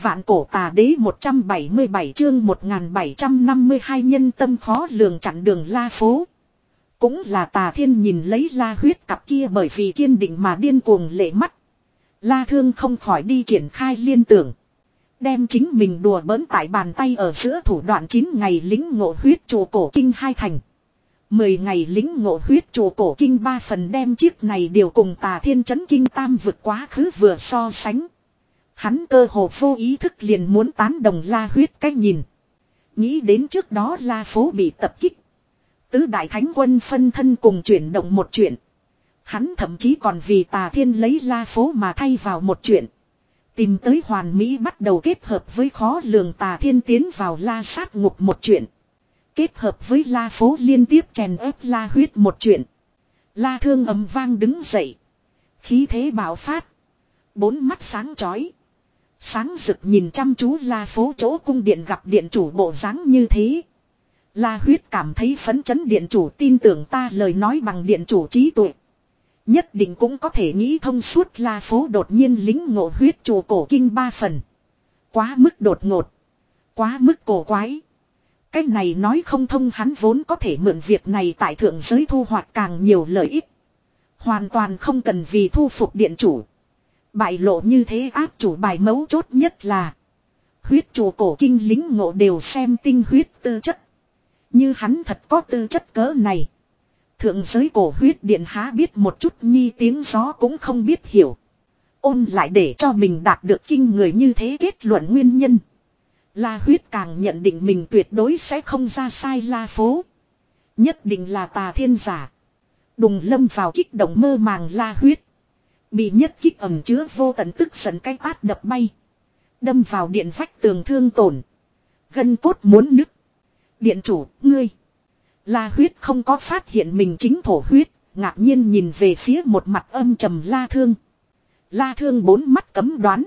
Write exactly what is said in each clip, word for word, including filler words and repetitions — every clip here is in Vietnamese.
Vạn cổ tà đế một trăm bảy mươi bảy chương một nghìn bảy trăm năm mươi hai nhân tâm khó lường chặn đường La Phố. Cũng là Tà Thiên nhìn lấy La Huyết cặp kia bởi vì kiên định mà điên cuồng lệ mắt. La Thương không khỏi đi triển khai liên tưởng. Đem chính mình đùa bỡn tại bàn tay ở giữa thủ đoạn chín ngày lính ngộ huyết trụ cổ kinh hai thành. mười ngày lính ngộ huyết trụ cổ kinh ba phần đem chiếc này điều cùng Tà Thiên chấn kinh tam vực quá khứ vừa so sánh. Hắn cơ hồ vô ý thức liền muốn tán đồng La Huyết cách nhìn. Nghĩ đến trước đó La Phố bị tập kích. Tứ đại thánh quân phân thân cùng chuyển động một chuyện. Hắn thậm chí còn vì Tà Thiên lấy La Phố mà thay vào một chuyện. Tìm tới hoàn mỹ bắt đầu kết hợp với khó lường Tà Thiên tiến vào La sát ngục một chuyện. Kết hợp với La Phố liên tiếp chèn ép La Huyết một chuyện. La Thương ầm vang đứng dậy. Khí thế bạo phát. Bốn mắt sáng chói. Sáng rực nhìn chăm chú La Phố chỗ cung điện gặp điện chủ bộ dáng như thế. La Huyết cảm thấy phấn chấn điện chủ tin tưởng ta lời nói bằng điện chủ trí tuệ. Nhất định cũng có thể nghĩ thông suốt La Phố đột nhiên lính ngộ huyết trụ cổ kinh ba phần. Quá mức đột ngột. Quá mức cổ quái. Cái này nói không thông hắn vốn có thể mượn việc này tại thượng giới thu hoạch càng nhiều lợi ích. Hoàn toàn không cần vì thu phục điện chủ. Bại lộ như thế áp chủ bài mấu chốt nhất là huyết trụ cổ kinh lính ngộ đều xem tinh huyết tư chất. Như hắn thật có tư chất cỡ này. Thượng giới cổ huyết điện há biết một chút nhi tiếng gió cũng không biết hiểu. Ôn lại để cho mình đạt được kinh người như thế kết luận nguyên nhân. La Huyết càng nhận định mình tuyệt đối sẽ không ra sai La Phố. Nhất định là Tà Thiên giả. Đùng lâm vào kích động mơ màng La Huyết. Bị nhất kích ẩm chứa vô tận tức giận cái tát đập bay. Đâm vào điện vách tường thương tổn. Gân cốt muốn nứt. Điện chủ, ngươi. La Huyết không có phát hiện mình chính thổ huyết. Ngạc nhiên nhìn về phía một mặt âm trầm La Thương. La Thương bốn mắt cấm đoán.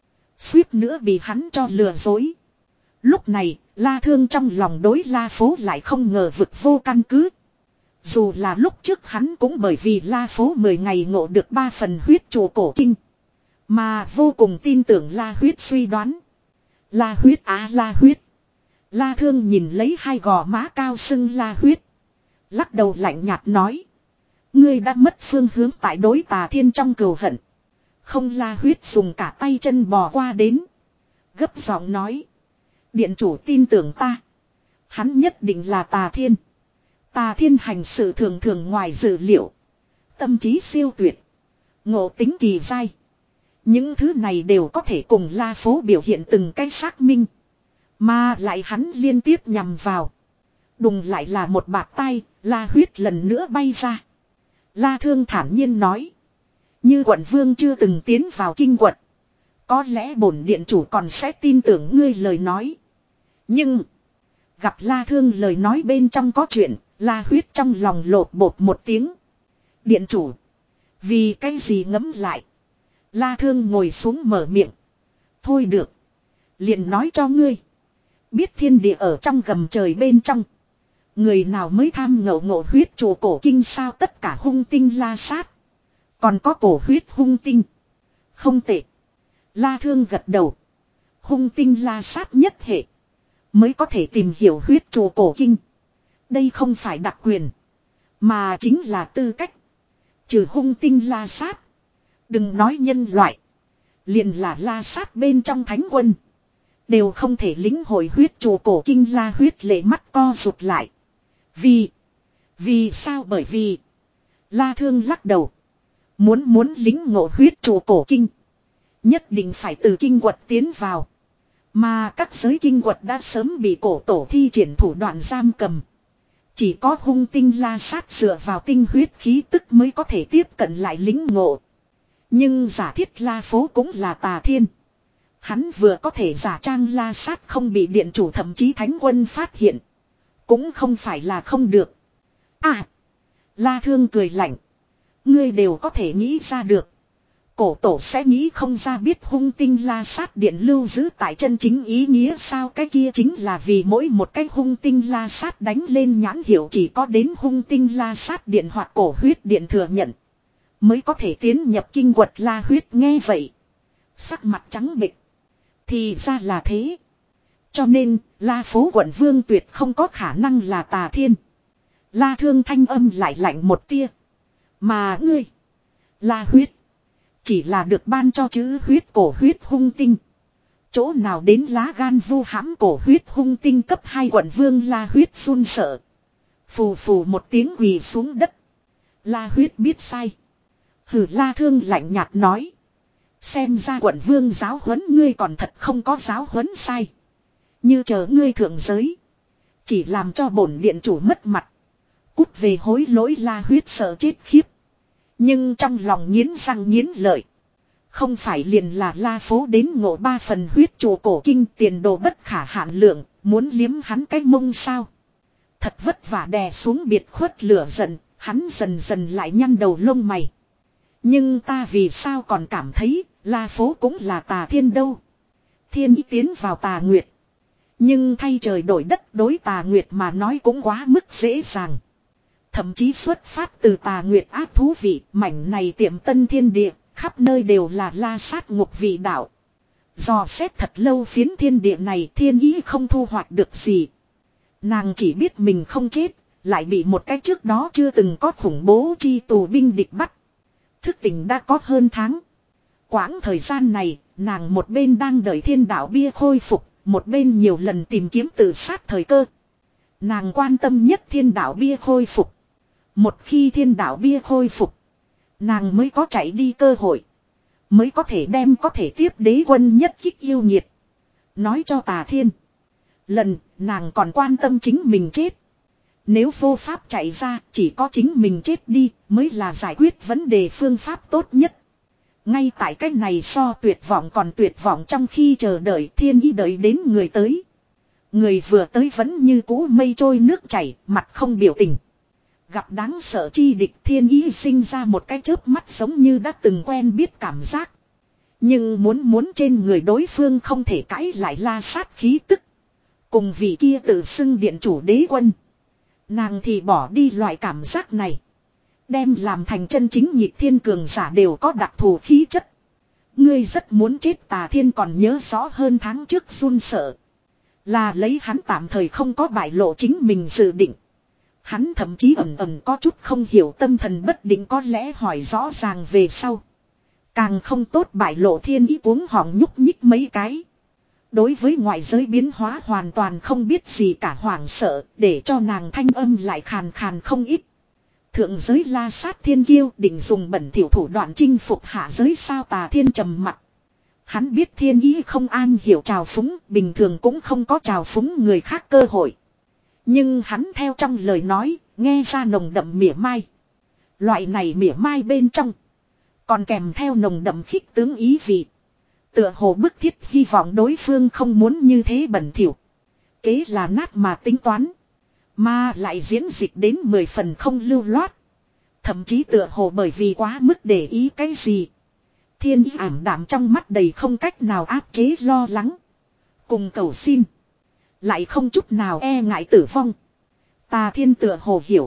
Suýt nữa bị hắn cho lừa dối. Lúc này, La Thương trong lòng đối La Phố lại không ngờ vực vô căn cứ. Dù là lúc trước hắn cũng bởi vì La Phố mười ngày ngộ được ba phần huyết trụ cổ kinh. Mà vô cùng tin tưởng La Huyết suy đoán. La Huyết á La Huyết. La Thương nhìn lấy hai gò má cao sưng La Huyết. Lắc đầu lạnh nhạt nói. Ngươi đã mất phương hướng tại đối Tà Thiên trong cừu hận. Không La Huyết dùng cả tay chân bò qua đến. Gấp giọng nói. Điện chủ tin tưởng ta. Hắn nhất định là Tà Thiên. Tà Thiên hành sự thường thường ngoài dự liệu. Tâm trí siêu tuyệt. Ngộ tính kỳ dai. Những thứ này đều có thể cùng La Phố biểu hiện từng cái xác minh. Mà lại hắn liên tiếp nhằm vào. Đùng lại là một bạt tay. La Huyết lần nữa bay ra. La Thương thản nhiên nói. Như quận vương chưa từng tiến vào kinh quật. Có lẽ bổn điện chủ còn sẽ tin tưởng ngươi lời nói. Nhưng. Gặp La Thương lời nói bên trong có chuyện. La Huyết trong lòng lột bột một tiếng. Điện chủ. Vì cái gì ngấm lại. La Thương ngồi xuống mở miệng. Thôi được. Liền nói cho ngươi. Biết thiên địa ở trong gầm trời bên trong. Người nào mới tham ngộ ngộ huyết trụ cổ kinh sao tất cả hung tinh La sát. Còn có cổ huyết hung tinh. Không tệ. La Thương gật đầu. Hung tinh La sát nhất hệ. Mới có thể tìm hiểu huyết trụ cổ kinh. Đây không phải đặc quyền. Mà chính là tư cách. Trừ hung tinh La sát. Đừng nói nhân loại. Liền là La sát bên trong thánh quân. Đều không thể lĩnh hội huyết trụ cổ kinh. La Huyết lệ mắt co rụt lại. Vì. Vì sao bởi vì. La Thương lắc đầu. Muốn muốn lĩnh ngộ huyết trụ cổ kinh. Nhất định phải từ kinh quật tiến vào. Mà các giới kinh quật đã sớm bị cổ tổ thi triển thủ đoạn giam cầm. Chỉ có hung tinh La sát dựa vào tinh huyết khí tức mới có thể tiếp cận lại lĩnh ngộ. Nhưng giả thiết La Phố cũng là Tà Thiên. Hắn vừa có thể giả trang La sát không bị điện chủ thậm chí thánh quân phát hiện. Cũng không phải là không được. À! La Thương cười lạnh. Ngươi đều có thể nghĩ ra được. Cổ tổ sẽ nghĩ không ra biết hung tinh La sát điện lưu giữ tại chân chính ý nghĩa sao cái kia chính là vì mỗi một cái hung tinh La sát đánh lên nhãn hiệu chỉ có đến hung tinh La sát điện hoặc cổ huyết điện thừa nhận. Mới có thể tiến nhập kinh quật La Huyết nghe vậy. Sắc mặt trắng bệch. Thì ra là thế. Cho nên, La Phố quận vương tuyệt không có khả năng là Tà Thiên. La Thương thanh âm lại lạnh một tia. Mà ngươi, La huyết, chỉ là được ban cho chữ huyết cổ huyết hung tinh. Chỗ nào đến lá gan vu hãm cổ huyết hung tinh cấp hai quận vương La huyết run sợ. Phù phù một tiếng quỳ xuống đất. La huyết biết sai. Hử, La Thương lạnh nhạt nói. Xem ra quận vương giáo huấn ngươi còn thật không có giáo huấn sai. Như chờ ngươi thượng giới. Chỉ làm cho bổn điện chủ mất mặt. Cút về hối lỗi. La huyết sợ chết khiếp. Nhưng trong lòng nghiến răng nghiến lợi. Không phải liền là La Phố đến ngộ ba phần huyết trụ cổ kinh tiền đồ bất khả hạn lượng. Muốn liếm hắn cái mông sao. Thật vất vả đè xuống biệt khuất lửa giận. Hắn dần dần lại nhăn đầu lông mày. Nhưng ta vì sao còn cảm thấy La Phố cũng là Tà Thiên đâu. Thiên ý tiến vào Tà Nguyệt. Nhưng thay trời đổi đất đối Tà Nguyệt mà nói cũng quá mức dễ dàng. Thậm chí xuất phát từ Tà Nguyệt ác thú vị, mảnh này tiệm tân thiên địa, khắp nơi đều là la sát ngục vị đạo. Dò xét thật lâu phiến thiên địa này thiên ý không thu hoạch được gì. Nàng chỉ biết mình không chết, lại bị một cái trước đó chưa từng có khủng bố chi tù binh địch bắt. Thức tỉnh đã có hơn tháng. Quãng thời gian này, nàng một bên đang đợi thiên đạo bia khôi phục, một bên nhiều lần tìm kiếm tự sát thời cơ. Nàng quan tâm nhất thiên đạo bia khôi phục. Một khi thiên đạo bia khôi phục, nàng mới có chạy đi cơ hội. Mới có thể đem có thể tiếp đế quân nhất kích yêu nhiệt. Nói cho Tà Thiên. Lần, nàng còn quan tâm chính mình chết. Nếu vô pháp chạy ra, chỉ có chính mình chết đi, mới là giải quyết vấn đề phương pháp tốt nhất. Ngay tại cách này so tuyệt vọng còn tuyệt vọng trong khi chờ đợi thiên ý đợi đến người tới. Người vừa tới vẫn như cũ mây trôi nước chảy, mặt không biểu tình. Gặp đáng sợ chi địch thiên ý sinh ra một cái chớp mắt giống như đã từng quen biết cảm giác. Nhưng muốn muốn trên người đối phương không thể cãi lại la sát khí tức. Cùng vị kia tự xưng điện chủ đế quân. Nàng thì bỏ đi loại cảm giác này. Đem làm thành chân chính nhịp thiên cường giả đều có đặc thù khí chất. Ngươi rất muốn chết. Tà Thiên còn nhớ rõ hơn tháng trước run sợ. Là lấy hắn tạm thời không có bại lộ chính mình dự định. Hắn thậm chí ẩn ẩn có chút không hiểu tâm thần bất định có lẽ hỏi rõ ràng về sau. Càng không tốt bại lộ thiên ý cuống họng nhúc nhích mấy cái. Đối với ngoại giới biến hóa hoàn toàn không biết gì cả hoảng sợ để cho nàng thanh âm lại khàn khàn không ít. Thượng giới la sát thiên kiêu định dùng bẩn thỉu thủ đoạn chinh phục hạ giới sao. Tà Thiên trầm mặt. Hắn biết thiên ý không an hiểu trào phúng, bình thường cũng không có trào phúng người khác cơ hội. Nhưng hắn theo trong lời nói, nghe ra nồng đậm mỉa mai. Loại này mỉa mai bên trong, còn kèm theo nồng đậm khích tướng ý vị. Tựa hồ bức thiết hy vọng đối phương không muốn như thế bẩn thỉu. Kế là nát mà tính toán. Mà lại diễn dịch đến mười phần không lưu loát. Thậm chí tựa hồ bởi vì quá mức để ý cái gì. Thiên ý ảm đạm trong mắt đầy không cách nào áp chế lo lắng. Cùng cầu xin. Lại không chút nào e ngại tử vong. Tà Thiên tựa hồ hiểu.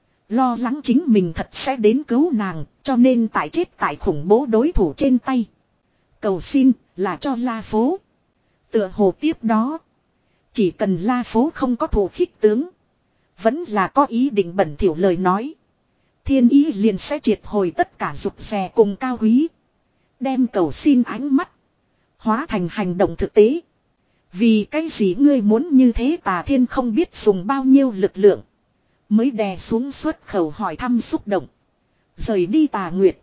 Lo lắng chính mình thật sẽ đến cứu nàng. Cho nên tại chết tại khủng bố đối thủ trên tay. Cầu xin là cho La Phố. Tựa hồ tiếp đó. Chỉ cần La Phố không có thù khích tướng. Vẫn là có ý định bẩn thỉu lời nói. Thiên ý liền sẽ triệt hồi tất cả rụt rè cùng cao quý. Đem cầu xin ánh mắt. Hóa thành hành động thực tế. Vì cái gì ngươi muốn như thế. Tà Thiên không biết dùng bao nhiêu lực lượng. Mới đè xuống xuất khẩu hỏi thăm xúc động. Rời đi Tà Nguyệt.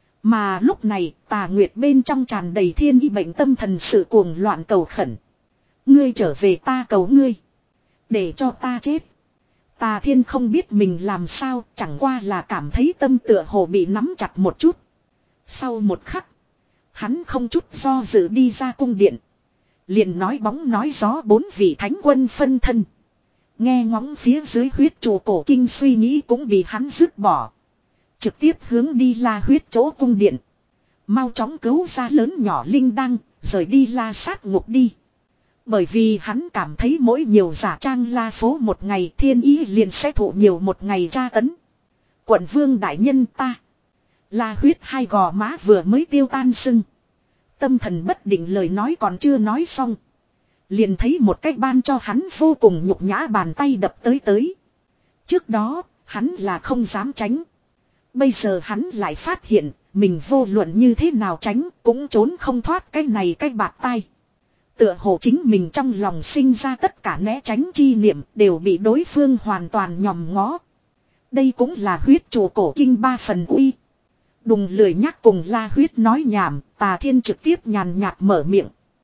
Mà lúc này Tà Nguyệt bên trong tràn đầy thiên ý bệnh tâm thần sự cuồng loạn cầu khẩn. Ngươi trở về ta cầu ngươi. Để cho ta chết. Tà Thiên không biết mình làm sao. Chẳng qua là cảm thấy tâm tựa hồ bị nắm chặt một chút. Sau một khắc. Hắn không chút do dự đi ra cung điện. Liền nói bóng nói gió bốn vị thánh quân phân thân. Nghe ngóng phía dưới huyết trụ cổ kinh suy nghĩ cũng bị hắn dứt bỏ. Trực tiếp hướng đi La huyết chỗ cung điện. Mau chóng cứu ra lớn nhỏ linh đăng, rời đi La sát ngục đi. Bởi vì hắn cảm thấy mỗi nhiều giả trang La Phố một ngày thiên ý liền sẽ thụ nhiều một ngày tra tấn. Quận vương đại nhân ta. La huyết hai gò má vừa mới tiêu tan sưng. Tâm thần bất định lời nói còn chưa nói xong. Liền thấy một cái ban cho hắn vô cùng nhục nhã bàn tay đập tới tới. Trước đó, hắn là không dám tránh. Bây giờ hắn lại phát hiện, mình vô luận như thế nào tránh cũng trốn không thoát cái này cái bạt tay. Tựa hồ chính mình trong lòng sinh ra tất cả né tránh chi niệm đều bị đối phương hoàn toàn nhòm ngó. Đây cũng là huyết trụ cổ kinh ba phần uy. Đùng lười nhắc cùng La Huyết nói nhảm, Tà Thiên trực tiếp nhàn nhạt mở miệng.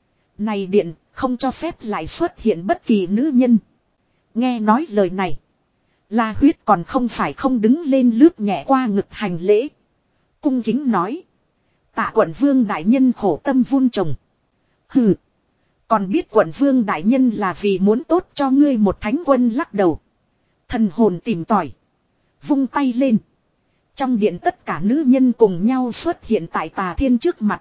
Này điện, không cho phép lại xuất hiện bất kỳ nữ nhân. Nghe nói lời này. La Huyết còn không phải không đứng lên lướt nhẹ qua ngực hành lễ. Cung kính nói. Tạ quận vương đại nhân khổ tâm vun trồng. Hừ. Còn biết quận vương đại nhân là vì muốn tốt cho ngươi một thánh quân lắc đầu. Thần hồn tìm tòi. Vung tay lên. Trong điện tất cả nữ nhân cùng nhau xuất hiện tại Tà Thiên trước mặt.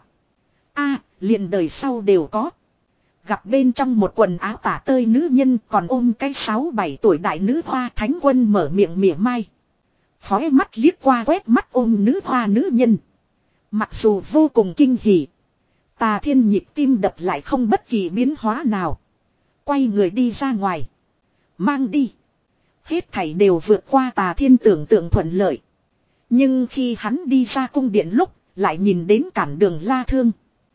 A, liền đời sau đều có. Gặp bên trong một quần áo tả tơi nữ nhân còn ôm cái sáu bảy tuổi đại nữ hoa thánh quân mở miệng mỉa mai. Phói mắt liếc qua quét mắt ôm nữ hoa nữ nhân. Mặc dù vô cùng kinh hỉ. Tà Thiên nhịp tim đập lại không bất kỳ biến hóa nào. Quay người đi ra ngoài. Mang đi. Hết thảy đều vượt qua Tà Thiên tưởng tượng thuận lợi. Nhưng khi hắn đi ra cung điện lúc, lại nhìn đến cản đường La Thương.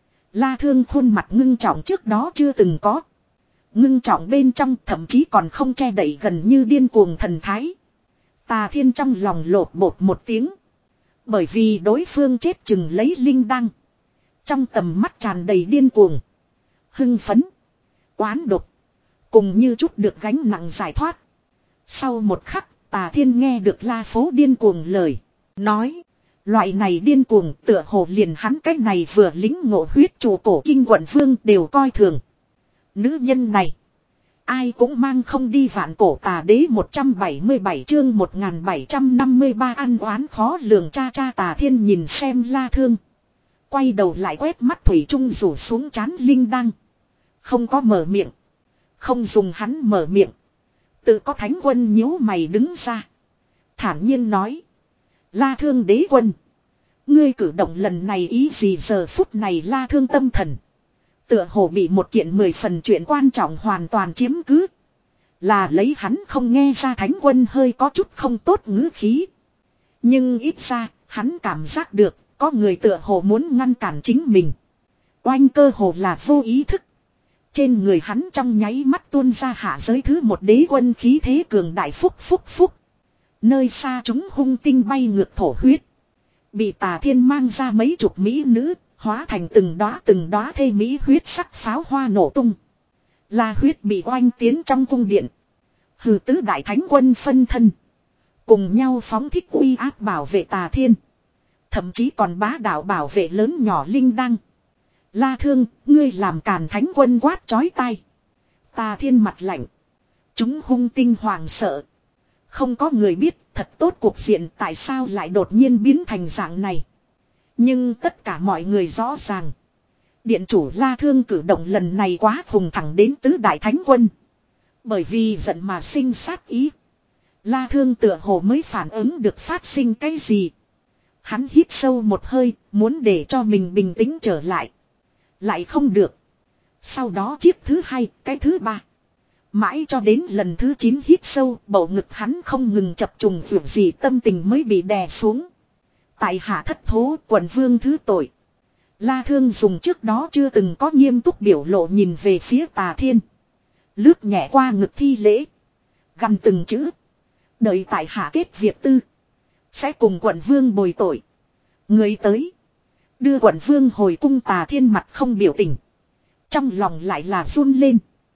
La Thương khuôn mặt ngưng trọng trước đó chưa từng có. Ngưng trọng bên trong thậm chí còn không che đậy gần như điên cuồng thần thái. Tà Thiên trong lòng lột bột một tiếng. Bởi vì đối phương chết chừng lấy linh đăng. Trong tầm mắt tràn đầy điên cuồng. Hưng phấn. Oán độc. Cùng như chút được gánh nặng giải thoát. Sau một khắc, Tà Thiên nghe được La Phố điên cuồng lời. Nói. Loại này điên cuồng tựa hồ liền hắn cách này vừa lính ngộ huyết trụ cổ kinh quận vương đều coi thường. Nữ nhân này. Ai cũng mang không đi vạn cổ Tà Đế một trăm bảy mươi bảy chương một nghìn bảy trăm năm mươi ba ăn oán khó lường cha cha. Tà Thiên nhìn xem La Thương. Quay đầu lại quét mắt thủy trung rủ xuống chán linh đăng. Không có mở miệng. Không dùng hắn mở miệng. Tự có thánh quân nhíu mày đứng ra. Thản nhiên nói. La Thương đế quân. Ngươi cử động lần này ý gì giờ phút này La Thương tâm thần. Tựa hồ bị một kiện mười phần chuyện quan trọng hoàn toàn chiếm cứ. Là lấy hắn không nghe ra thánh quân hơi có chút không tốt ngữ khí. Nhưng ít ra hắn cảm giác được có người tựa hồ muốn ngăn cản chính mình. Oanh cơ hồ là vô ý thức. Trên người hắn trong nháy mắt tuôn ra hạ giới thứ một đế quân khí thế cường đại phúc phúc phúc. Nơi xa chúng hung tinh bay ngược thổ huyết. Bị Tà Thiên mang ra mấy chục mỹ nữ, hóa thành từng đóa từng đóa thê mỹ huyết sắc pháo hoa nổ tung. La Huyết bị oanh tiến trong cung điện. Hừ tứ đại thánh quân phân thân. Cùng nhau phóng thích uy áp bảo vệ Tà Thiên. Thậm chí còn bá đạo bảo vệ lớn nhỏ linh đăng. La Thương, ngươi làm càn thánh quân quát chói tai. Tà Thiên mặt lạnh. Chúng hung tinh hoàng sợ. Không có người biết thật tốt cuộc diện tại sao lại đột nhiên biến thành dạng này. Nhưng tất cả mọi người rõ ràng. Điện chủ La Thương cử động lần này quá phùng thẳng đến tứ đại thánh quân. Bởi vì giận mà sinh sát ý. La Thương tựa hồ mới phản ứng được phát sinh cái gì. Hắn hít sâu một hơi, muốn để cho mình bình tĩnh trở lại. Lại không được. Sau đó chiếc thứ hai, cái thứ ba. Mãi cho đến lần thứ chín hít sâu, bầu ngực hắn không ngừng chập trùng vượt gì tâm tình mới bị đè xuống. Tại hạ thất thố quận vương thứ tội. La Thương dùng trước đó chưa từng có nghiêm túc biểu lộ nhìn về phía Tà Thiên. Lướt nhẹ qua ngực thi lễ. Gằn từng chữ. Đợi tại hạ kết việc tư. Sẽ cùng quận vương bồi tội. Người tới. Đưa quận vương hồi cung. Tà Thiên mặt không biểu tình. Trong lòng lại là run lên.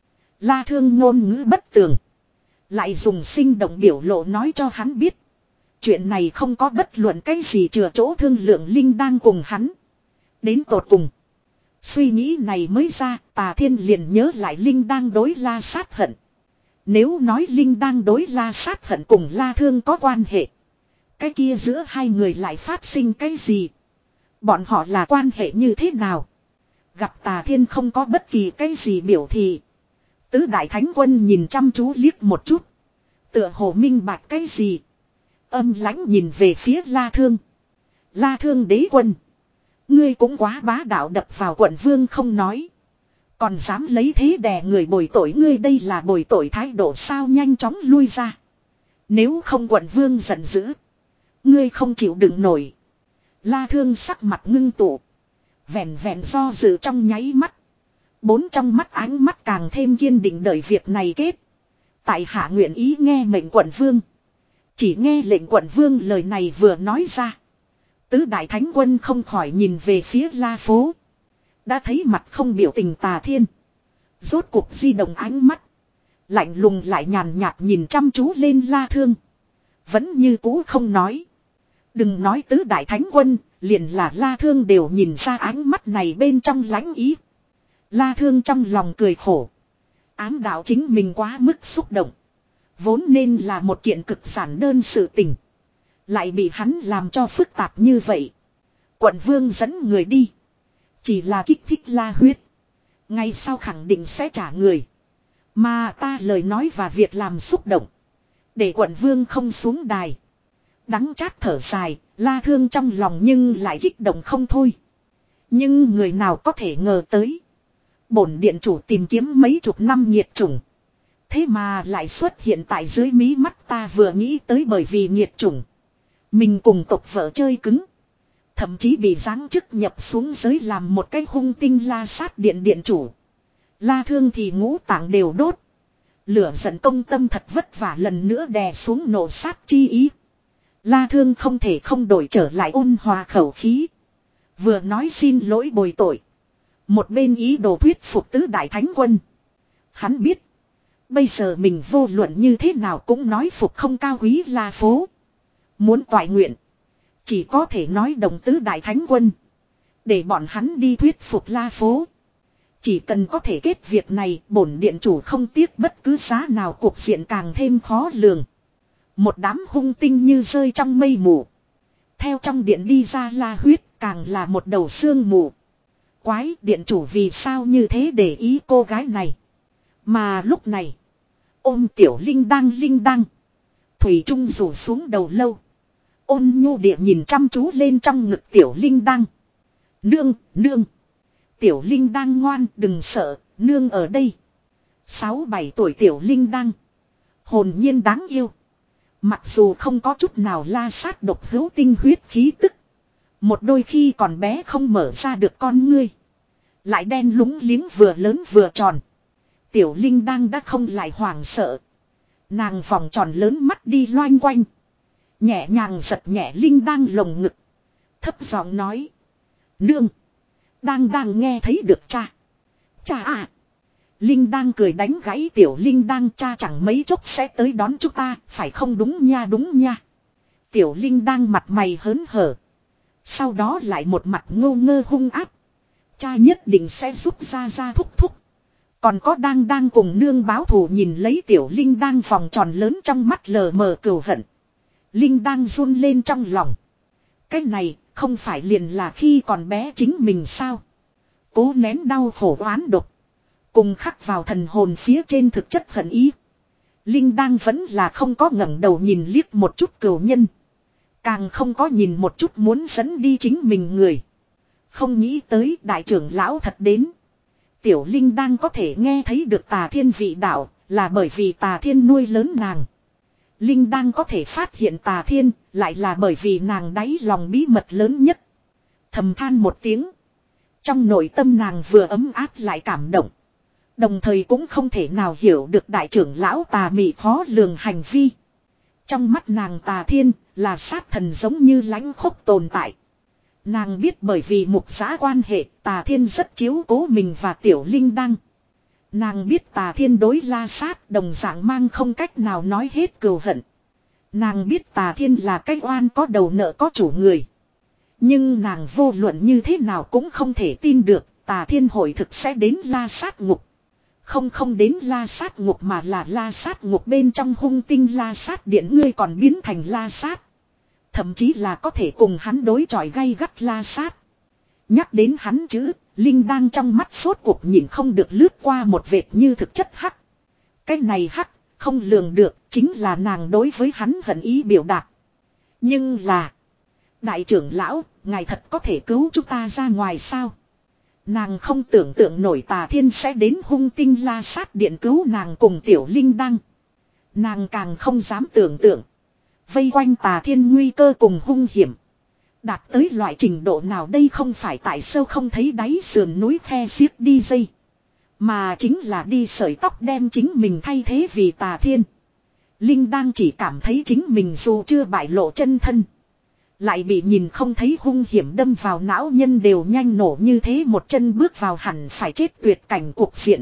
La Thương ngôn ngữ bất tường. Lại dùng sinh động biểu lộ nói cho hắn biết. Chuyện này không có bất luận cái gì chừa chỗ thương lượng linh đang cùng hắn. Đến tột cùng. Suy nghĩ này mới ra, Tà Thiên liền nhớ lại linh đang đối La sát hận. Nếu nói linh đang đối La sát hận cùng La Thương có quan hệ. Cái kia giữa hai người lại phát sinh cái gì? Bọn họ là quan hệ như thế nào? Gặp Tà Thiên không có bất kỳ cái gì biểu thị. Tứ đại thánh quân nhìn chăm chú liếc một chút. Tựa hồ minh bạch cái gì? Âm lãnh nhìn về phía La Thương. La Thương đế quân. Ngươi cũng quá bá đạo, đập vào quận vương không nói. Còn dám lấy thế đè người bồi tội, ngươi đây là bồi tội thái độ sao, nhanh chóng lui ra. Nếu không quận vương giận dữ. Ngươi không chịu đựng nổi. La Thương sắc mặt ngưng tụ. Vẹn vẹn do dự trong nháy mắt. Bốn trong mắt ánh mắt càng thêm kiên định đợi việc này kết. Tại hạ nguyện ý nghe mệnh quận vương. Chỉ nghe lệnh quận vương lời này vừa nói ra. Tứ đại thánh quân không khỏi nhìn về phía La Phố. Đã thấy mặt không biểu tình Tà Thiên. Rốt cuộc di động ánh mắt. Lạnh lùng lại nhàn nhạt nhìn chăm chú lên La Thương. Vẫn như cũ không nói. Đừng nói tứ đại thánh quân, liền là La Thương đều nhìn ra ánh mắt này bên trong lãnh ý. La Thương trong lòng cười khổ. Ám đạo chính mình quá mức xúc động. Vốn nên là một kiện cực giản đơn sự tình. Lại bị hắn làm cho phức tạp như vậy. Quận vương dẫn người đi. Chỉ là kích thích La Huyết. Ngay sau khẳng định sẽ trả người. Mà ta lời nói và việc làm xúc động. Để quận vương không xuống đài. Đắng chát thở dài, La Thương trong lòng nhưng lại kích động không thôi. Nhưng người nào có thể ngờ tới. Bổn điện chủ tìm kiếm mấy chục năm nhiệt chủng. Thế mà lại xuất hiện tại dưới mí mắt ta, vừa nghĩ tới bởi vì nhiệt chủng. Mình cùng tộc vợ chơi cứng. Thậm chí bị giáng chức nhập xuống giới làm một cái hung tinh La Sát điện điện chủ. La Thương thì ngũ tạng đều đốt. Lửa giận công tâm thật vất vả lần nữa đè xuống nổ sát chi ý. La Thương không thể không đổi trở lại ôn hòa khẩu khí. Vừa nói xin lỗi bồi tội. Một bên ý đồ thuyết phục tứ đại thánh quân. Hắn biết. Bây giờ mình vô luận như thế nào cũng nói phục không cao quý La Phố. Muốn toại nguyện. Chỉ có thể nói đồng tứ đại thánh quân. Để bọn hắn đi thuyết phục La Phố. Chỉ cần có thể kết việc này, bổn điện chủ không tiếc bất cứ giá nào, cuộc diện càng thêm khó lường. Một đám hung tinh như rơi trong mây mù. Theo trong điện đi ra La Huyết, càng là một đầu sương mù. Quái, điện chủ vì sao như thế để ý cô gái này. Mà lúc này, ôm tiểu linh đang linh đang. Thủy Trung rủ xuống đầu lâu. Ôn nhu địa nhìn chăm chú lên trong ngực tiểu linh đang. Nương, nương. Tiểu linh đang ngoan, đừng sợ, nương ở đây. Sáu bảy tuổi tiểu linh đang. Hồn nhiên đáng yêu. Mặc dù không có chút nào La Sát độc hữu tinh huyết khí tức. Một đôi khi còn bé không mở ra được con ngươi. Lại đen lúng liếng vừa lớn vừa tròn. Tiểu linh đang đã không lại hoảng sợ. Nàng vòng tròn lớn mắt đi loanh quanh. Nhẹ nhàng giật nhẹ linh đang lồng ngực. Thấp giọng nói. Nương. Đang đang nghe thấy được cha. Cha à. Linh đang cười đánh gãy tiểu linh đang, cha chẳng mấy chốc sẽ tới đón chúng ta, phải không, đúng nha đúng nha. Tiểu linh đang mặt mày hớn hở. Sau đó lại một mặt ngô ngơ hung áp. Cha nhất định sẽ giúp ra ra thúc thúc. Còn có đang đang cùng nương báo thù, nhìn lấy tiểu linh đang vòng tròn lớn trong mắt lờ mờ cừu hận. Linh đang run lên trong lòng. Cái này không phải liền là khi còn bé chính mình sao? Cố nén đau khổ oán độc. Cùng khắc vào thần hồn phía trên thực chất hận ý. Linh đang vẫn là không có ngẩng đầu nhìn liếc một chút cừu nhân. Càng không có nhìn một chút muốn dẫn đi chính mình người. Không nghĩ tới đại trưởng lão thật đến. Tiểu Linh đang có thể nghe thấy được Tà Thiên vị đạo, là bởi vì Tà Thiên nuôi lớn nàng. Linh đang có thể phát hiện Tà Thiên, lại là bởi vì nàng đáy lòng bí mật lớn nhất. Thầm than một tiếng. Trong nội tâm nàng vừa ấm áp lại cảm động. Đồng thời cũng không thể nào hiểu được đại trưởng lão tà mị khó lường hành vi. Trong mắt nàng Tà Thiên là sát thần giống như lãnh khốc tồn tại. Nàng biết bởi vì mục giã quan hệ, Tà Thiên rất chiếu cố mình và Tiểu Linh Đăng. Nàng biết Tà Thiên đối La Sát đồng dạng mang không cách nào nói hết cừu hận. Nàng biết Tà Thiên là cái oan có đầu nợ có chủ người. Nhưng nàng vô luận như thế nào cũng không thể tin được Tà Thiên hội thực sẽ đến La Sát ngục. Không không đến La Sát ngục mà là La Sát ngục bên trong hung tinh La Sát điện, ngươi còn biến thành La Sát. Thậm chí là có thể cùng hắn đối chọi gay gắt La Sát. Nhắc đến hắn chữ, Linh đang trong mắt sốt cuộc nhìn không được lướt qua một vệt như thực chất hắc. Cái này hắc, không lường được, chính là nàng đối với hắn hận ý biểu đạt. Nhưng là, Đại trưởng lão, ngài thật có thể cứu chúng ta ra ngoài sao? Nàng không tưởng tượng nổi Tà Thiên sẽ đến Hung Tinh La Sát Điện cứu nàng cùng Tiểu Linh Đăng. Nàng càng không dám tưởng tượng. Vây quanh Tà Thiên nguy cơ cùng hung hiểm. Đạt tới loại trình độ nào đây không phải tại sâu không thấy đáy sườn núi khe xiết đi dây. Mà chính là đi sợi tóc đem chính mình thay thế vì Tà Thiên. Linh đang chỉ cảm thấy chính mình dù chưa bại lộ chân thân. Lại bị nhìn không thấy hung hiểm đâm vào não nhân đều nhanh nổ như thế một chân bước vào hẳn phải chết tuyệt cảnh cuộc diện.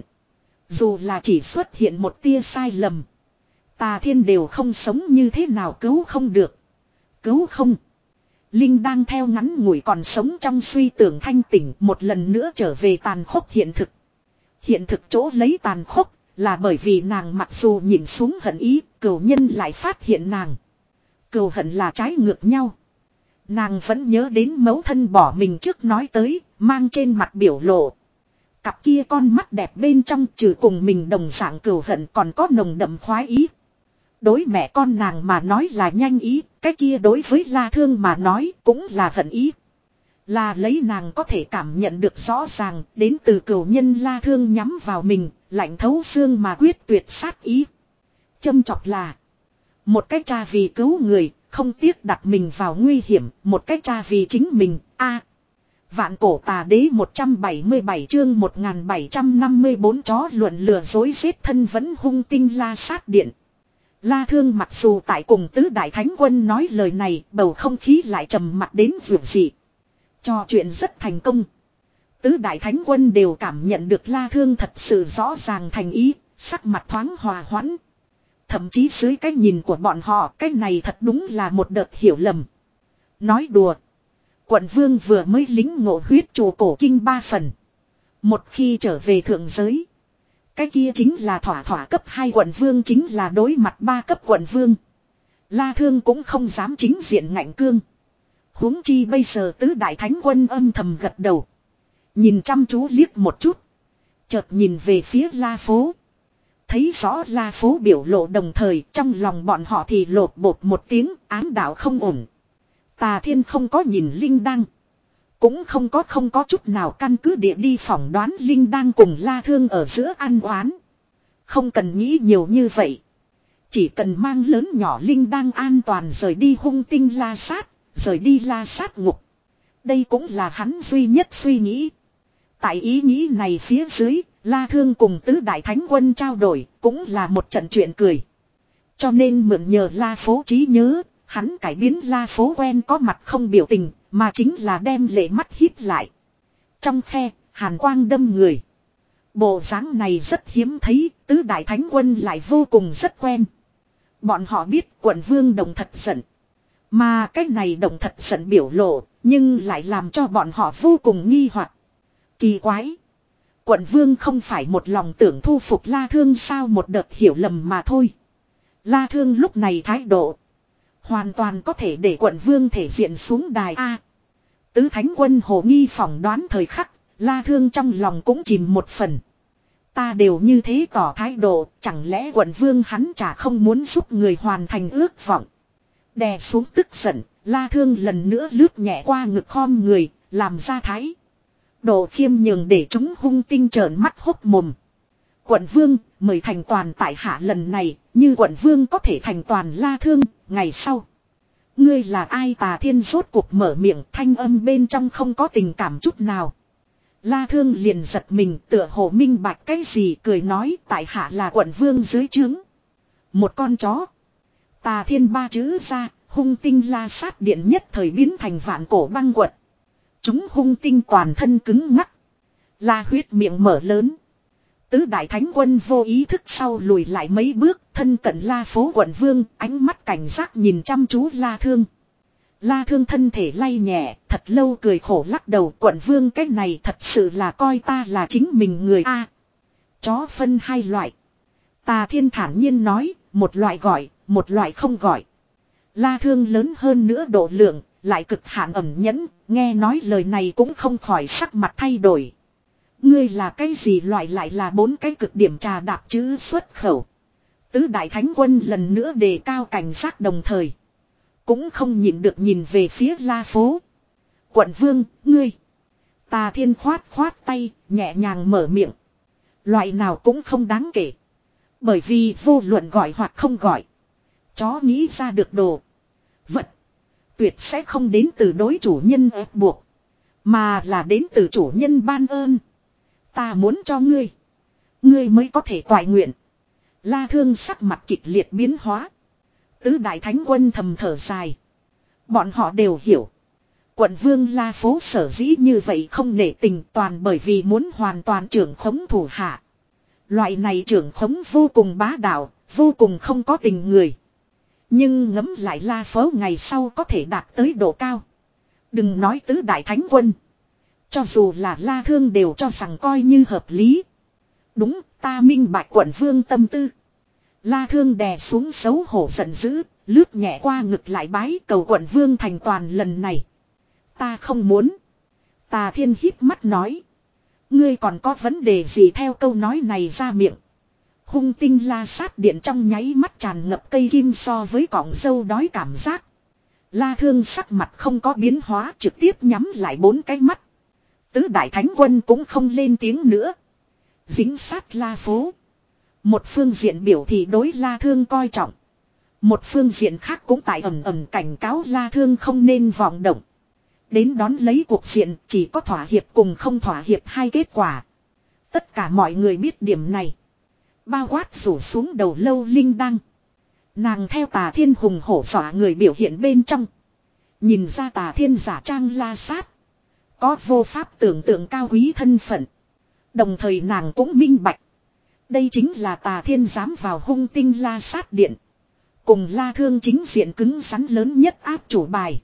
Dù là chỉ xuất hiện một tia sai lầm. Tà Thiên đều không sống như thế nào cứu không được. Cứu không. Linh đang theo ngắn ngủi còn sống trong suy tưởng thanh tỉnh một lần nữa trở về tàn khốc hiện thực. Hiện thực chỗ lấy tàn khốc là bởi vì nàng mặc dù nhìn xuống hận ý, cừu nhân lại phát hiện nàng. Cừu hận là trái ngược nhau. Nàng vẫn nhớ đến mẫu thân bỏ mình trước nói tới, mang trên mặt biểu lộ. Cặp kia con mắt đẹp bên trong trừ cùng mình đồng dạng cừu hận còn có nồng đậm khoái ý. Đối mẹ con nàng mà nói là nhanh ý, cái kia đối với La Thương mà nói cũng là hận ý. Là lấy nàng có thể cảm nhận được rõ ràng đến từ cừu nhân La Thương nhắm vào mình, lạnh thấu xương mà quyết tuyệt sát ý. Châm chọc là một cái cha vì cứu người, không tiếc đặt mình vào nguy hiểm, một cái cha vì chính mình, a à, Vạn Cổ Tà Đế một trăm bảy mươi bảy chương một nghìn bảy trăm năm mươi bốn chó luận lừa dối giết thân vẫn Hung Tinh La Sát Điện. La Thương mặc dù tại cùng tứ đại thánh quân nói lời này, bầu không khí lại trầm mặc đến vượt dị. Trò chuyện rất thành công. Tứ đại thánh quân đều cảm nhận được La Thương thật sự rõ ràng thành ý, sắc mặt thoáng hòa hoãn. Thậm chí dưới cái nhìn của bọn họ, cái này thật đúng là một đợt hiểu lầm. Nói đùa. Quận vương vừa mới lính ngộ huyết trụ cổ kinh ba phần. Một khi trở về thượng giới. Cái kia chính là thỏa thỏa cấp hai quận vương chính là đối mặt ba cấp quận vương. La Thương cũng không dám chính diện ngạnh cương. Huống chi bây giờ tứ đại thánh quân âm thầm gật đầu. Nhìn chăm chú liếc một chút. Chợt nhìn về phía La Phố. Thấy rõ La Phố biểu lộ đồng thời trong lòng bọn họ thì lột bột một tiếng ám đạo không ổn. Tà Thiên không có nhìn Linh Đăng. Cũng không có không có chút nào căn cứ địa đi phỏng đoán Linh Đăng cùng La Thương ở giữa ăn oán. Không cần nghĩ nhiều như vậy. Chỉ cần mang lớn nhỏ Linh Đăng an toàn rời đi Hung Tinh La Sát, rời đi La Sát ngục. Đây cũng là hắn duy nhất suy nghĩ. Tại ý nghĩ này phía dưới, La Thương cùng tứ đại thánh quân trao đổi, cũng là một trận chuyện cười. Cho nên mượn nhờ La Phố trí nhớ, hắn cải biến La Phố quen có mặt không biểu tình, mà chính là đem lệ mắt híp lại. Trong khe, hàn quang đâm người. Bộ dáng này rất hiếm thấy, tứ đại thánh quân lại vô cùng rất quen. Bọn họ biết quận vương đồng thật giận. Mà cái này đồng thật giận biểu lộ, nhưng lại làm cho bọn họ vô cùng nghi hoặc. Kỳ quái. Quận vương không phải một lòng tưởng thu phục La Thương sao một đợt hiểu lầm mà thôi. La Thương lúc này thái độ. Hoàn toàn có thể để quận vương thể diện xuống đài A. Tứ thánh quân hồ nghi phỏng đoán thời khắc, La Thương trong lòng cũng chìm một phần. Ta đều như thế tỏ thái độ, chẳng lẽ quận vương hắn chả không muốn giúp người hoàn thành ước vọng. Đè xuống tức giận, La Thương lần nữa lướt nhẹ qua ngực khom người, làm ra thái. Độ khiêm nhường để chúng Hung Tinh trợn mắt hốc mồm. Quận vương, mời thành toàn tại hạ lần này, như quận vương có thể thành toàn La Thương, ngày sau. Ngươi là ai? Tà Thiên rốt cuộc mở miệng, thanh âm bên trong không có tình cảm chút nào. La Thương liền giật mình, tựa hồ minh bạch cái gì, cười nói tại hạ là quận vương dưới trướng. Một con chó. Tà Thiên ba chữ ra, Hung Tinh La Sát Điện nhất thời biến thành vạn cổ băng quật. Chúng Hung Tinh toàn thân cứng ngắc. La huyết miệng mở lớn. Tứ đại thánh quân vô ý thức sau lùi lại mấy bước, thân cận La Phố quận vương, ánh mắt cảnh giác nhìn chăm chú La Thương. La Thương thân thể lay nhẹ, thật lâu cười khổ lắc đầu, quận vương cái này thật sự là coi ta là chính mình người a. Chó phân hai loại. Tà Thiên thản nhiên nói, một loại gọi, một loại không gọi. La Thương lớn hơn nữa độ lượng, lại cực hạn ẩn nhẫn, nghe nói lời này cũng không khỏi sắc mặt thay đổi. Ngươi là cái gì loại lại là bốn cái cực điểm trà đạp chữ xuất khẩu. Tứ đại thánh quân lần nữa đề cao cảnh giác đồng thời. Cũng không nhịn được nhìn về phía La Phố. Quận vương, ngươi. Tà Thiên khoát khoát tay, nhẹ nhàng mở miệng. Loại nào cũng không đáng kể. Bởi vì vô luận gọi hoặc không gọi. Chó nghĩ ra được đồ. Vật. Tuyệt sẽ không đến từ đối chủ nhân ép buộc. Mà là đến từ chủ nhân ban ơn. Ta muốn cho ngươi. Ngươi mới có thể toại nguyện. La Thương sắc mặt kịch liệt biến hóa. Tứ đại thánh quân thầm thở dài. Bọn họ đều hiểu. Quận vương La Phố sở dĩ như vậy không nể tình toàn bởi vì muốn hoàn toàn trưởng khống thủ hạ. Loại này trưởng khống vô cùng bá đạo, vô cùng không có tình người. Nhưng ngẫm lại La Phố ngày sau có thể đạt tới độ cao. Đừng nói tứ đại thánh quân. Cho dù là La Thương đều cho rằng coi như hợp lý. Đúng, ta minh bạch quận vương tâm tư. La Thương đè xuống xấu hổ giận dữ, lướt nhẹ qua ngực lại bái cầu quận vương thành toàn lần này. Ta không muốn. Tà Thiên híp mắt nói. Ngươi còn có vấn đề gì theo câu nói này ra miệng. Hung tinh La Sát điện trong nháy mắt tràn ngập cây kim so với cọng dâu đói cảm giác. La Thương sắc mặt không có biến hóa trực tiếp nhắm lại bốn cái mắt. Tứ đại thánh quân cũng không lên tiếng nữa. Dính sát La Phố. Một phương diện biểu thị đối La Thương coi trọng. Một phương diện khác cũng tại ẩm ẩm cảnh cáo La Thương không nên vọng động. Đến đón lấy cuộc diện chỉ có thỏa hiệp cùng không thỏa hiệp hai kết quả. Tất cả mọi người biết điểm này. Bao quát rủ xuống đầu Lâu Linh Đăng. Nàng theo Tà Thiên hùng hổ dọa người biểu hiện bên trong. Nhìn ra Tà Thiên giả trang La Sát. Có vô pháp tưởng tượng cao quý thân phận. Đồng thời nàng cũng minh bạch. Đây chính là Tà Thiên dám vào hung tinh La Sát điện. Cùng La Thương chính diện cứng rắn lớn nhất áp chủ bài.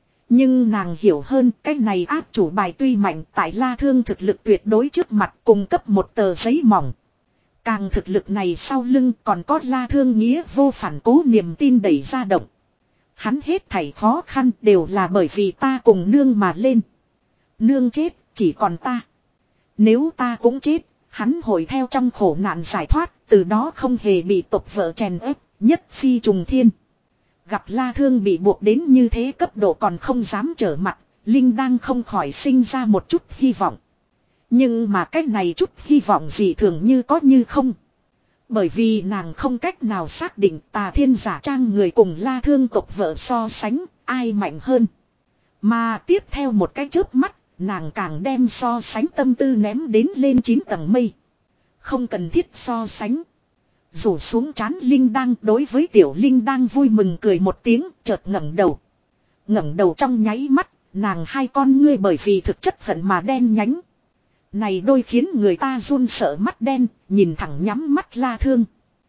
Nhưng nàng hiểu hơn cái này áp chủ bài tuy mạnh tại La Thương thực lực tuyệt đối trước mặt cung cấp một tờ giấy mỏng. Càng thực lực này sau lưng còn có La Thương nghĩa vô phản cố niềm tin đẩy ra động. Hắn hết thảy khó khăn đều là bởi vì ta cùng nương mà lên. Nương chết chỉ còn ta. Nếu ta cũng chết, hắn hội theo trong khổ nạn giải thoát, từ đó không hề bị tộc vợ chèn ép, nhất phi trùng thiên. Gặp La Thương bị buộc đến như thế cấp độ còn không dám trở mặt, Linh đang không khỏi sinh ra một chút hy vọng. Nhưng mà cái này chút hy vọng gì thường như có như không. Bởi vì nàng không cách nào xác định Tà Thiên giả trang người cùng La Thương tộc vợ so sánh, ai mạnh hơn. Mà tiếp theo một cái chớp mắt, nàng càng đem so sánh tâm tư ném đến lên chín tầng mây. Không cần thiết so sánh. Rủ xuống trán Linh Đăng đối với tiểu Linh Đăng vui mừng cười một tiếng chợt ngẩng đầu. ngẩng đầu trong nháy mắt, nàng hai con ngươi bởi vì thực chất hận mà đen nhánh. Này đôi khiến người ta run sợ mắt đen, nhìn thẳng nhắm mắt La Thương.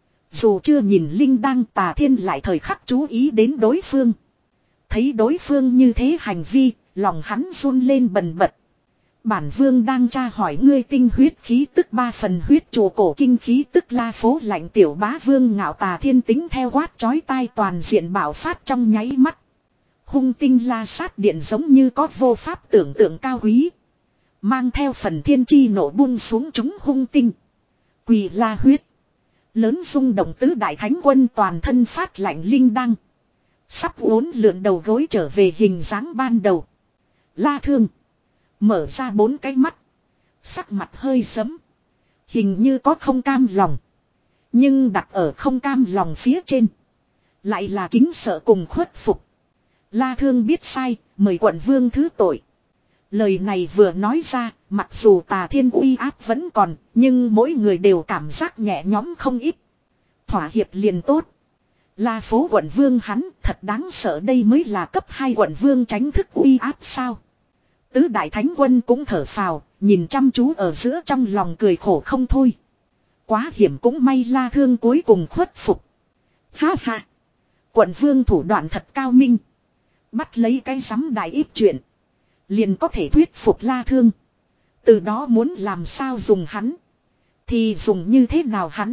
Dù chưa nhìn Linh Đăng Tà Thiên lại thời khắc chú ý đến đối phương. Thấy đối phương như thế hành vi, lòng hắn run lên bần bật. Bản vương đang tra hỏi ngươi tinh huyết khí tức ba phần huyết chùa cổ kinh khí tức La Phố lạnh tiểu bá vương ngạo Tà Thiên tính theo quát chói tai toàn diện bạo phát trong nháy mắt. Hung tinh La Sát điện giống như có vô pháp tưởng tượng cao quý. Mang theo phần thiên chi nổ buông xuống chúng hung tinh. Quỳ la huyết. Lớn rung động tứ đại thánh quân toàn thân phát lạnh Linh Đăng. Sắp uốn lượn đầu gối trở về hình dáng ban đầu. La Thương. Mở ra bốn cái mắt. Sắc mặt hơi sẫm. Hình như có không cam lòng. Nhưng đặt ở không cam lòng phía trên. Lại là kính sợ cùng khuất phục. La Thương biết sai, mời quận vương thứ tội. Lời này vừa nói ra, mặc dù Tà Thiên uy áp vẫn còn, nhưng mỗi người đều cảm giác nhẹ nhõm không ít. Thỏa hiệp liền tốt. La Phố quận vương hắn thật đáng sợ, đây mới là cấp hai quận vương tránh thức uy áp sao. Tứ đại thánh quân cũng thở phào, nhìn chăm chú ở giữa trong lòng cười khổ không thôi. Quá hiểm cũng may La Thương cuối cùng khuất phục. Ha ha. Quận vương thủ đoạn thật cao minh. Bắt lấy cái sắm đại ít chuyện. Liền có thể thuyết phục La Thương. Từ đó muốn làm sao dùng hắn. Thì dùng như thế nào hắn.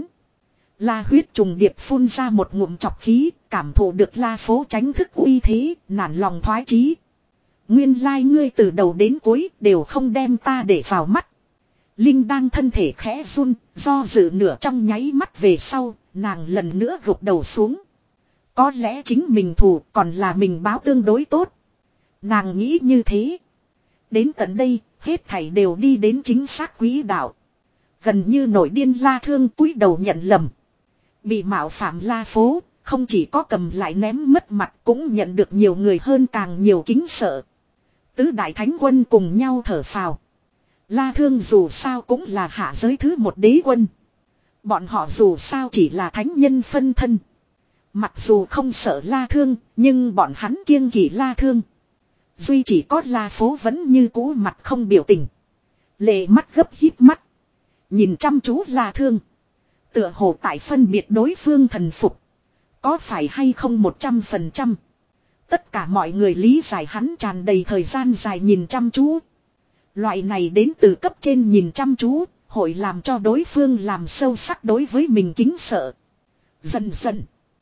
La huyết trùng điệp phun ra một ngụm chọc khí. Cảm thụ được La Phố tránh thức uy thế. Nản lòng thoái chí. Nguyên lai ngươi từ đầu đến cuối đều không đem ta để vào mắt. Linh đang thân thể khẽ run. Do dự nửa trong nháy mắt về sau. Nàng lần nữa gục đầu xuống. Có lẽ chính mình thù còn là mình báo tương đối tốt. Nàng nghĩ như thế. Đến tận đây, hết thảy đều đi đến chính xác quỹ đạo. Gần như nổi điên La Thương cúi đầu nhận lầm. Bị mạo phạm La Phố, không chỉ có cầm lại ném mất mặt cũng nhận được nhiều người hơn càng nhiều kính sợ. Tứ đại thánh quân cùng nhau thở phào. La Thương dù sao cũng là hạ giới thứ một đế quân. Bọn họ dù sao chỉ là thánh nhân phân thân. Mặc dù không sợ La Thương, nhưng bọn hắn kiêng kỵ La Thương. Duy chỉ có La Phố vẫn như cũ mặt không biểu tình. Lệ mắt gấp híp mắt. Nhìn chăm chú La Thương. Tựa hồ tại phân biệt đối phương thần phục. Có phải hay không một trăm phần trăm. Tất cả mọi người lý giải hắn tràn đầy thời gian dài nhìn chăm chú. Loại này đến từ cấp trên nhìn chăm chú, hội làm cho đối phương làm sâu sắc đối với mình kính sợ. Dần dần.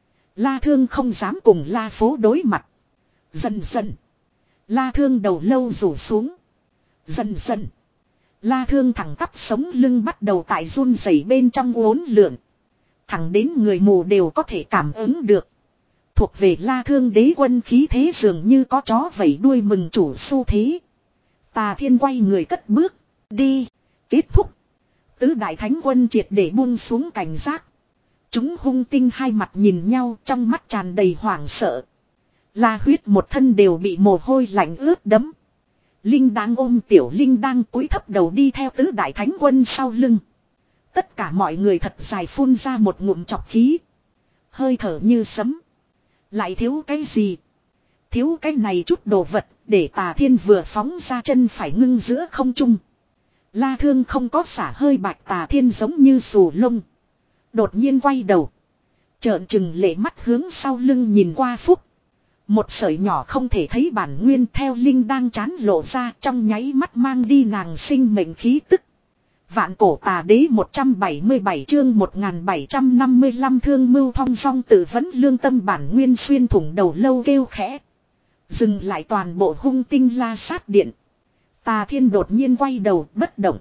La Thương không dám cùng La Phố đối mặt. Dần dần. La Thương đầu lâu rủ xuống. Dần dần. La Thương thẳng tắp sống lưng bắt đầu tại run rẩy bên trong uốn lượn. Thẳng đến người mù đều có thể cảm ứng được. Thuộc về La Thương đế quân khí thế dường như có chó vẫy đuôi mừng chủ xu thế. Tà Thiên quay người cất bước. Đi. Kết thúc. Tứ đại thánh quân triệt để buông xuống cảnh giác. Chúng hung tinh hai mặt nhìn nhau trong mắt tràn đầy hoảng sợ. La Huyết một thân đều bị mồ hôi lạnh ướt đẫm. Linh đang ôm tiểu Linh đang cúi thấp đầu đi theo tứ đại thánh quân sau lưng. Tất cả mọi người thật dài phun ra một ngụm chọc khí. Hơi thở như sấm. Lại thiếu cái gì? Thiếu cái này chút đồ vật để Tà Thiên vừa phóng ra chân phải ngưng giữa không trung. La Thương không có xả hơi bạch Tà Thiên giống như xù lông. Đột nhiên quay đầu. Trợn trừng lệ mắt hướng sau lưng nhìn qua phúc. Một sợi nhỏ không thể thấy bản nguyên theo Linh đang chán lộ ra trong nháy mắt mang đi nàng sinh mệnh khí tức. Vạn cổ tà đế một trăm bảy mươi bảy chương một nghìn bảy trăm năm mươi lăm thương mưu thong song tự vấn lương tâm bản nguyên xuyên thủng đầu lâu kêu khẽ. Dừng lại toàn bộ hung tinh la sát điện. Tà Thiên đột nhiên quay đầu bất động.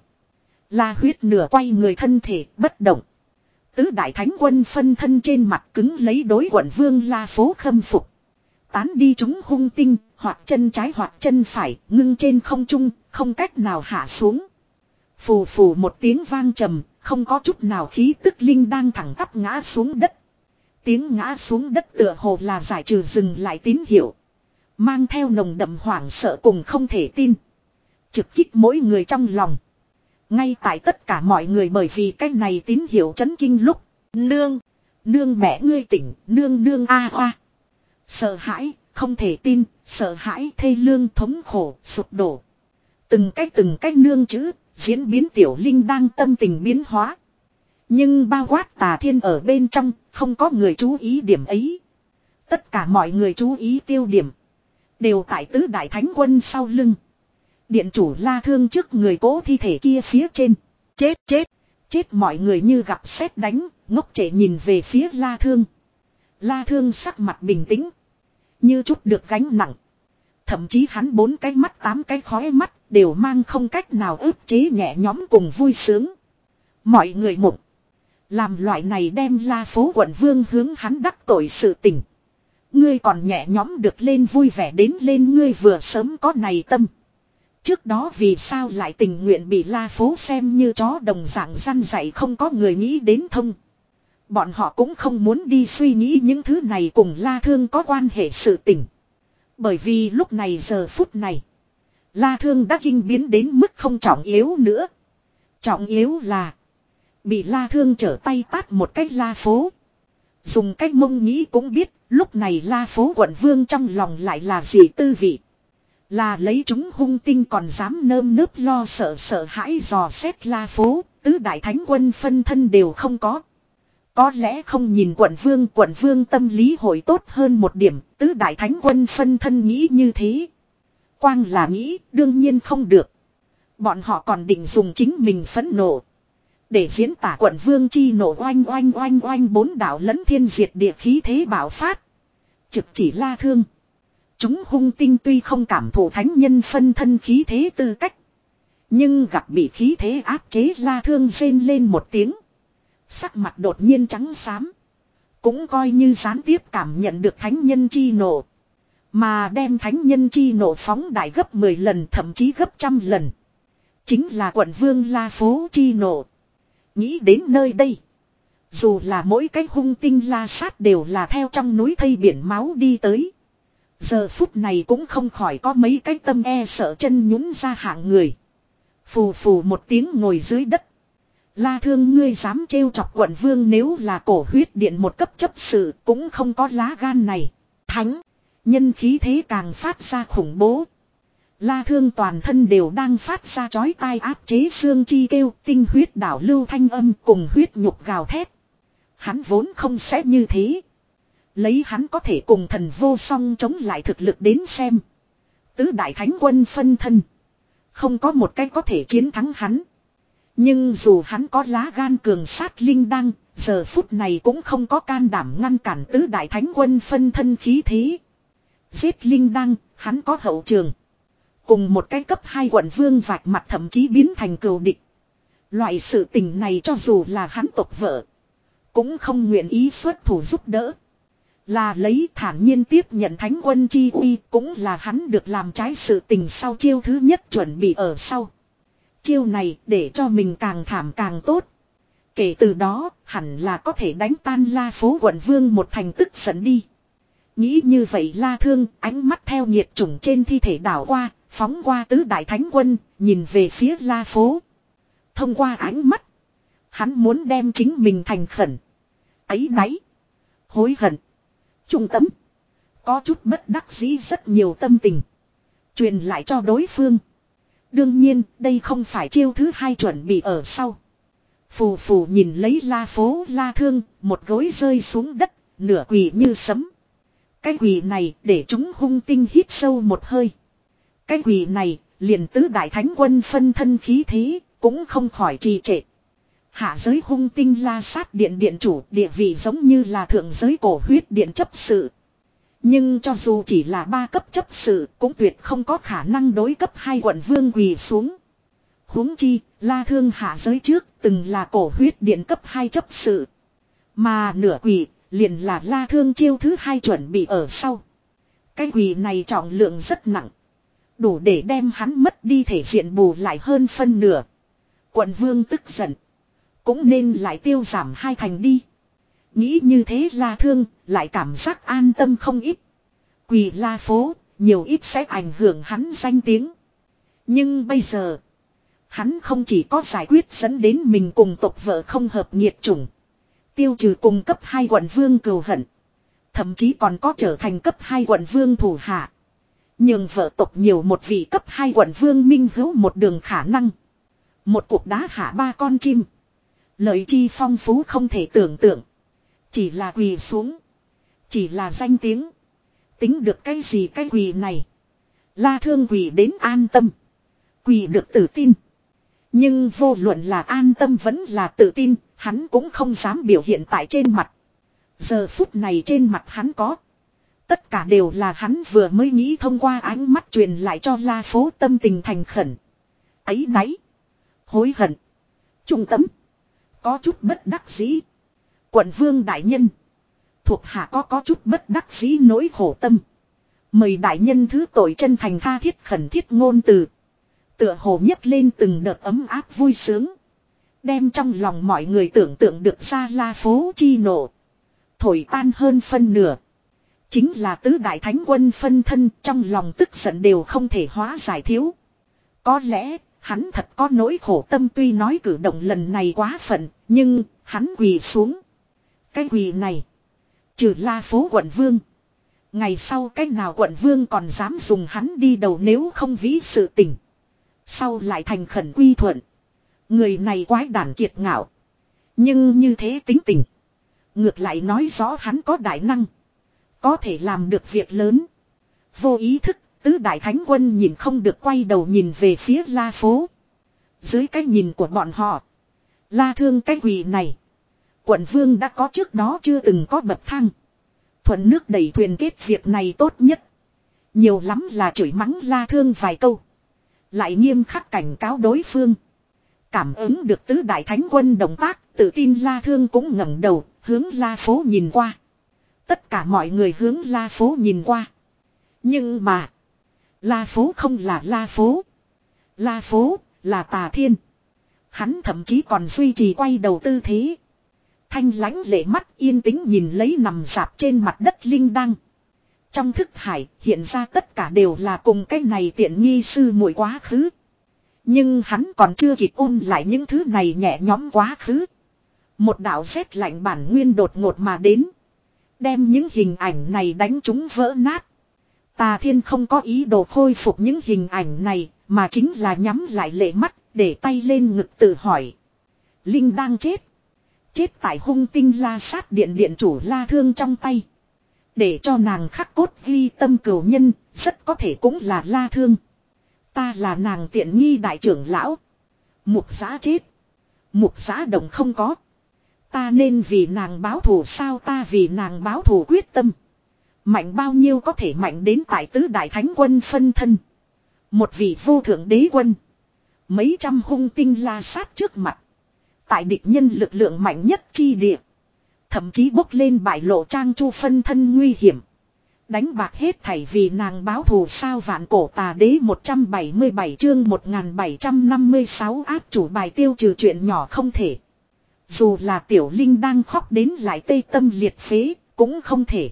La Huyết nửa quay người thân thể bất động. Tứ đại thánh quân phân thân trên mặt cứng lấy đối quận vương La Phố khâm phục. Tán đi chúng hung tinh, hoặc chân trái hoặc chân phải, ngưng trên không trung, không cách nào hạ xuống. Phù phù một tiếng vang trầm, không có chút nào khí tức Linh đang thẳng tắp ngã xuống đất. Tiếng ngã xuống đất tựa hồ là giải trừ dừng lại tín hiệu. Mang theo nồng đậm hoảng sợ cùng không thể tin. Trực kích mỗi người trong lòng. Ngay tại tất cả mọi người bởi vì cái này tín hiệu chấn kinh lúc. Nương, nương mẹ ngươi tỉnh, nương nương a hoa. Sợ hãi, không thể tin, sợ hãi thê lương thống khổ, sụp đổ. Từng cách từng cách nương chữ, diễn biến tiểu Linh đang tâm tình biến hóa. Nhưng bao quát Tà Thiên ở bên trong, không có người chú ý điểm ấy. Tất cả mọi người chú ý tiêu điểm. Đều tại tứ đại thánh quân sau lưng. Điện chủ La Thương trước người cố thi thể kia phía trên. Chết chết, chết mọi người như gặp sét đánh, ngốc trệ nhìn về phía La Thương. La Thương sắc mặt bình tĩnh. Như chút được gánh nặng. Thậm chí hắn bốn cái mắt tám cái khóe mắt đều mang không cách nào ức chế nhẹ nhõm cùng vui sướng. Mọi người mộng. Làm loại này đem La Phố quận vương hướng hắn đắc tội sự tình. Ngươi còn nhẹ nhõm được lên vui vẻ đến lên ngươi vừa sớm có này tâm. Trước đó vì sao lại tình nguyện bị La Phố xem như chó đồng dạng răn dạy không có người nghĩ đến thông. Bọn họ cũng không muốn đi suy nghĩ những thứ này cùng La Thương có quan hệ sự tình. Bởi vì lúc này giờ phút này. La Thương đã kinh biến đến mức không trọng yếu nữa. Trọng yếu là. Bị La Thương trở tay tát một cách La Phố. Dùng cách mông nghĩ cũng biết. Lúc này La Phố quận vương trong lòng lại là gì tư vị. Là lấy chúng hung tinh còn dám nơm nớp lo sợ sợ hãi dò xét La Phố. Tứ đại thánh quân phân thân đều không có. Có lẽ không nhìn quận vương, quận vương tâm lý hội tốt hơn một điểm, tứ đại thánh quân phân thân nghĩ như thế. Quang là nghĩ, đương nhiên không được. Bọn họ còn định dùng chính mình phẫn nộ. Để diễn tả quận vương chi nổ oanh oanh oanh oanh bốn đạo lẫn thiên diệt địa khí thế bạo phát. Trực chỉ La Thương. Chúng hung tinh tuy không cảm thụ thánh nhân phân thân khí thế tư cách. Nhưng gặp bị khí thế áp chế La Thương rên lên một tiếng. Sắc mặt đột nhiên trắng xám. cũng coi như gián tiếp cảm nhận được thánh nhân chi nộ. Mà đem thánh nhân chi nộ phóng đại gấp mười lần thậm chí gấp trăm lần. Chính là quận vương La Phố chi nộ. Nghĩ đến nơi đây. Dù là mỗi cái hung tinh la sát đều là theo trong núi thây biển máu đi tới. Giờ phút này cũng không khỏi có mấy cái tâm e sợ chân nhún ra hạng người. Phù phù một tiếng ngồi dưới đất. La Thương ngươi dám trêu chọc quận vương, nếu là cổ huyết điện một cấp chấp sự cũng không có lá gan này. Thánh, nhân khí thế càng phát ra khủng bố. La Thương toàn thân đều đang phát ra chói tai áp chế xương chi kêu, tinh huyết đảo lưu thanh âm cùng huyết nhục gào thét. Hắn vốn không sẽ như thế. Lấy hắn có thể cùng thần vô song chống lại thực lực đến xem. Tứ đại thánh quân phân thân. Không có một cái có thể chiến thắng hắn. Nhưng dù hắn có lá gan cường sát linh đăng, giờ phút này cũng không có can đảm ngăn cản tứ đại thánh quân phân thân khí thế. Giết linh đăng, hắn có hậu trường. Cùng một cái cấp hai quận vương vạch mặt thậm chí biến thành cừu địch. Loại sự tình này cho dù là hắn tộc vợ, cũng không nguyện ý xuất thủ giúp đỡ. Là lấy thản nhiên tiếp nhận thánh quân chi uy, cũng là hắn được làm trái sự tình sau chiêu thứ nhất chuẩn bị ở sau. Chiêu này để cho mình càng thảm càng tốt. Kể từ đó hẳn là có thể đánh tan La Phố quận vương một thành tức giận đi. Nghĩ như vậy La Thương ánh mắt theo nhiệt chủng trên thi thể đảo qua, phóng qua tứ đại thánh quân, nhìn về phía La Phố. Thông qua ánh mắt, hắn muốn đem chính mình thành khẩn, áy náy, hối hận, trung tâm, có chút bất đắc dĩ rất nhiều tâm tình truyền lại cho đối phương. Đương nhiên đây không phải chiêu thứ hai chuẩn bị ở sau. Phù phù nhìn lấy La Phố La Thương, một gối rơi xuống đất, nửa quỳ như sấm. Cái quỳ này để chúng hung tinh hít sâu một hơi. Cái quỳ này liền tứ đại thánh quân phân thân khí thế cũng không khỏi trì trệ. Hạ giới hung tinh la sát điện điện chủ địa vị giống như là thượng giới cổ huyết điện chấp sự. Nhưng cho dù chỉ là ba cấp chấp sự cũng tuyệt không có khả năng đối cấp hai quận vương quỳ xuống. Huống chi, La Thương hạ giới trước từng là cổ huyết điện cấp hai chấp sự. Mà nửa quỳ liền là La Thương chiêu thứ hai chuẩn bị ở sau. Cái quỳ này trọng lượng rất nặng. Đủ để đem hắn mất đi thể diện bù lại hơn phân nửa. Quận vương tức giận. Cũng nên lại tiêu giảm hai thành đi. Nghĩ như thế La Thương lại cảm giác an tâm không ít. Quỳ La Phố nhiều ít sẽ ảnh hưởng hắn danh tiếng. Nhưng bây giờ hắn không chỉ có giải quyết dẫn đến mình cùng tộc vợ không hợp nhiệt chủng, tiêu trừ cùng cấp hai quận vương cừu hận, thậm chí còn có trở thành cấp hai quận vương thủ hạ, nhường vợ tộc nhiều một vị cấp hai quận vương minh hữu một đường khả năng. Một cuộc đá hạ ba con chim, lợi chi phong phú không thể tưởng tượng. Chỉ là quỳ xuống, chỉ là danh tiếng, tính được cái gì cái quỳ này. La Thương quỳ đến an tâm, quỳ được tự tin. Nhưng vô luận là an tâm vẫn là tự tin, hắn cũng không dám biểu hiện tại trên mặt. Giờ phút này trên mặt hắn có, tất cả đều là hắn vừa mới nghĩ thông qua ánh mắt truyền lại cho La Phố tâm tình thành khẩn, áy náy, hối hận, trung tâm, có chút bất đắc dĩ. Quận vương đại nhân, thuộc hạ có có chút bất đắc dĩ nỗi khổ tâm. Mời đại nhân thứ tội, chân thành tha thiết khẩn thiết ngôn từ. Tựa hồ nhấc lên từng đợt ấm áp vui sướng. Đem trong lòng mọi người tưởng tượng được ra La Phố chi nộ thổi tan hơn phân nửa. Chính là tứ đại thánh quân phân thân trong lòng tức giận đều không thể hóa giải thiếu. Có lẽ hắn thật có nỗi khổ tâm, tuy nói cử động lần này quá phận, nhưng hắn quỳ xuống. Cái quỳ này, trừ La Phố quận vương, ngày sau cách nào quận vương còn dám dùng hắn đi đầu nếu không ví sự tình. Sau lại thành khẩn quy thuận. Người này quái đản kiệt ngạo. Nhưng như thế tính tình, ngược lại nói rõ hắn có đại năng, có thể làm được việc lớn. Vô ý thức, tứ đại thánh quân nhìn không được quay đầu nhìn về phía La Phố. Dưới cái nhìn của bọn họ, La Thương cái quỳ này, quận vương đã có trước đó chưa từng có bậc thang. Thuận nước đẩy thuyền kết việc này tốt nhất. Nhiều lắm là chửi mắng La Thương vài câu, lại nghiêm khắc cảnh cáo đối phương. Cảm ứng được tứ đại thánh quân động tác, tự tin La Thương cũng ngẩng đầu, hướng La Phố nhìn qua. Tất cả mọi người hướng La Phố nhìn qua. Nhưng mà, La Phố không là La Phố. La Phố là Tà Thiên. Hắn thậm chí còn duy trì quay đầu tư thế. Thanh lãnh lệ mắt yên tĩnh nhìn lấy nằm rạp trên mặt đất linh đăng. Trong thức hải hiện ra tất cả đều là cùng cái này tiện nghi sư muội quá khứ. Nhưng hắn còn chưa kịp ôn lại những thứ này nhẹ nhõm quá khứ. Một đạo rét lạnh bản nguyên đột ngột mà đến. Đem những hình ảnh này đánh chúng vỡ nát. Tà Thiên không có ý đồ khôi phục những hình ảnh này, mà chính là nhắm lại lệ mắt, để tay lên ngực tự hỏi. Linh đang chết. Chết tại hung tinh La Sát điện điện chủ La Thương trong tay. Để cho nàng khắc cốt ghi tâm cửu nhân, rất có thể cũng là La Thương. Ta là nàng tiện nghi đại trưởng lão. Mục Giá chết. Mục Giá đồng không có. Ta nên vì nàng báo thù sao, ta vì nàng báo thù quyết tâm. Mạnh bao nhiêu có thể mạnh đến tại tứ đại thánh quân phân thân. Một vị vô thượng đế quân. Mấy trăm hung tinh La Sát trước mặt. Tại địch nhân lực lượng mạnh nhất chi địa. Thậm chí bốc lên bại lộ trang chu phân thân nguy hiểm. Đánh bạc hết thảy vì nàng báo thù sao. Vạn cổ tà đế một trăm bảy mươi bảy chương một nghìn bảy trăm năm mươi sáu áp chủ bài tiêu trừ chuyện nhỏ không thể. Dù là tiểu linh đang khóc đến lại tê tâm liệt phế, cũng không thể.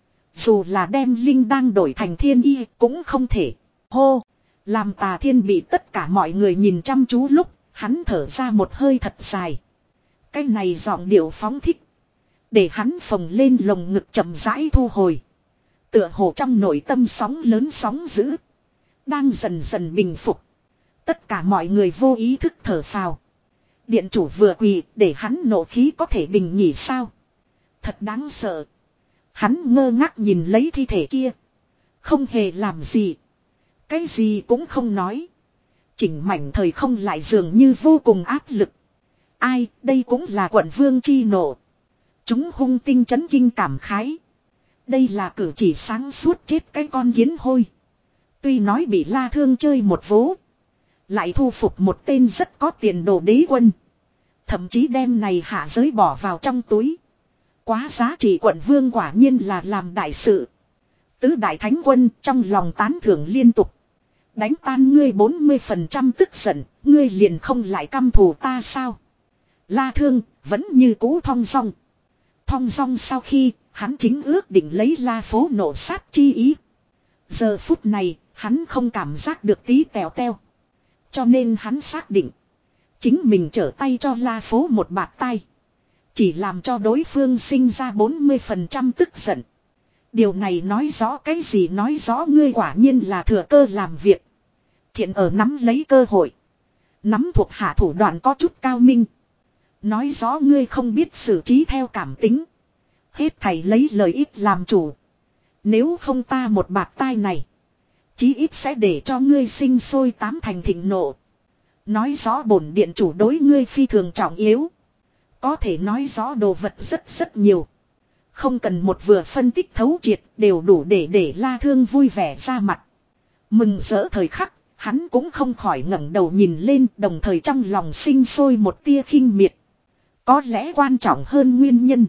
Dù là đem linh đang đổi thành thiên y, cũng không thể. Hô! Làm Tà Thiên bị tất cả mọi người nhìn chăm chú lúc, hắn thở ra một hơi thật dài. Cái này giọng điệu phóng thích. Để hắn phồng lên lồng ngực chậm rãi thu hồi. Tựa hồ trong nội tâm sóng lớn sóng dữ. Đang dần dần bình phục. Tất cả mọi người vô ý thức thở phào. Điện chủ vừa quỳ để hắn nộ khí có thể bình nghỉ sao. Thật đáng sợ. Hắn ngơ ngác nhìn lấy thi thể kia. Không hề làm gì. Cái gì cũng không nói. Chỉnh mảnh thời không lại dường như vô cùng áp lực. Ai, đây cũng là quận vương chi nộ. Chúng hung tinh chấn kinh cảm khái. Đây là cử chỉ sáng suốt chết cái con kiến hôi. Tuy nói bị La Thương chơi một vố. Lại thu phục một tên rất có tiền đồ đế quân. Thậm chí đem này hạ giới bỏ vào trong túi. Quá giá trị quận vương quả nhiên là làm đại sự. Tứ đại thánh quân trong lòng tán thưởng liên tục. Đánh tan ngươi bốn mươi phần trăm tức giận, ngươi liền không lại căm thù ta sao? La Thương vẫn như cũ thong dong. Thong dong sau khi hắn chính ước định lấy La Phố nổ sát chi ý. Giờ phút này hắn không cảm giác được tí tèo teo. Cho nên hắn xác định. Chính mình trở tay cho La Phố một bạt tay. Chỉ làm cho đối phương sinh ra bốn mươi phần trăm tức giận. Điều này nói rõ cái gì, nói rõ ngươi quả nhiên là thừa cơ làm việc. Thiện ở nắm lấy cơ hội. Nắm thuộc hạ thủ đoạn có chút cao minh. Nói rõ ngươi không biết xử trí theo cảm tính. Hết thầy lấy lời ít làm chủ. Nếu không ta một bạt tai này. Chí ít sẽ để cho ngươi sinh sôi tám thành thịnh nộ. Nói rõ bổn điện chủ đối ngươi phi thường trọng yếu. Có thể nói rõ đồ vật rất rất nhiều. Không cần một vừa phân tích thấu triệt đều đủ để để La Thương vui vẻ ra mặt. Mừng rỡ thời khắc, hắn cũng không khỏi ngẩng đầu nhìn lên, đồng thời trong lòng sinh sôi một tia khinh miệt. Có lẽ quan trọng hơn nguyên nhân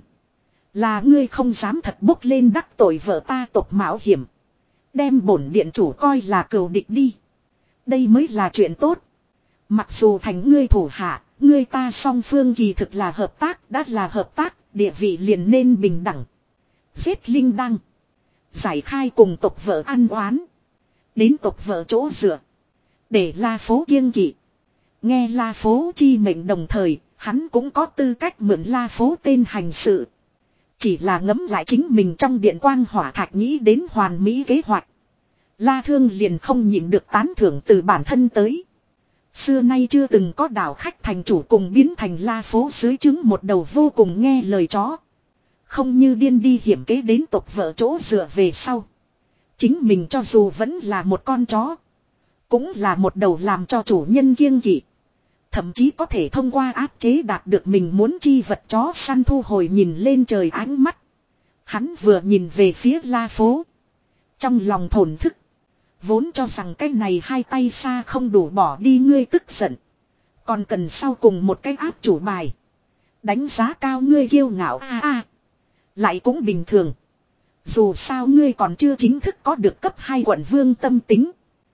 là ngươi không dám thật bốc lên đắc tội vợ ta tộc mạo hiểm. Đem bổn điện chủ coi là cừu địch đi. Đây mới là chuyện tốt. Mặc dù thành ngươi thủ hạ, ngươi ta song phương kỳ thực là hợp tác, đã là hợp tác, địa vị liền nên bình đẳng. Giết linh đăng. Giải khai cùng tộc vợ ăn oán. Đến tộc vợ chỗ dựa. Để La Phố kiêng kỵ. Nghe La Phố chi mệnh đồng thời, hắn cũng có tư cách mượn La Phố tên hành sự. Chỉ là ngấm lại chính mình trong điện quang hỏa thạch nghĩ đến hoàn mỹ kế hoạch. La Thương liền không nhịn được tán thưởng từ bản thân tới. Xưa nay chưa từng có đảo khách thành chủ cùng biến thành La Phố dưới trứng một đầu vô cùng nghe lời chó. Không như điên đi hiểm kế đến tộc vợ chỗ dựa về sau. Chính mình cho dù vẫn là một con chó. Cũng là một đầu làm cho chủ nhân kiêng kỵ. Thậm chí có thể thông qua áp chế đạt được mình muốn chi vật chó săn thu hồi nhìn lên trời ánh mắt. Hắn vừa nhìn về phía La Phố. Trong lòng thổn thức. Vốn cho rằng cái này hai tay xa không đủ bỏ đi ngươi tức giận. Còn cần sau cùng một cái áp chủ bài. đánh giá cao ngươi kiêu ngạo a a. Lại cũng bình thường. Dù sao ngươi còn chưa chính thức có được cấp hai quận vương tâm tính.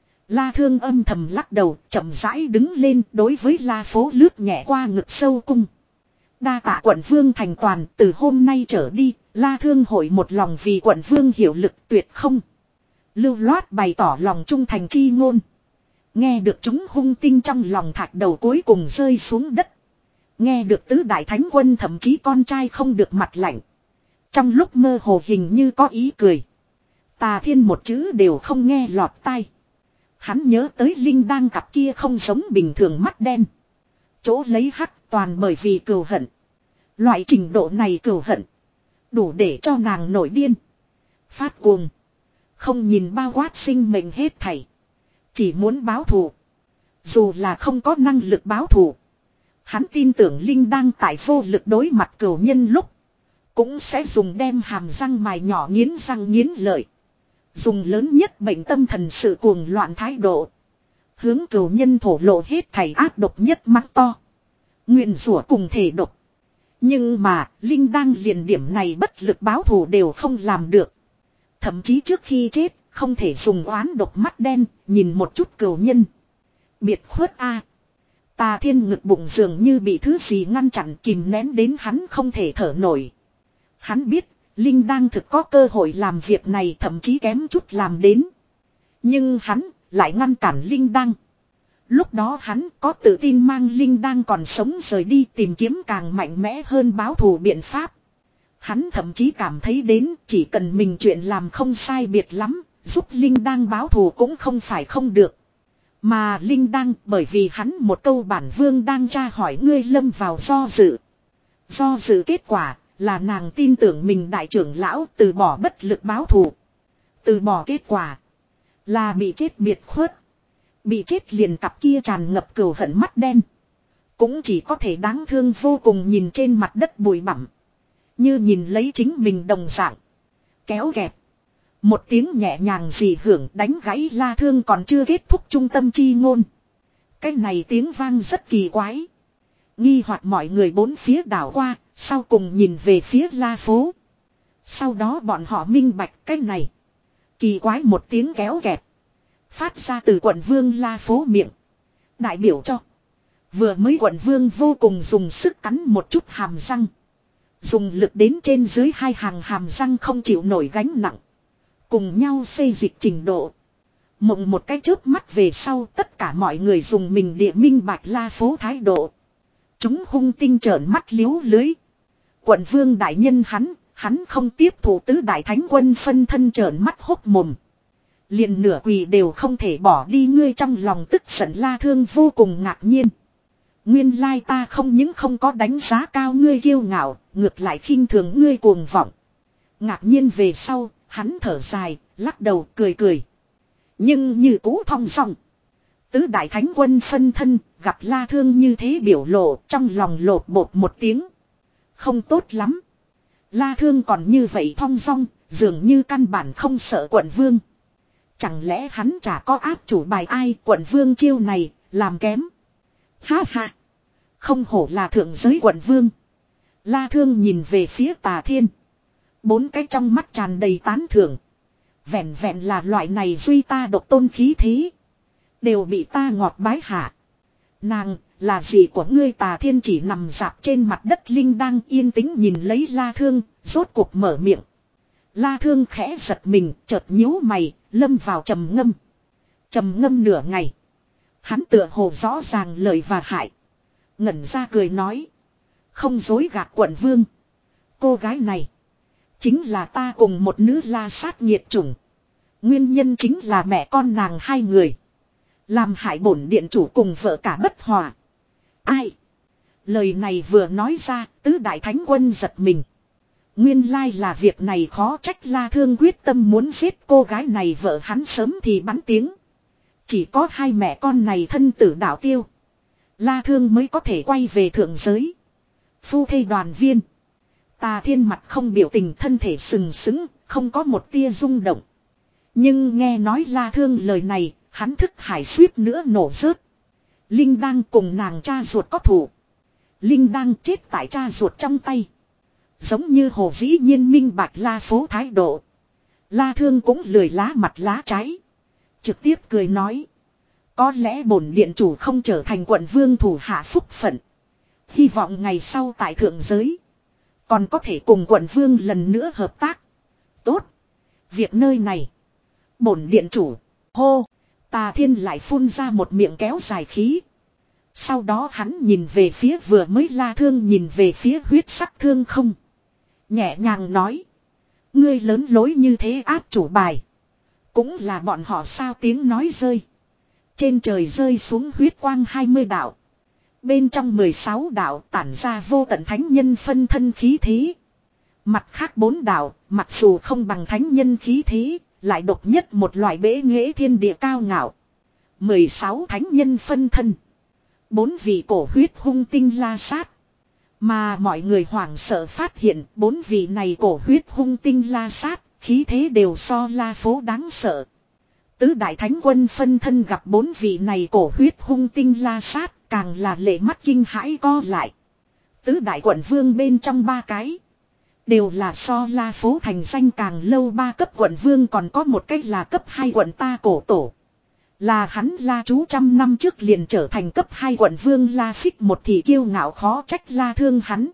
La Thương âm thầm lắc đầu, chậm rãi đứng lên đối với La Phố lướt nhẹ qua ngực sâu cung. Đa tạ quận vương thành toàn, từ hôm nay trở đi, La Thương hội một lòng vì quận vương hiệu lực tuyệt không. Lưu loát bày tỏ lòng trung thành chi ngôn. Nghe được chúng hung tinh trong lòng thạch đầu cuối cùng rơi xuống đất. Nghe được tứ đại thánh quân thậm chí con trai không được mặt lạnh. Trong lúc mơ hồ hình như có ý cười. Tà Thiên một chữ đều không nghe lọt tai. Hắn nhớ tới Linh đang cặp kia không giống bình thường mắt đen. Chỗ lấy hắc toàn bởi vì cừu hận. Loại trình độ này cừu hận. Đủ để cho nàng nổi điên. Phát cuồng. Không nhìn bao quát sinh mệnh hết thảy. Chỉ muốn báo thù. Dù là không có năng lực báo thù. Hắn tin tưởng Linh đang tại vô lực đối mặt cừu nhân lúc. Cũng sẽ dùng đem hàm răng mài nhỏ nghiến răng nghiến lợi. Dùng lớn nhất bệnh tâm thần sự cuồng loạn thái độ. Hướng cừu nhân thổ lộ hết thảy ác độc nhất mắng to. Nguyện rủa cùng thể độc. Nhưng mà, Linh đang liền điểm này bất lực báo thù đều không làm được. Thậm chí trước khi chết, không thể dùng oán độc mắt đen, nhìn một chút cừu nhân. Biệt khuất a. Tà Thiên ngực bụng dường như bị thứ gì ngăn chặn kìm nén đến hắn không thể thở nổi. Hắn biết, Linh đang thực có cơ hội làm việc này thậm chí kém chút làm đến. Nhưng hắn lại ngăn cản Linh đang. Lúc đó hắn có tự tin mang Linh đang còn sống rời đi tìm kiếm càng mạnh mẽ hơn báo thù biện pháp. Hắn thậm chí cảm thấy đến chỉ cần mình chuyện làm không sai biệt lắm, giúp Linh đang báo thù cũng không phải không được. Mà Linh đang bởi vì hắn một câu bản vương đang tra hỏi ngươi lâm vào do dự. Do dự kết quả là nàng tin tưởng mình đại trưởng lão từ bỏ bất lực báo thù. Từ bỏ kết quả là bị chết biệt khuất. Bị chết liền cặp kia tràn ngập cừu hận mắt đen. Cũng chỉ có thể đáng thương vô cùng nhìn trên mặt đất bụi bặm. Như nhìn lấy chính mình đồng dạng. Kéo kẹp. Một tiếng nhẹ nhàng dị hưởng đánh gãy La Thương còn chưa kết thúc trung tâm chi ngôn. Cái này tiếng vang rất kỳ quái. Nghi hoặc mọi người bốn phía đảo qua, sau cùng nhìn về phía La Phố. Sau đó bọn họ minh bạch cái này. Kỳ quái một tiếng kéo kẹp. Phát ra từ quận vương La Phố miệng. Đại biểu cho. Vừa mới quận vương vô cùng dùng sức cắn một chút hàm răng. Dùng lực đến trên dưới hai hàng hàm răng không chịu nổi gánh nặng. Cùng nhau xây dịch trình độ. Mộng một cái chớp mắt về sau tất cả mọi người dùng mình địa minh bạch La Phố thái độ. Chúng hung tinh trợn mắt liếu lưới. Quận vương đại nhân hắn, hắn không tiếp thủ tứ đại thánh quân phân thân trợn mắt hốc mồm. Liền nửa quỳ đều không thể bỏ đi ngươi trong lòng tức giận La Thương vô cùng ngạc nhiên. Nguyên lai ta không những không có đánh giá cao ngươi kiêu ngạo, ngược lại khinh thường ngươi cuồng vọng. Ngạc nhiên về sau, hắn thở dài, lắc đầu cười cười. Nhưng như cũ thong song. Tứ đại thánh quân phân thân, gặp La Thương như thế biểu lộ, trong lòng lột bột một tiếng. Không tốt lắm. La Thương còn như vậy thong song, dường như căn bản không sợ quận vương. Chẳng lẽ hắn chả có áp chủ bài ai quận vương chiêu này, làm kém. Ha ha. Không hổ là thượng giới quận vương. La Thương nhìn về phía Tà Thiên. Bốn cái trong mắt tràn đầy tán thưởng. Vẹn vẹn là loại này duy ta độc tôn khí thế. Đều bị ta ngọt bái hạ. Nàng, là gì của ngươi Tà Thiên chỉ nằm dạp trên mặt đất Linh đang yên tĩnh nhìn lấy La Thương, rốt cuộc mở miệng. La Thương khẽ giật mình, chợt nhíu mày, lâm vào trầm ngâm. Trầm ngâm nửa ngày. Hắn tựa hồ rõ ràng lời và hại. Ngẩn ra cười nói. Không dối gạt quận vương. Cô gái này. Chính là ta cùng một nữ la sát nhiệt chủng. Nguyên nhân chính là mẹ con nàng hai người. Làm hại bổn điện chủ cùng vợ cả bất hòa. Ai? Lời này vừa nói ra, tứ đại thánh quân giật mình. Nguyên lai là việc này khó trách La Thương quyết tâm muốn giết cô gái này vợ hắn sớm thì bắn tiếng. Chỉ có hai mẹ con này thân tử đạo tiêu. La Thương mới có thể quay về thượng giới. Phu thê đoàn viên. Tà Thiên mặt không biểu tình thân thể sừng sững, không có một tia rung động. Nhưng nghe nói La Thương lời này, hắn thức hải suýt nữa nổ rớt. Linh đang cùng nàng cha ruột có thủ. Linh đang chết tại cha ruột trong tay. Giống như hồ dĩ nhiên minh bạch La phố thái độ. La Thương cũng lười lá mặt lá trái. Trực tiếp cười nói. Có lẽ bổn điện chủ không trở thành quận vương thủ hạ phúc phận. Hy vọng ngày sau tại thượng giới. Còn có thể cùng quận vương lần nữa hợp tác. Tốt. Việc nơi này. Bổn điện chủ. Hô. Tà Thiên lại phun ra một miệng kéo dài khí. Sau đó hắn nhìn về phía vừa mới La Thương nhìn về phía huyết sắc thương không. Nhẹ nhàng nói. Ngươi lớn lối như thế áp chủ bài. Cũng là bọn họ sao tiếng nói rơi. Trên trời rơi xuống huyết quang hai mươi đạo. Bên trong mười sáu đạo tản ra vô tận thánh nhân phân thân khí thế. Mặt khác bốn đạo, mặc dù không bằng thánh nhân khí thế, lại độc nhất một loại bế nghệ thiên địa cao ngạo. mười sáu thánh nhân phân thân. Bốn vị cổ huyết hung tinh la sát. Mà mọi người hoảng sợ phát hiện bốn vị này cổ huyết hung tinh la sát, khí thế đều so La phố đáng sợ. Tứ đại thánh quân phân thân gặp bốn vị này cổ huyết hung tinh la sát, càng là lệ mắt kinh hãi co lại. Tứ đại quận vương bên trong ba cái. Đều là so La phố thành danh càng lâu ba cấp quận vương, còn có một cách là cấp hai quận ta cổ tổ. Là hắn La chú trăm năm trước liền trở thành cấp hai quận vương La Phích một thì kiêu ngạo khó trách La Thương hắn.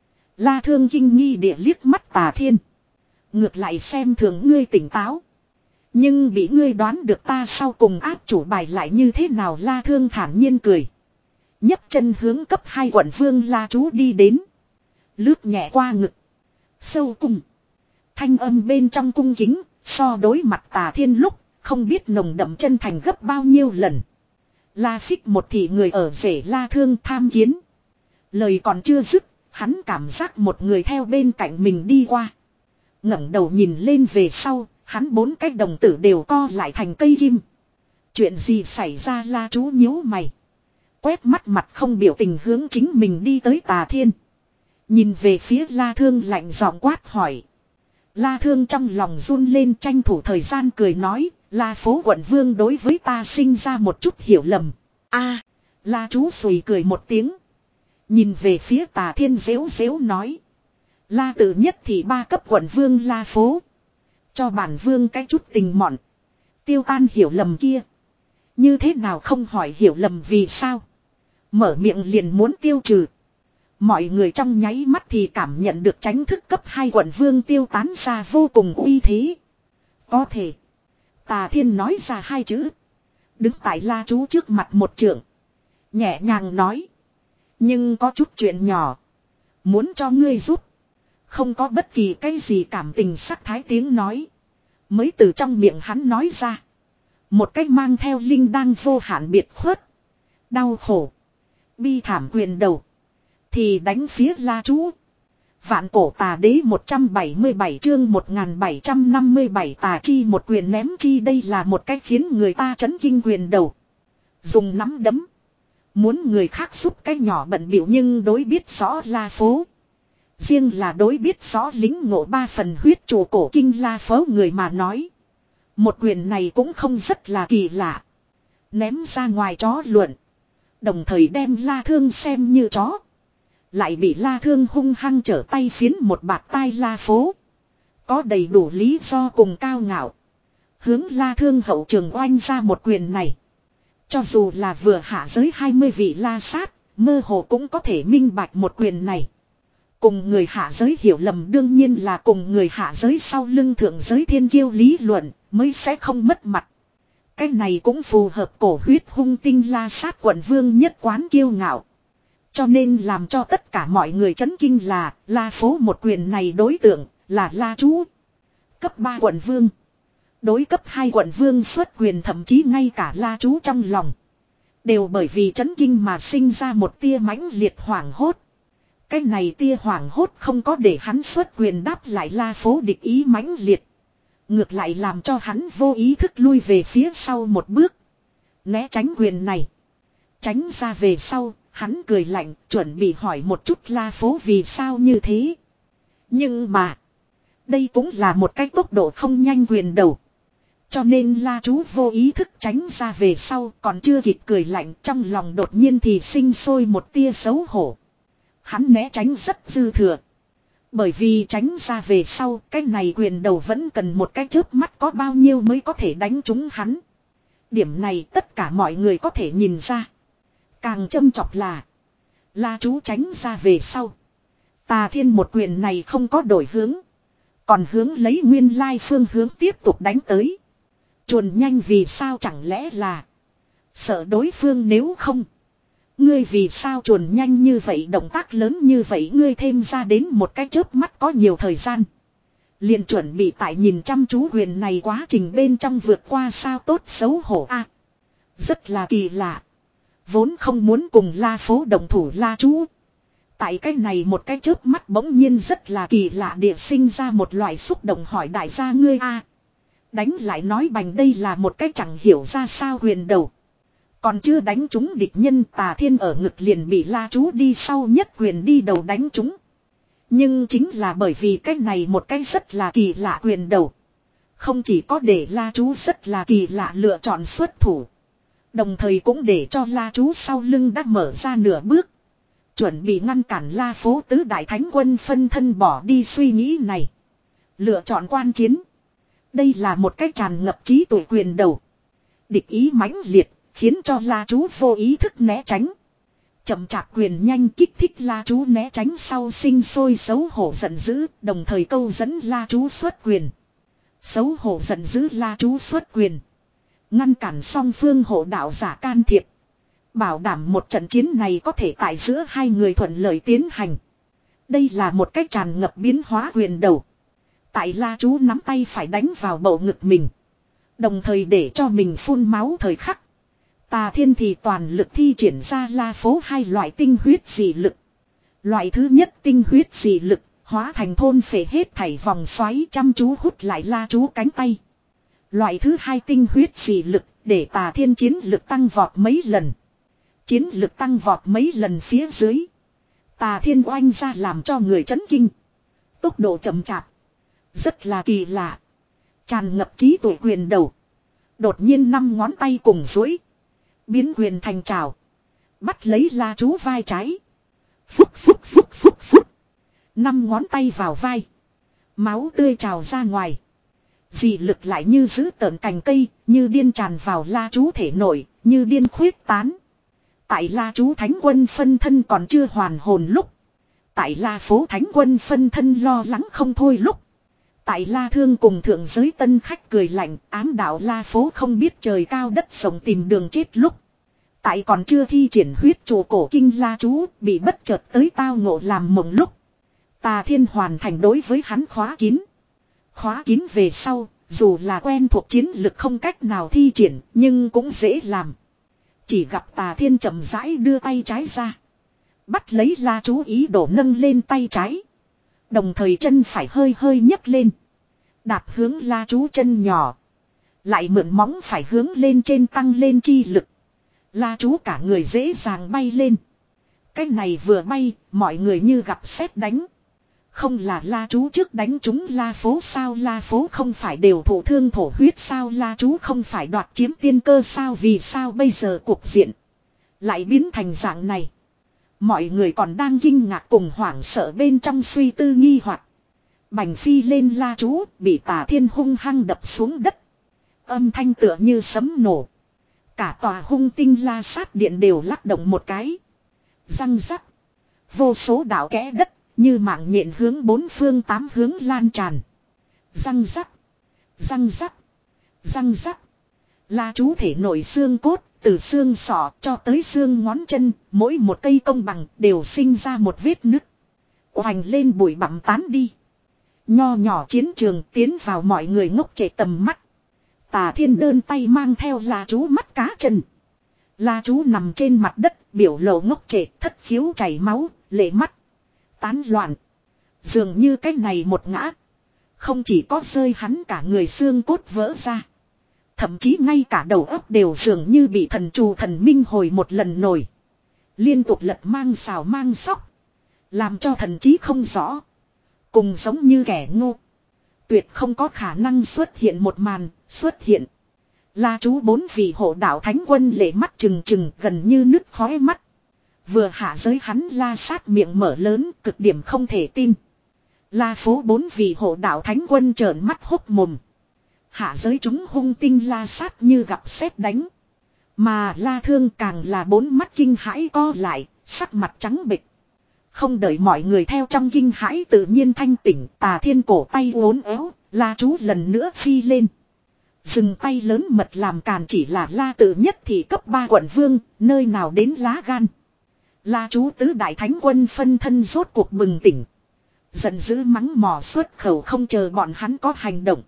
La Thương kinh nghi địa liếc mắt Tà Thiên. Ngược lại xem thường ngươi tỉnh táo. Nhưng bị ngươi đoán được ta sau cùng áp chủ bài lại như thế nào? La Thương thản nhiên cười. nhấc chân hướng cấp hai quận vương La chú đi đến. Lướt nhẹ qua ngực. Sâu cung. Thanh âm bên trong cung kính, so đối mặt Tà Thiên lúc, không biết nồng đậm chân thành gấp bao nhiêu lần. La Phích một thị người ở rể La Thương tham kiến. Lời còn chưa dứt, hắn cảm giác một người theo bên cạnh mình đi qua. Ngẩng đầu nhìn lên về sau, hắn bốn cái đồng tử đều co lại thành cây kim. Chuyện gì xảy ra? La chú nhíu mày. Quét mắt mặt không biểu tình hướng chính mình đi tới Tà Thiên. Nhìn về phía La Thương lạnh giọng quát hỏi. La Thương trong lòng run lên, tranh thủ thời gian cười nói. La phố quận vương đối với ta sinh ra một chút hiểu lầm. A, La chú sùi cười một tiếng. Nhìn về phía Tà Thiên dễu dễu nói. La tự nhất thì ba cấp quận vương La phố. Cho bản vương cái chút tình mọn. Tiêu tan hiểu lầm kia. Như thế nào không hỏi hiểu lầm vì sao. Mở miệng liền muốn tiêu trừ. Mọi người trong nháy mắt thì cảm nhận được tránh thức cấp hai quận vương tiêu tán ra vô cùng uy thế. Có thể. Tà Thiên nói ra hai chữ. Đứng tại La chú trước mặt một trượng. Nhẹ nhàng nói. Nhưng có chút chuyện nhỏ. Muốn cho ngươi giúp. Không có bất kỳ cái gì cảm tình sắc thái tiếng nói. Mới từ trong miệng hắn nói ra. Một cách mang theo linh đang vô hạn biệt khuất. Đau khổ. Bi thảm quyền đầu. Thì đánh phía La chú. Vạn cổ tà đế một trăm bảy mươi bảy chương một nghìn bảy trăm năm mươi bảy tà chi một quyền ném chi, đây là một cách khiến người ta chấn kinh quyền đầu. Dùng nắm đấm. Muốn người khác giúp cái nhỏ bận bịu nhưng đối biết rõ La phố. Riêng là đối biết rõ lính ngộ ba phần huyết chủ cổ kinh La phố người mà nói. Một quyền này cũng không rất là kỳ lạ. Ném ra ngoài chó luận. Đồng thời đem La Thương xem như chó. Lại bị La Thương hung hăng trở tay phiến một bạt tai La phố. Có đầy đủ lý do cùng cao ngạo. Hướng La Thương hậu trường oanh ra một quyền này. Cho dù là vừa hạ giới hai mươi vị La sát, mơ hồ cũng có thể minh bạch một quyền này. Cùng người hạ giới hiểu lầm đương nhiên là cùng người hạ giới sau lưng thượng giới thiên kiêu lý luận mới sẽ không mất mặt. Cái này cũng phù hợp cổ huyết hung tinh La sát quận vương nhất quán kiêu ngạo. Cho nên làm cho tất cả mọi người chấn kinh là La phố một quyền này đối tượng là La chú. Cấp ba quận vương. Đối cấp hai quận vương xuất quyền, thậm chí ngay cả La chú trong lòng. Đều bởi vì chấn kinh mà sinh ra một tia mãnh liệt hoảng hốt. Cái này tia hoảng hốt không có để hắn xuất quyền đáp lại La phố địch ý mãnh liệt. Ngược lại làm cho hắn vô ý thức lui về phía sau một bước. Né tránh quyền này. Tránh ra về sau. Hắn cười lạnh, chuẩn bị hỏi một chút La phố vì sao như thế. Nhưng mà, đây cũng là một cái tốc độ không nhanh quyền đầu. Cho nên La chú vô ý thức tránh ra về sau, còn chưa kịp cười lạnh, trong lòng đột nhiên thì sinh sôi một tia xấu hổ. Hắn né tránh rất dư thừa. Bởi vì tránh ra về sau, cái này quyền đầu vẫn cần một cái chớp mắt có bao nhiêu mới có thể đánh trúng hắn. Điểm này tất cả mọi người có thể nhìn ra. Càng châm chọc là La Chú tránh ra về sau. Tà Thiên một quyền này không có đổi hướng. Còn hướng lấy nguyên lai phương hướng tiếp tục đánh tới. Chuồn nhanh vì sao chẳng lẽ là sợ đối phương nếu không. Ngươi vì sao chuồn nhanh như vậy, động tác lớn như vậy, ngươi thêm ra đến một cái chớp mắt có nhiều thời gian. Liền chuẩn bị tại nhìn chăm chú huyền này quá trình bên trong vượt qua sao tốt xấu hổ a. Rất là kỳ lạ. Vốn không muốn cùng La Phố đồng thủ La Chú. Tại cái này một cái chớp mắt bỗng nhiên rất là kỳ lạ địa sinh ra một loại xúc động, hỏi đại gia ngươi a. Đánh lại nói bành, đây là một cái chẳng hiểu ra sao huyền đầu. Còn chưa đánh trúng địch nhân, Tà Thiên ở ngực liền bị La Chú đi sau nhất quyền đi đầu đánh trúng. Nhưng chính là bởi vì cái này một cái rất là kỳ lạ quyền đầu. Không chỉ có để La Chú rất là kỳ lạ lựa chọn xuất thủ. Đồng thời cũng để cho La Chú sau lưng đã mở ra nửa bước. Chuẩn bị ngăn cản La Phố tứ đại thánh quân phân thân bỏ đi suy nghĩ này. Lựa chọn quan chiến. Đây là một cái tràn ngập trí tuệ quyền đầu. Địch ý mãnh liệt. Khiến cho La Chú vô ý thức né tránh. Chậm chạp quyền nhanh kích thích La Chú né tránh sau sinh sôi xấu hổ giận dữ. Đồng thời câu dẫn La Chú xuất quyền. Xấu hổ giận dữ La Chú xuất quyền. Ngăn cản song phương hộ đạo giả can thiệp. Bảo đảm một trận chiến này có thể tại giữa hai người thuận lợi tiến hành. Đây là một cách tràn ngập biến hóa quyền đầu. Tại La Chú nắm tay phải đánh vào bầu ngực mình. Đồng thời để cho mình phun máu thời khắc. Tà Thiên thì toàn lực thi triển ra La Phố hai loại tinh huyết dị lực. Loại thứ nhất tinh huyết dị lực, hóa thành thôn phệ hết thảy vòng xoáy chăm chú hút lại La Chú cánh tay. Loại thứ hai tinh huyết dị lực, để Tà Thiên chiến lực tăng vọt mấy lần. Chiến lực tăng vọt mấy lần phía dưới. Tà Thiên oanh ra làm cho người chấn kinh. Tốc độ chậm chạp. Rất là kỳ lạ. Tràn ngập trí tuệ quyền đầu. Đột nhiên năm ngón tay cùng duỗi. Biến quyền thành trào. Bắt lấy La Chú vai trái. Phúc phúc phúc phúc phúc. Năm ngón tay vào vai. Máu tươi trào ra ngoài. Dị lực lại như giữ tợn cành cây. Như điên tràn vào La Chú thể nội. Như điên khuyết tán. Tại La Chú thánh quân phân thân còn chưa hoàn hồn lúc. Tại La Phố thánh quân phân thân lo lắng không thôi lúc. Tại La Thương cùng thượng giới tân khách cười lạnh, ám đạo La Phố không biết trời cao đất rộng tìm đường chết lúc. Tại còn chưa thi triển huyết trụ cổ kinh La Chú bị bất chợt tới tao ngộ làm mộng lúc. Tà Thiên hoàn thành đối với hắn khóa kín. Khóa kín về sau, dù là quen thuộc chiến lực không cách nào thi triển, nhưng cũng dễ làm. Chỉ gặp Tà Thiên chậm rãi đưa tay trái ra. Bắt lấy La Chú ý đổ nâng lên tay trái. Đồng thời chân phải hơi hơi nhấc lên. Đạp hướng La Chú chân nhỏ. Lại mượn móng phải hướng lên trên tăng lên chi lực. La Chú cả người dễ dàng bay lên. Cái này vừa bay, mọi người như gặp sét đánh. Không là La Chú trước đánh chúng La Phố sao, La Phố không phải đều thổ thương thổ huyết sao, La Chú không phải đoạt chiếm tiên cơ sao, vì sao bây giờ cuộc diện lại biến thành dạng này. Mọi người còn đang kinh ngạc cùng hoảng sợ bên trong suy tư nghi hoặc. Bành phi lên La Chú bị Tà Thiên hung hăng đập xuống đất. Âm thanh tựa như sấm nổ. Cả tòa hung tinh La Sát điện đều lắc động một cái. Răng rắc. Vô số đạo kẽ đất như mạng nhện hướng bốn phương tám hướng lan tràn. Răng rắc. Răng rắc. Răng rắc. La Chú thể nội xương cốt. Từ xương sọ cho tới xương ngón chân, mỗi một cây công bằng đều sinh ra một vết nứt. Oành lên bụi bặm tán đi. Nho nhỏ chiến trường tiến vào mọi người ngốc trệ tầm mắt. Tà Thiên đơn tay mang theo La Chú mắt cá chân. La Chú nằm trên mặt đất, biểu lộ ngốc trệ, thất khiếu chảy máu, lệ mắt. Tán loạn. Dường như cái này một ngã. Không chỉ có rơi hắn cả người xương cốt vỡ ra. Thậm chí ngay cả đầu óc đều dường như bị thần trù thần minh hồi một lần nổi. Liên tục lật mang xào mang sóc. Làm cho thần trí không rõ. Cùng giống như kẻ ngu. Tuyệt không có khả năng xuất hiện một màn, xuất hiện. La Chú bốn vị hộ đạo thánh quân lệ mắt trừng trừng gần như nứt khói mắt. Vừa hạ giới hắn la sát miệng mở lớn cực điểm không thể tin. La phố bốn vị hộ đạo thánh quân trợn mắt hốc mồm. Hạ giới chúng hung tinh la sát như gặp sét đánh. Mà la thương càng là bốn mắt kinh hãi co lại, sắc mặt trắng bệch. Không đợi mọi người theo trong kinh hãi tự nhiên thanh tỉnh, Tà Thiên cổ tay uốn éo, la chú lần nữa phi lên. Dừng tay lớn mật làm càn chỉ là la tự nhất thì cấp ba quận vương, nơi nào đến lá gan. La chú tứ đại thánh quân phân thân rốt cuộc bừng tỉnh. Giận dữ mắng mỏ xuất khẩu không chờ bọn hắn có hành động.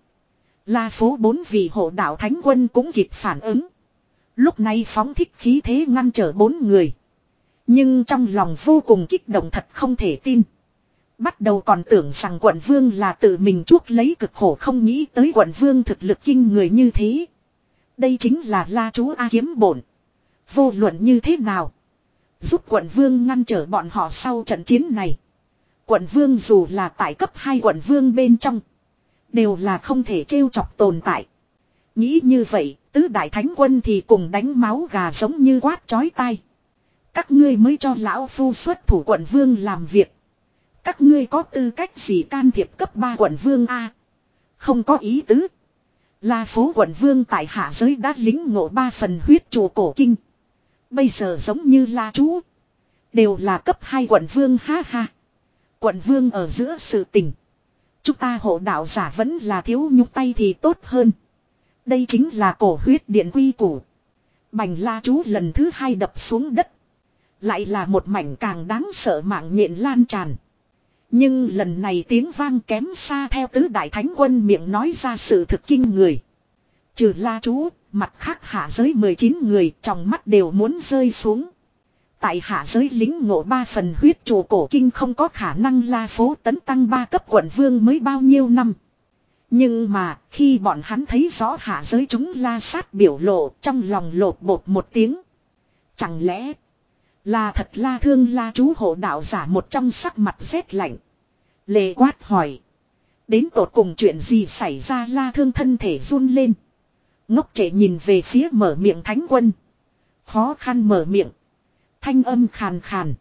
La phố bốn vị hộ đạo thánh quân cũng kịp phản ứng. Lúc này phóng thích khí thế ngăn trở bốn người. Nhưng trong lòng vô cùng kích động thật không thể tin. Bắt đầu còn tưởng rằng quận vương là tự mình chuốc lấy cực khổ không nghĩ tới quận vương thực lực kinh người như thế. Đây chính là la chú A kiếm bổn. Vô luận như thế nào. Giúp quận vương ngăn trở bọn họ sau trận chiến này. Quận vương dù là tại cấp hai quận vương bên trong. Đều là không thể trêu chọc tồn tại. Nghĩ như vậy, tứ đại thánh quân thì cùng đánh máu gà giống như quát chói tai. Các ngươi mới cho lão phu xuất thủ quận vương làm việc. Các ngươi có tư cách gì can thiệp cấp ba quận vương A? Không có ý tứ. La phố quận vương tại hạ giới đã lính ngộ ba phần huyết trụ cổ kinh. Bây giờ giống như la chú. Đều là cấp hai quận vương ha ha. Quận vương ở giữa sự tình. Chúng ta hộ đạo giả vẫn là thiếu nhúc tay thì tốt hơn. Đây chính là cổ huyết điện quy củ. Bành la chú lần thứ hai đập xuống đất. Lại là một mảnh càng đáng sợ mạng nhện lan tràn. Nhưng lần này tiếng vang kém xa theo tứ đại thánh quân miệng nói ra sự thực kinh người. Trừ la chú, mặt khác hạ giới mười chín người trong mắt đều muốn rơi xuống. Tại hạ giới lính ngộ ba phần huyết trụ cổ kinh không có khả năng la phố tấn tăng ba cấp quận vương mới bao nhiêu năm. Nhưng mà khi bọn hắn thấy rõ hạ giới chúng la sát biểu lộ trong lòng lột bột một tiếng. Chẳng lẽ là thật la thương la chú hộ đạo giả một trong sắc mặt rét lạnh. Lệ quát hỏi. Đến tột cùng chuyện gì xảy ra la thương thân thể run lên. Ngốc trệ nhìn về phía mở miệng thánh quân. Khó khăn mở miệng. Thanh âm khàn khàn.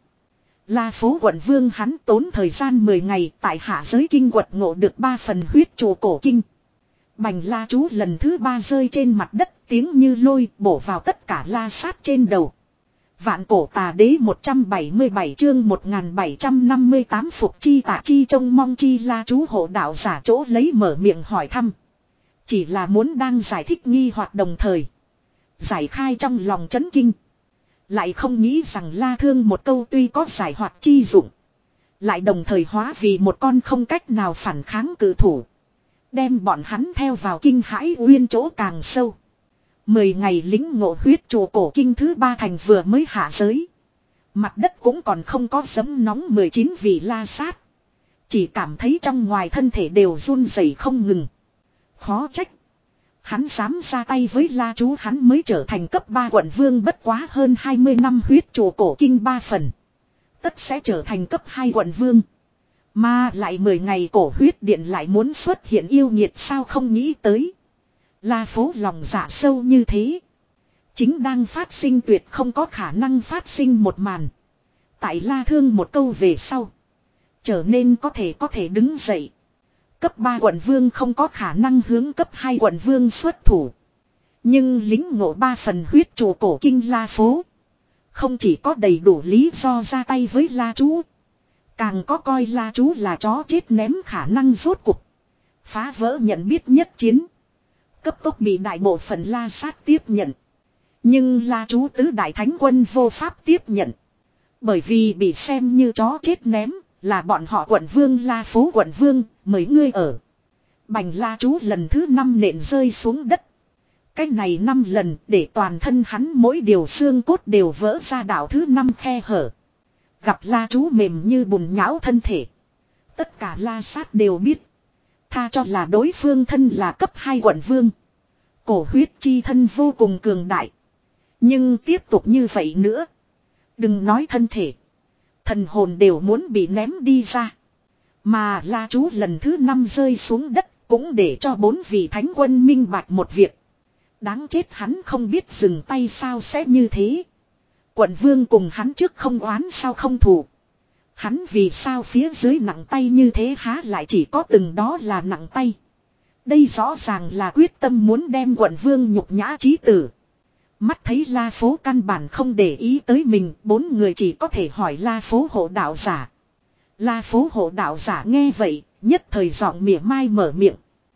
La phố quận vương hắn tốn thời gian mười ngày tại hạ giới kinh quật ngộ được ba phần huyết trụ cổ kinh. Bành la chú lần thứ ba rơi trên mặt đất tiếng như lôi bổ vào tất cả la sát trên đầu. Vạn cổ tà đế một trăm bảy mươi bảy chương một nghìn bảy trăm năm mươi tám phục chi tạ chi trông mong chi la chú hộ đạo giả chỗ lấy mở miệng hỏi thăm. Chỉ là muốn đang giải thích nghi hoặc đồng thời. Giải khai trong lòng chấn kinh. Lại không nghĩ rằng la thương một câu tuy có giải hoạt chi dụng. Lại đồng thời hóa vì một con không cách nào phản kháng cự thủ. Đem bọn hắn theo vào kinh hãi uyên chỗ càng sâu. Mười ngày lính ngộ huyết trụ cổ kinh thứ ba thành vừa mới hạ giới. Mặt đất cũng còn không có giấm nóng mười chín vị la sát. Chỉ cảm thấy trong ngoài thân thể đều run rẩy không ngừng. Khó trách. Hắn dám ra tay với la chú hắn mới trở thành cấp ba quận vương bất quá hơn hai mươi năm huyết trụ cổ kinh ba phần. Tất sẽ trở thành cấp hai quận vương. Mà lại mười ngày cổ huyết điện lại muốn xuất hiện yêu nghiệt sao không nghĩ tới. La phố lòng dạ sâu như thế. Chính đang phát sinh tuyệt không có khả năng phát sinh một màn. Tại la thương một câu về sau. Trở nên có thể có thể đứng dậy. Cấp ba quận vương không có khả năng hướng cấp hai quận vương xuất thủ. Nhưng lính ngộ ba phần huyết trụ cổ kinh la phố. Không chỉ có đầy đủ lý do ra tay với la chú. Càng có coi la chú là chó chết ném khả năng rốt cục. Phá vỡ nhận biết nhất chiến. Cấp tốc bị đại bộ phận la sát tiếp nhận. Nhưng la chú tứ đại thánh quân vô pháp tiếp nhận. Bởi vì bị xem như chó chết ném. Là bọn họ quận vương la phố quận vương. Mấy ngươi ở. Bành la chú lần thứ năm nện rơi xuống đất. Cái này năm lần để toàn thân hắn mỗi điều xương cốt đều vỡ ra đảo thứ năm khe hở. Gặp la chú mềm như bùn nhão thân thể. Tất cả la sát đều biết. Tha cho là đối phương thân là cấp hai quận vương. Cổ huyết chi thân vô cùng cường đại. Nhưng tiếp tục như vậy nữa. Đừng nói thân thể. Thần hồn đều muốn bị ném đi ra. Mà la chú lần thứ năm rơi xuống đất. Cũng để cho bốn vị thánh quân minh bạch một việc. Đáng chết hắn không biết dừng tay sao sẽ như thế. Quận vương cùng hắn trước không oán sao không thù. Hắn vì sao phía dưới nặng tay như thế há lại chỉ có từng đó là nặng tay. Đây rõ ràng là quyết tâm muốn đem quận vương nhục nhã chí tử. Mắt thấy La Phố căn bản không để ý tới mình, bốn người chỉ có thể hỏi La Phố hộ đạo giả. La Phố hộ đạo giả nghe vậy, nhất thời giọng mỉa mai mở miệng.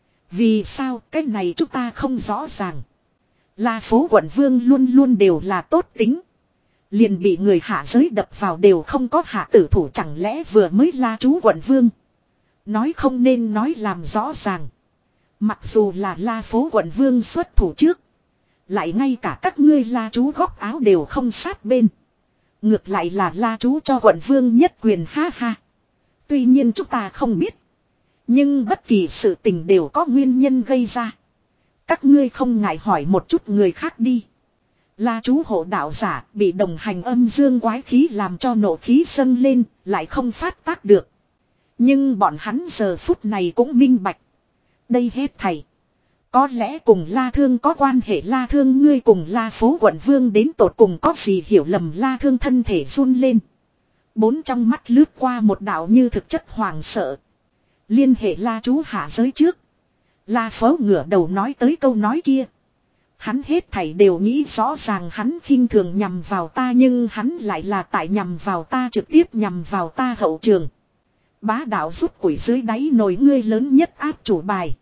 Vì sao cái này chúng ta không rõ ràng. La Phố quận vương luôn luôn đều là tốt tính. Liền bị người hạ giới đập vào đều không có hạ tử thủ, chẳng lẽ vừa mới La chú quận vương. Nói không nên nói làm rõ ràng. Mặc dù là La Phố quận vương xuất thủ trước. Lại ngay cả các ngươi La chú góc áo đều không sát bên. Ngược lại là La chú cho quận vương nhất quyền, ha ha. Tuy nhiên chúng ta không biết. Nhưng bất kỳ sự tình đều có nguyên nhân gây ra. Các ngươi không ngại hỏi một chút người khác đi. La chú hộ đạo giả bị đồng hành âm dương quái khí làm cho nộ khí dâng lên, lại không phát tác được. Nhưng bọn hắn giờ phút này cũng minh bạch. Đây hết thầy. Có lẽ cùng La Thương có quan hệ. La Thương ngươi cùng La Phố quận vương đến tột cùng có gì hiểu lầm. La Thương thân thể run lên. Bốn trong mắt lướt qua một đạo như thực chất hoàng sợ. Liên hệ La chú hạ giới trước. La Phố ngửa đầu nói tới câu nói kia. Hắn hết thảy đều nghĩ rõ ràng, hắn khinh thường nhằm vào ta nhưng hắn lại là tại nhằm vào ta, trực tiếp nhằm vào ta hậu trường. Bá đạo rút củi dưới đáy nồi, ngươi lớn nhất áp chủ bài.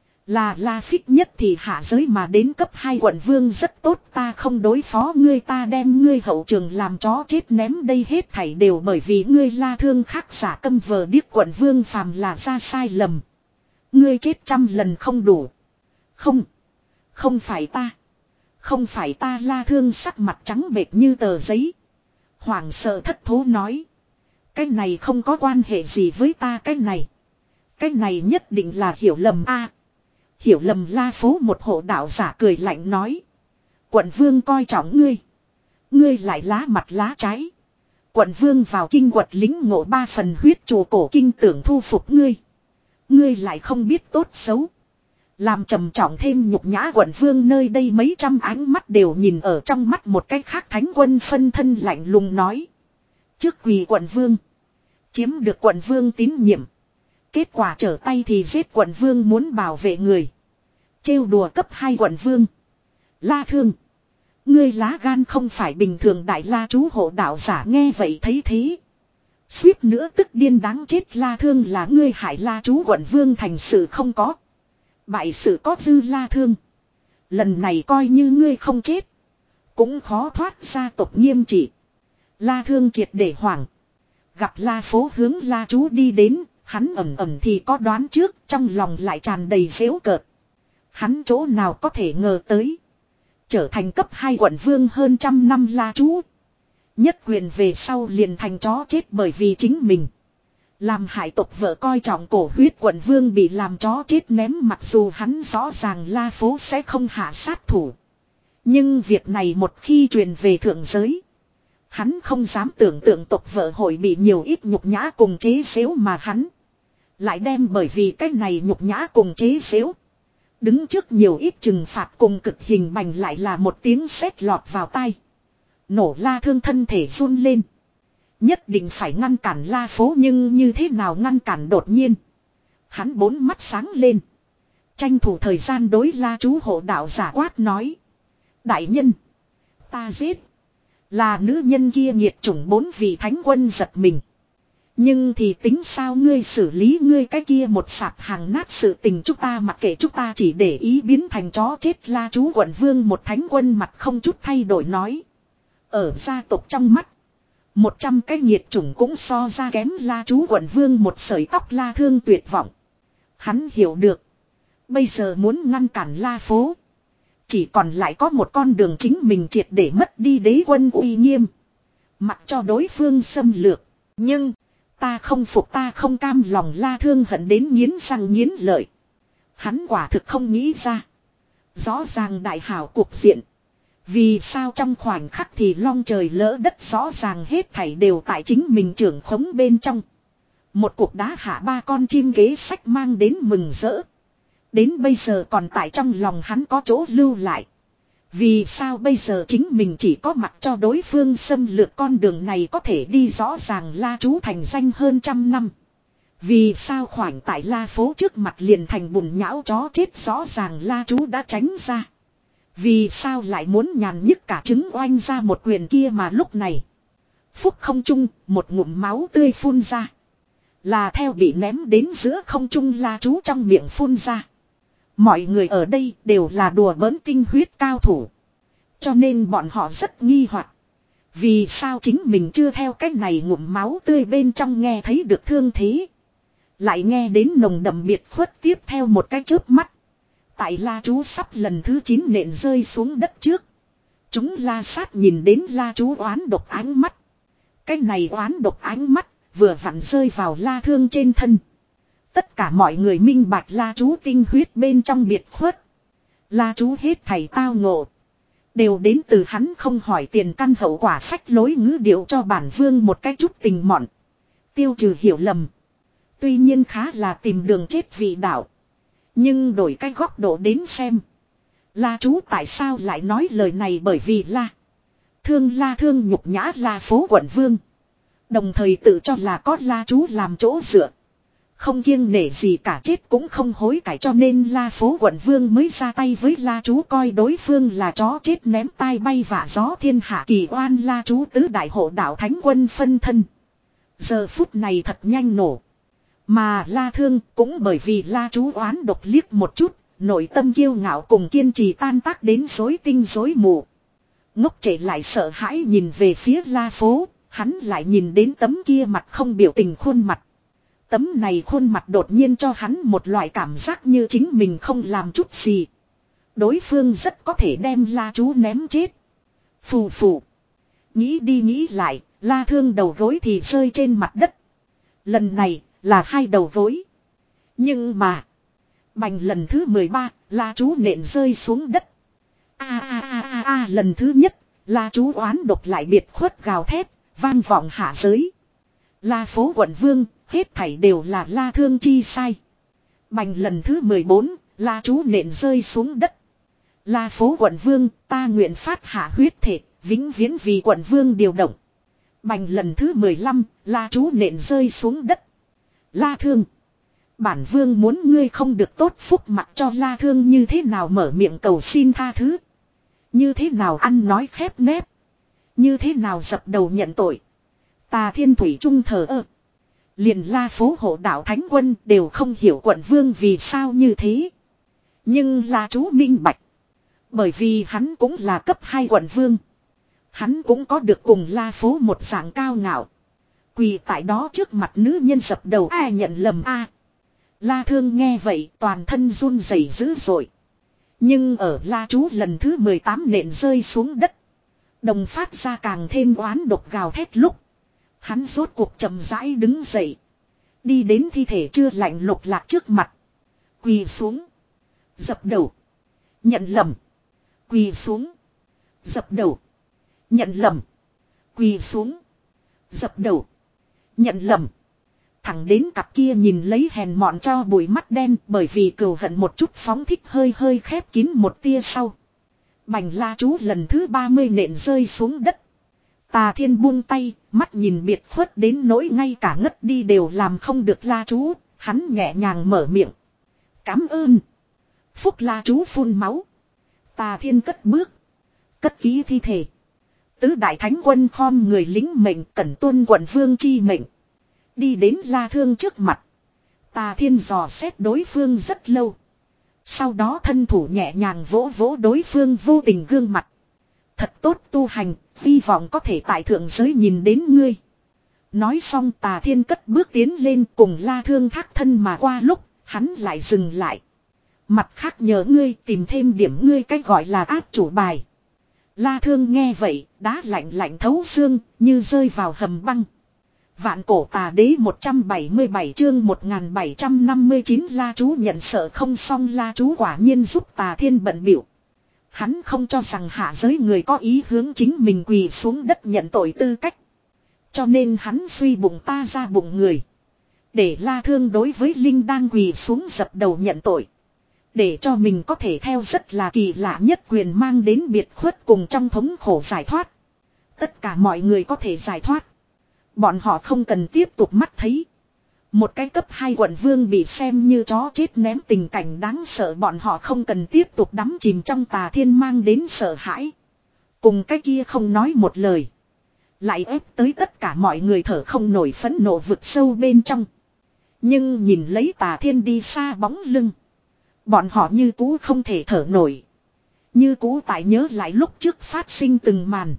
Là La Phích nhất thì hạ giới mà đến cấp hai quận vương rất tốt, ta không đối phó ngươi, ta đem ngươi hậu trường làm chó chết ném, đây hết thảy đều bởi vì ngươi La Thương khắc giả câm vờ điếc, quận vương phàm là ra sai lầm. Ngươi chết trăm lần không đủ. Không. Không phải ta. Không phải ta. La Thương sắc mặt trắng bệch như tờ giấy. Hoảng sợ thất thố nói. Cái này không có quan hệ gì với ta, cái này. Cái này nhất định là hiểu lầm a. Hiểu lầm. La Phố một hộ đạo giả cười lạnh nói. Quận vương coi trọng ngươi. Ngươi lại lá mặt lá trái. Quận vương vào kinh quật lính ngộ ba phần huyết chùa cổ kinh tưởng thu phục ngươi. Ngươi lại không biết tốt xấu. Làm trầm trọng thêm nhục nhã quận vương, nơi đây mấy trăm ánh mắt đều nhìn ở trong mắt một cái khác. Thánh quân phân thân lạnh lùng nói. Trước quỳ quận vương. Chiếm được quận vương tín nhiệm. Kết quả trở tay thì giết quận vương, muốn bảo vệ người. Trêu đùa cấp hai quận vương. La Thương. Ngươi lá gan không phải bình thường. Đại La chú hộ đạo giả nghe vậy thấy thế. Suýt nữa tức điên đáng chết. La Thương là ngươi hại La chú quận vương, thành sự không có. Bại sự có dư. La Thương. Lần này coi như ngươi không chết. Cũng khó thoát gia tộc nghiêm trị. La Thương triệt để hoảng. Gặp La Phố hướng La chú đi đến. Hắn ẩm ẩm thì có đoán trước. Trong lòng lại tràn đầy giễu cợt. Hắn chỗ nào có thể ngờ tới. Trở thành cấp hai quận vương hơn trăm năm La chú. Nhất quyền về sau liền thành chó chết bởi vì chính mình. Làm hại tộc vợ coi trọng cổ huyết quận vương bị làm chó chết ném. Mặc dù hắn rõ ràng La Phố sẽ không hạ sát thủ. Nhưng việc này một khi truyền về thượng giới. Hắn không dám tưởng tượng tộc vợ hội bị nhiều ít nhục nhã cùng chế xếu, mà hắn lại đem bởi vì cái này nhục nhã cùng chế xếu. Đứng trước nhiều ít trừng phạt cùng cực hình bành, lại là một tiếng sét lọt vào tai. Nổ. La Thương thân thể run lên. Nhất định phải ngăn cản La Phố, nhưng như thế nào ngăn cản. Đột nhiên hắn bốn mắt sáng lên. Tranh thủ thời gian đối La chú hộ đạo giả quát nói. Đại nhân. Ta giết. Là nữ nhân kia nghiệt chủng. Bốn vị thánh quân giật mình. Nhưng thì tính sao, ngươi xử lý ngươi cái kia một sạp hàng nát sự tình chúng ta mặc kệ, chúng ta chỉ để ý biến thành chó chết. La chú quận vương một thánh quân mặt không chút thay đổi nói. Ở gia tộc trong mắt. Một trăm cái nghiệt chủng cũng so ra kém La chú quận vương một sợi tóc. La Thương tuyệt vọng. Hắn hiểu được. Bây giờ muốn ngăn cản La Phố. Chỉ còn lại có một con đường, chính mình triệt để mất đi đế quân uy nghiêm. Mặc cho đối phương xâm lược. Nhưng ta không phục, ta không cam lòng. La Thương hận đến nghiến răng nghiến lợi. Hắn quả thực không nghĩ ra. Rõ ràng đại hảo cuộc diện. Vì sao trong khoảnh khắc thì long trời lỡ đất, rõ ràng hết thảy đều tại chính mình trưởng khống bên trong. Một cuộc đá hạ ba con chim ghế sách mang đến mừng rỡ. Đến bây giờ còn tại trong lòng hắn có chỗ lưu lại. Vì sao bây giờ chính mình chỉ có mặc cho đối phương xâm lược con đường này có thể đi rõ ràng La Chú thành danh hơn trăm năm. Vì sao khoảnh tại La phố trước mặt liền thành bùn nhão chó chết rõ ràng La Chú đã tránh ra. Vì sao lại muốn nhàn nhức cả trứng oanh ra một quyền kia mà lúc này. Phúc không trung, một ngụm máu tươi phun ra. Là theo bị ném đến giữa không trung La Chú trong miệng phun ra. Mọi người ở đây đều là đùa bỡn tinh huyết cao thủ. Cho nên bọn họ rất nghi hoặc. Vì sao chính mình chưa theo cách này ngụm máu tươi bên trong nghe thấy được thương thế. Lại nghe đến nồng đậm biệt khuất tiếp theo một cái chớp mắt. Tại La Chú sắp lần thứ chín nện rơi xuống đất trước. Chúng La Sát nhìn đến La Chú oán độc ánh mắt. Cái này oán độc ánh mắt vừa vặn rơi vào La Thương trên thân. Tất cả mọi người minh bạch La Chú tinh huyết bên trong biệt khuất. La Chú hết thầy tao ngộ. Đều đến từ hắn không hỏi tiền căn hậu quả phách lối ngữ điệu cho bản vương một cái chút tình mọn. Tiêu trừ hiểu lầm. Tuy nhiên khá là tìm đường chết vị đạo. Nhưng đổi cái góc độ đến xem. La Chú tại sao lại nói lời này bởi vì La Thương La Thương nhục nhã La phố quận vương. Đồng thời tự cho là có La Chú làm chỗ dựa. Không kiêng nể gì cả chết cũng không hối cải cho nên La phố quận vương mới ra tay với La Chú coi đối phương là chó chết ném tai bay vạ gió thiên hạ kỳ oan La Chú tứ đại hộ đạo thánh quân phân thân. Giờ phút này thật nhanh nổ. Mà La Thương cũng bởi vì La Chú oán độc liếc một chút, nội tâm kiêu ngạo cùng kiên trì tan tác đến rối tinh rối mù. Ngốc trệ lại sợ hãi nhìn về phía La phố, hắn lại nhìn đến tấm kia mặt không biểu tình khuôn mặt. Tấm này khuôn mặt đột nhiên cho hắn một loại cảm giác như chính mình không làm chút gì. Đối phương rất có thể đem La Chú ném chết. Phù phù. Nghĩ đi nghĩ lại, La Thương đầu gối thì rơi trên mặt đất. Lần này là hai đầu gối. Nhưng mà bành lần thứ mười ba, La Chú nện rơi xuống đất. A a a a a lần thứ nhất, La Chú oán độc lại biệt khuất gào thét, vang vọng hạ giới. La phố quận vương, hết thảy đều là La Thương chi sai. Bành lần thứ mười bốn, La Chú nện rơi xuống đất. La phố quận vương, ta nguyện phát hạ huyết thể, vĩnh viễn vì quận vương điều động. Bành lần thứ mười lăm, La Chú nện rơi xuống đất. La Thương. Bản vương muốn ngươi không được tốt phúc mặc cho La Thương như thế nào mở miệng cầu xin tha thứ. Như thế nào ăn nói khép nép. Như thế nào dập đầu nhận tội. Tà Thiên Thủy Trung thờ ơ. Liền La phố hộ đạo thánh quân đều không hiểu quận vương vì sao như thế. Nhưng La Chú minh bạch. Bởi vì hắn cũng là cấp hai quận vương. Hắn cũng có được cùng La phố một dạng cao ngạo. Quỳ tại đó trước mặt nữ nhân dập đầu ai nhận lầm a. La Thương nghe vậy toàn thân run rẩy dữ dội. Nhưng ở La Chú lần thứ mười tám nện rơi xuống đất. Đồng phát ra càng thêm oán độc gào thét lúc. Hắn rốt cuộc chậm rãi đứng dậy. Đi đến thi thể chưa lạnh lục lạc trước mặt. Quỳ xuống. Dập đầu. Nhận lầm. Quỳ xuống. Dập đầu. Nhận lầm. Quỳ xuống. Dập đầu. Nhận lầm. Thẳng đến cặp kia nhìn lấy hèn mọn cho bụi mắt đen bởi vì cừu hận một chút phóng thích hơi hơi khép kín một tia sau. Bành La Chú lần thứ ba mươi nện rơi xuống đất. Tà Thiên buông tay, mắt nhìn biệt khuất đến nỗi ngay cả ngất đi đều làm không được La Chú, hắn nhẹ nhàng mở miệng. Cám ơn. Phúc La Chú phun máu. Tà Thiên cất bước. Cất ký thi thể. Tứ đại thánh quân khom người lính mệnh cẩn tuân quận vương chi mệnh. Đi đến La Thương trước mặt. Tà Thiên dò xét đối phương rất lâu. Sau đó thân thủ nhẹ nhàng vỗ vỗ đối phương vô tình gương mặt. Thật tốt tu hành, hy vọng có thể tại thượng giới nhìn đến ngươi. Nói xong Tà Thiên cất bước tiến lên cùng La Thương thác thân mà qua lúc, hắn lại dừng lại. Mặt khác nhờ ngươi tìm thêm điểm ngươi cách gọi là áp chủ bài. La Thương nghe vậy, đá lạnh lạnh thấu xương, như rơi vào hầm băng. Vạn cổ tà đế một trăm bảy mươi bảy chương một nghìn bảy trăm năm mươi chín La Chú nhận sợ không xong La Chú quả nhiên giúp Tà Thiên bận biểu. Hắn không cho rằng hạ giới người có ý hướng chính mình quỳ xuống đất nhận tội tư cách. Cho nên hắn suy bụng ta ra bụng người. Để La Thương đối với Linh đang quỳ xuống dập đầu nhận tội. Để cho mình có thể theo rất là kỳ lạ nhất quyền mang đến biệt khuất cùng trong thống khổ giải thoát. Tất cả mọi người có thể giải thoát. Bọn họ không cần tiếp tục mắt thấy. Một cái cấp hai quận vương bị xem như chó chết ném tình cảnh đáng sợ, bọn họ không cần tiếp tục đắm chìm trong tà thiên mang đến sợ hãi. Cùng cái kia không nói một lời. Lại ép tới tất cả mọi người thở không nổi phẫn nộ vực sâu bên trong. Nhưng nhìn lấy tà thiên đi xa bóng lưng. Bọn họ như cũ không thể thở nổi. Như cũ tại nhớ lại lúc trước phát sinh từng màn.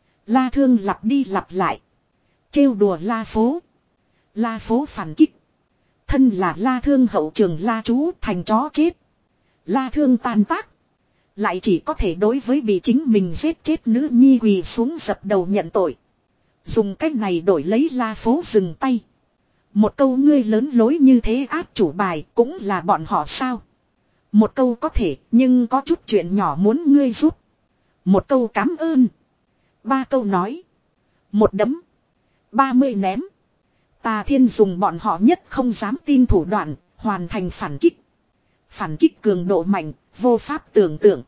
La Thương lặp đi lặp lại. Trêu đùa La Phố. La Phố phản kích. Thân là La Thương hậu trường La Chú thành chó chết. La Thương tan tác. Lại chỉ có thể đối với bị chính mình giết chết nữ nhi quỳ xuống dập đầu nhận tội. Dùng cách này đổi lấy La Phố dừng tay. Một câu ngươi lớn lối như thế áp chủ bài cũng là bọn họ sao. Một câu có thể nhưng có chút chuyện nhỏ muốn ngươi giúp. Một câu cảm ơn. Ba câu nói. Một đấm. Ba mươi ném. Tà Thiên dùng bọn họ nhất không dám tin thủ đoạn, hoàn thành phản kích. Phản kích cường độ mạnh, vô pháp tưởng tượng.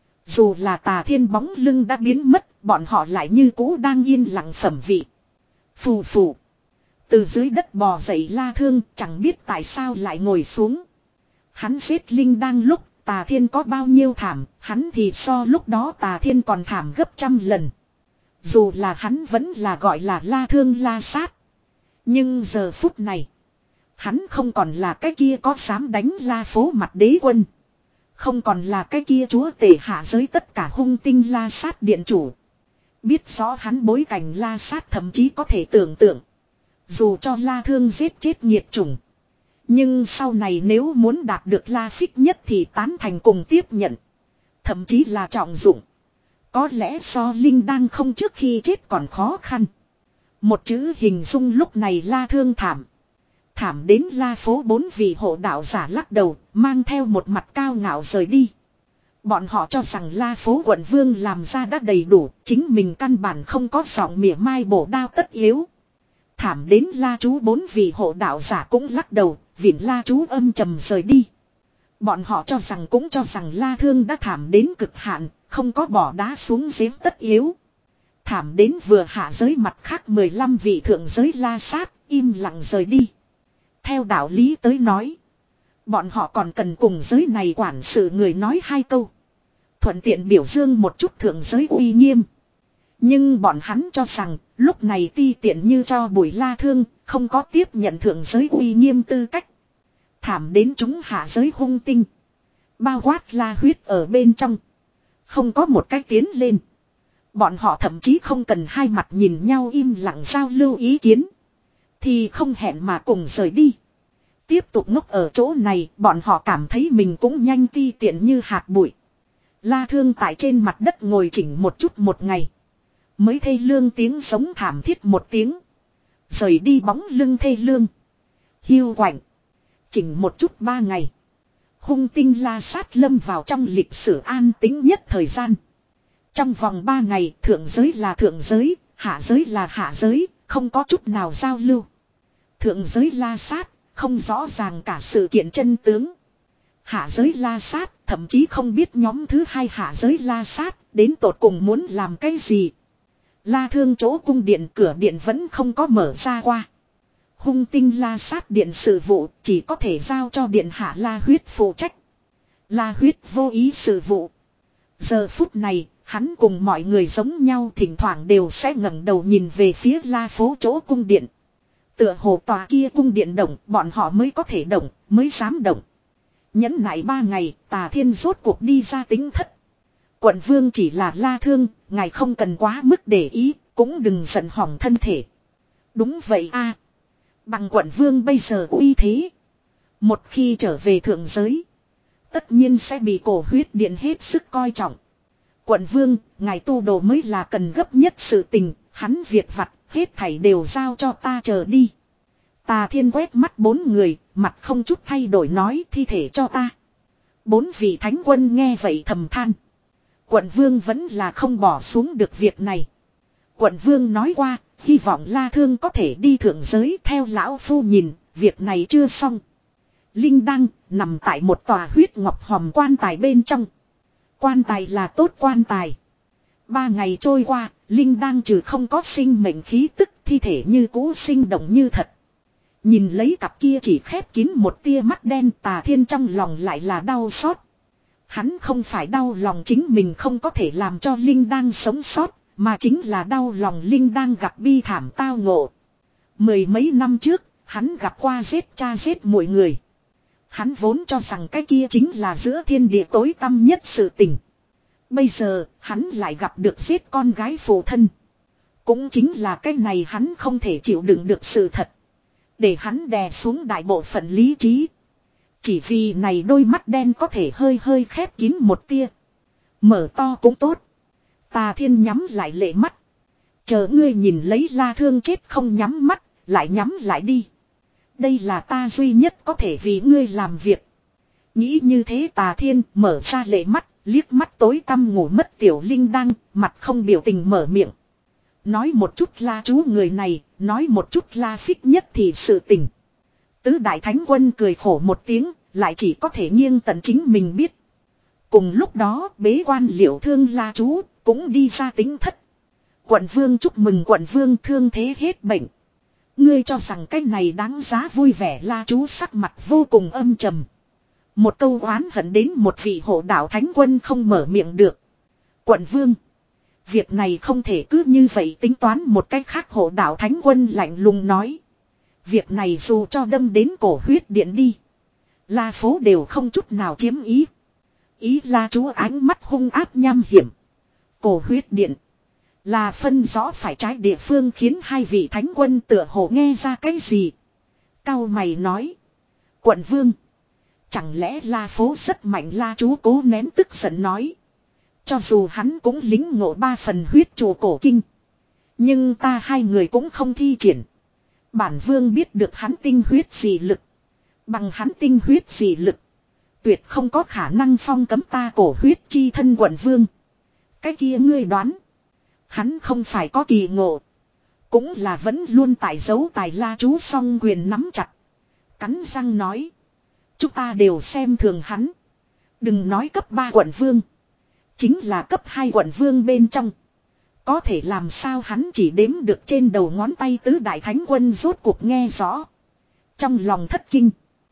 Dù là Tà Thiên bóng lưng đã biến mất, bọn họ lại như cũ đang yên lặng phẩm vị. Phù phù. Từ dưới đất bò dậy La Thương, chẳng biết tại sao lại ngồi xuống. Hắn giết Linh đang lúc, Tà Thiên có bao nhiêu thảm, hắn thì so lúc đó Tà Thiên còn thảm gấp trăm lần. Dù là hắn vẫn là gọi là La Thương La Sát. Nhưng giờ phút này, hắn không còn là cái kia có dám đánh La Phố mặt đế quân. Không còn là cái kia chúa tể hạ giới tất cả hung tinh La Sát điện chủ. Biết rõ hắn bối cảnh La Sát thậm chí có thể tưởng tượng. Dù cho La Thương giết chết nghiệt chủng. Nhưng sau này nếu muốn đạt được La Phích nhất thì tán thành cùng tiếp nhận. Thậm chí là trọng dụng. Có lẽ so Linh đang không trước khi chết còn khó khăn. Một chữ hình dung lúc này La Thương thảm. Thảm đến La Phố bốn vị hộ đạo giả lắc đầu, mang theo một mặt cao ngạo rời đi. Bọn họ cho rằng La Phố quận vương làm ra đã đầy đủ, chính mình căn bản không có giọng mỉa mai bổ đao tất yếu. Thảm đến La Chú bốn vị hộ đạo giả cũng lắc đầu, viện La Chú âm trầm rời đi. Bọn họ cho rằng cũng cho rằng La Thương đã thảm đến cực hạn, không có bỏ đá xuống giếng tất yếu. Thảm đến vừa hạ giới mặt khác mười lăm vị thượng giới La Sát, im lặng rời đi. Theo đạo lý tới nói, bọn họ còn cần cùng giới này quản sự người nói hai câu. Thuận tiện biểu dương một chút thượng giới uy nghiêm. Nhưng bọn hắn cho rằng, lúc này ti tiện như cho Bùi La Thương, không có tiếp nhận thượng giới uy nghiêm tư cách. Thảm đến chúng hạ giới hung tinh. Bao quát La Huyết ở bên trong. Không có một cách tiến lên. Bọn họ thậm chí không cần hai mặt nhìn nhau im lặng giao lưu ý kiến. Thì không hẹn mà cùng rời đi. Tiếp tục ngốc ở chỗ này, bọn họ cảm thấy mình cũng nhanh ti tiện như hạt bụi. La Thương tại trên mặt đất ngồi chỉnh một chút một ngày. Mới thê lương tiếng sống thảm thiết một tiếng. Rời đi bóng lưng thê lương. Hiu quạnh. Chỉnh một chút ba ngày. Hung tinh La Sát lâm vào trong lịch sử an tĩnh nhất thời gian. Trong vòng ba ngày thượng giới là thượng giới, hạ giới là hạ giới, không có chút nào giao lưu. Thượng giới La Sát, không rõ ràng cả sự kiện chân tướng. Hạ giới La Sát, thậm chí không biết nhóm thứ hai hạ giới La Sát, đến tột cùng muốn làm cái gì. La Thương chỗ cung điện cửa điện vẫn không có mở ra qua. Hung tinh La Sát điện sự vụ chỉ có thể giao cho điện hạ La Huyết phụ trách. La Huyết vô ý sự vụ. Giờ phút này, hắn cùng mọi người giống nhau thỉnh thoảng đều sẽ ngẩng đầu nhìn về phía La Phố chỗ cung điện. Tựa hồ tòa kia cung điện động, bọn họ mới có thể động, mới dám động. Nhẫn nại ba ngày, Tà Thiên rốt cuộc đi ra tính thất. Quận vương chỉ là La Thương, ngài không cần quá mức để ý, cũng đừng giận hỏng thân thể. Đúng vậy a, bằng quận vương bây giờ uy thế. Một khi trở về thượng giới, tất nhiên sẽ bị cổ huyết điện hết sức coi trọng. Quận vương, ngài tu đồ mới là cần gấp nhất sự tình, hắn việc vặt, hết thảy đều giao cho ta chờ đi. Tà Thiên quét mắt bốn người, mặt không chút thay đổi nói thi thể cho ta. Bốn vị thánh quân nghe vậy thầm than. Quận vương vẫn là không bỏ xuống được việc này. Quận vương nói qua, hy vọng La Thương có thể đi thượng giới theo lão phu nhìn, việc này chưa xong. Linh Đăng nằm tại một tòa huyết huyết ngọc hòm quan tài bên trong. Quan tài là tốt quan tài. Ba ngày trôi qua, Linh đang trừ không có sinh mệnh khí tức, thi thể như cũ sinh động như thật. Nhìn lấy cặp kia chỉ khép kín một tia mắt đen, Tà Thiên trong lòng lại là đau xót. Hắn không phải đau lòng chính mình không có thể làm cho Linh đang sống sót, mà chính là đau lòng Linh đang gặp bi thảm tao ngộ. Mười mấy năm trước, hắn gặp qua giết cha giết mọi người. Hắn vốn cho rằng cái kia chính là giữa thiên địa tối tăm nhất sự tình. Bây giờ, hắn lại gặp được giết con gái phụ thân. Cũng chính là cái này hắn không thể chịu đựng được sự thật. Để hắn đè xuống đại bộ phận lý trí. Chỉ vì này đôi mắt đen có thể hơi hơi khép kín một tia. Mở to cũng tốt. Tà Thiên nhắm lại lệ mắt. Chờ ngươi nhìn lấy La Thương chết không nhắm mắt, lại nhắm lại đi. Đây là ta duy nhất có thể vì ngươi làm việc. Nghĩ như thế Tà Thiên mở ra lệ mắt, liếc mắt tối tăm ngủ mất Tiểu Linh Đăng, mặt không biểu tình mở miệng. Nói một chút La chú người này, nói một chút La Phích Nhất thì sự tình. Tứ Đại Thánh Quân cười khổ một tiếng, lại chỉ có thể nghiêng tận chính mình biết. Cùng lúc đó bế quan Liệu Thương La chú cũng đi ra tính thất. Quận Vương chúc mừng quận Vương thương thế hết bệnh. Ngươi cho rằng cái này đáng giá vui vẻ La chú sắc mặt vô cùng âm trầm. Một câu oán hận đến một vị hộ đạo Thánh Quân không mở miệng được. Quận Vương. Việc này không thể cứ như vậy tính toán một cách khác hộ đạo Thánh Quân lạnh lùng nói. Việc này dù cho đâm đến cổ huyết điện đi. La phố đều không chút nào chiếm ý. Ý La chú ánh mắt hung ác nham hiểm. Cổ huyết điện. Là phân rõ phải trái địa phương khiến hai vị Thánh Quân tựa hồ nghe ra cái gì. Cao mày nói. Quận Vương. Chẳng lẽ La phố rất mạnh La chú cố nén tức giận nói. Cho dù hắn cũng lính ngộ ba phần huyết trụ cổ kinh. Nhưng ta hai người cũng không thi triển. Bản Vương biết được hắn tinh huyết dị lực. Bằng hắn tinh huyết dị lực. Tuyệt không có khả năng phong cấm ta cổ huyết chi thân quận Vương. Cái kia ngươi đoán. Hắn không phải có kỳ ngộ. Cũng là vẫn luôn tại giấu tài La chú song quyền nắm chặt. Cắn răng nói. Chúng ta đều xem thường hắn. Đừng nói cấp ba quận Vương. Chính là cấp hai quận Vương bên trong. Có thể làm sao hắn chỉ đếm được trên đầu ngón tay Tứ Đại Thánh Quân rốt cuộc nghe rõ. Trong lòng thất kinh.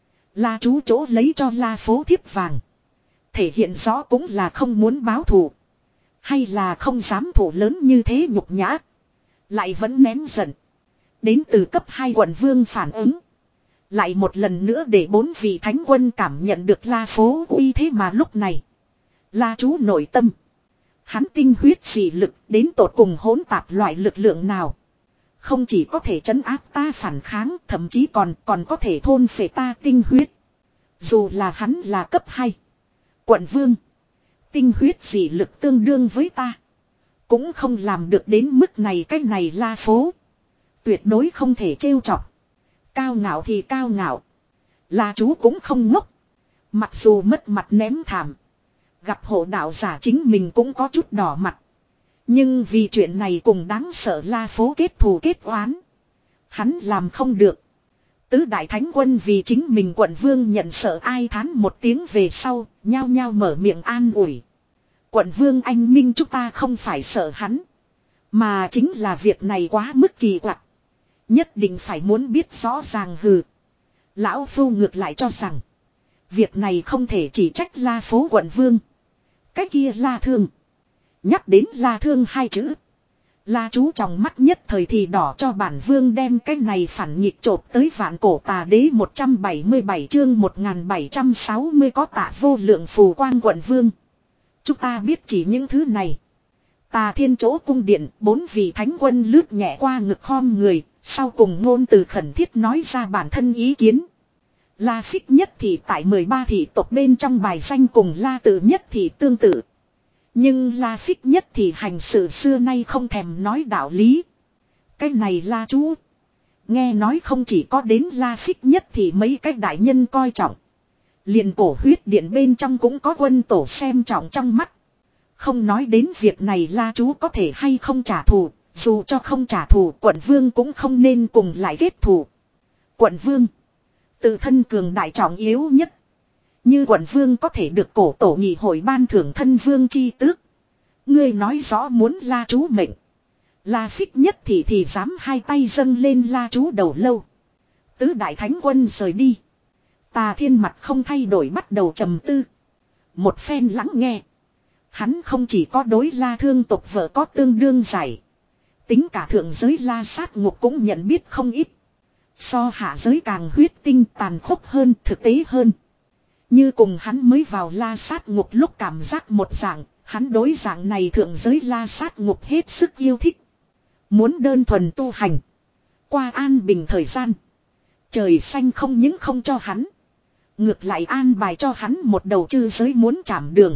La chú chỗ lấy cho La phố thiếp vàng. Thể hiện rõ cũng là không muốn báo thù. Hay là không dám thủ lớn như thế nhục nhã. Lại vẫn nén giận. Đến từ cấp hai quận Vương phản ứng. Lại một lần nữa để bốn vị Thánh Quân cảm nhận được La phố uy thế mà lúc này. La chú nội tâm. Hắn tinh huyết dị lực đến tột cùng hỗn tạp loại lực lượng nào. Không chỉ có thể trấn áp ta phản kháng, thậm chí còn còn có thể thôn phệ ta tinh huyết. Dù là hắn là cấp hai. Quận Vương. Tinh huyết dị lực tương đương với ta. Cũng không làm được đến mức này cái này La phố. Tuyệt đối không thể trêu chọc. Cao ngạo thì cao ngạo. La chú cũng không ngốc. Mặc dù mất mặt ném thảm. Gặp hộ đạo giả chính mình cũng có chút đỏ mặt. Nhưng vì chuyện này cùng đáng sợ La phố kết thù kết oán. Hắn làm không được. Tứ Đại Thánh Quân vì chính mình quận Vương nhận sợ ai thán một tiếng về sau, nhao nhao mở miệng an ủi. Quận Vương anh minh chúng ta không phải sợ hắn. Mà chính là việc này quá mức kỳ quặc. Nhất định phải muốn biết rõ ràng hừ. Lão Phu ngược lại cho rằng. Việc này không thể chỉ trách La phố quận Vương. Cái kia La Thương. Nhắc đến La Thương hai chữ. La chú trong mắt nhất thời thì đỏ cho bản Vương đem cái này phản nghịch chộp tới vạn cổ tà đế một trăm bảy mươi bảy chương một nghìn bảy trăm sáu mươi có tạ vô lượng phù quang quận Vương. Chúng ta biết chỉ những thứ này. Tà Thiên chỗ cung điện, bốn vị Thánh Quân lướt nhẹ qua ngực khom người, sau cùng ngôn từ khẩn thiết nói ra bản thân ý kiến. La Phích Nhất thì tại mười ba thị tộc bên trong bài danh cùng La Tự Nhất thì tương tự. Nhưng La Phích Nhất thì hành sự xưa nay không thèm nói đạo lý. Cái này La chú. Nghe nói không chỉ có đến La Phích Nhất thì mấy cái đại nhân coi trọng. Liền cổ huyết điện bên trong cũng có quân tổ xem trọng trong mắt. Không nói đến việc này La chú có thể hay không trả thù. Dù cho không trả thù quận Vương cũng không nên cùng lại kết thù. Quận Vương. Tự thân cường đại trọng yếu nhất. Như quận vương có thể được cổ tổ nghị hội ban thưởng thân vương chi tước. Ngươi nói rõ muốn La chú mệnh. La Phích nhất thì thì dám hai tay dâng lên La chú đầu lâu. Tứ đại thánh quân rời đi. Tà Thiên mặt không thay đổi bắt đầu trầm tư. Một phen lắng nghe. Hắn không chỉ có đối La thương tộc vợ có tương đương giải. Tính cả thượng giới La sát ngục cũng nhận biết không ít. So hạ giới càng huyết tinh tàn khốc hơn, thực tế hơn. Như cùng hắn mới vào La sát ngục lúc cảm giác một dạng, hắn đối dạng này thượng giới La sát ngục hết sức yêu thích. Muốn đơn thuần tu hành. Qua an bình thời gian. Trời xanh không những không cho hắn. Ngược lại an bài cho hắn một đầu chư giới muốn chạm đường.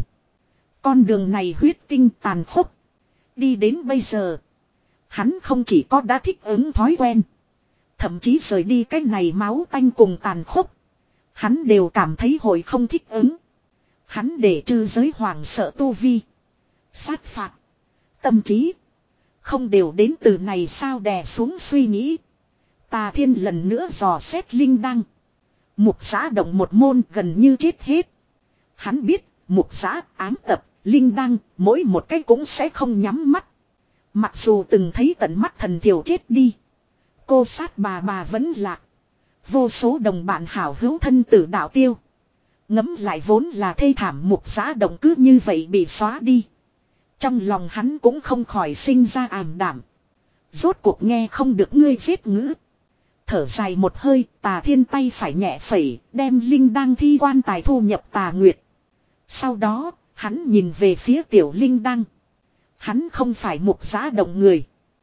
Con đường này huyết tinh tàn khốc. Đi đến bây giờ. Hắn không chỉ có đã thích ứng thói quen. Thậm chí rời đi cái này máu tanh cùng tàn khốc. Hắn đều cảm thấy hồi không thích ứng. Hắn để chư giới hoàng sợ tu vi. Sát phạt. Tâm trí. Không đều đến từ này sao đè xuống suy nghĩ. Tà Thiên lần nữa dò xét linh đăng. Mục giã động một môn gần như chết hết. Hắn biết mục giã ám tập, linh đăng, mỗi một cái cũng sẽ không nhắm mắt. Mặc dù từng thấy tận mắt thần thiểu chết đi. Cô sát bà bà vẫn lạc. Vô số đồng bạn hảo hữu thân tử đạo tiêu. Ngấm lại vốn là thê thảm mục giã động cứ như vậy bị xóa đi. Trong lòng hắn cũng không khỏi sinh ra ảm đảm. Rốt cuộc nghe không được ngươi giết ngữ. Thở dài một hơi, Tà Thiên tay phải nhẹ phẩy, đem linh đăng thi quan tài thu nhập Tà Nguyệt. Sau đó, hắn nhìn về phía tiểu linh đăng. Hắn không phải mục giã động người.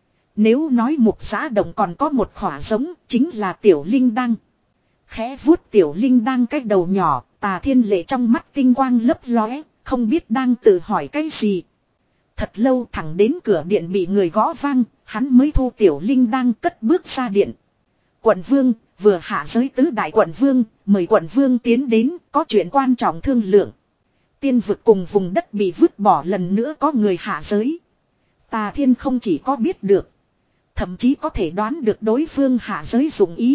Nếu nói mục giã động còn có một khỏa giống, chính là tiểu linh đăng. Khẽ vuốt tiểu linh đăng cái đầu nhỏ, Tà Thiên lệ trong mắt tinh quang lấp lóe, không biết đang tự hỏi cái gì. Thật lâu thẳng đến cửa điện bị người gõ vang, hắn mới thu tiểu linh đăng cất bước ra điện. Quận vương, vừa hạ giới tứ đại quận vương, mời quận vương tiến đến, có chuyện quan trọng thương lượng. Tiên vực cùng vùng đất bị vứt bỏ lần nữa có người hạ giới. Tà Thiên không chỉ có biết được, thậm chí có thể đoán được đối phương hạ giới dụng ý.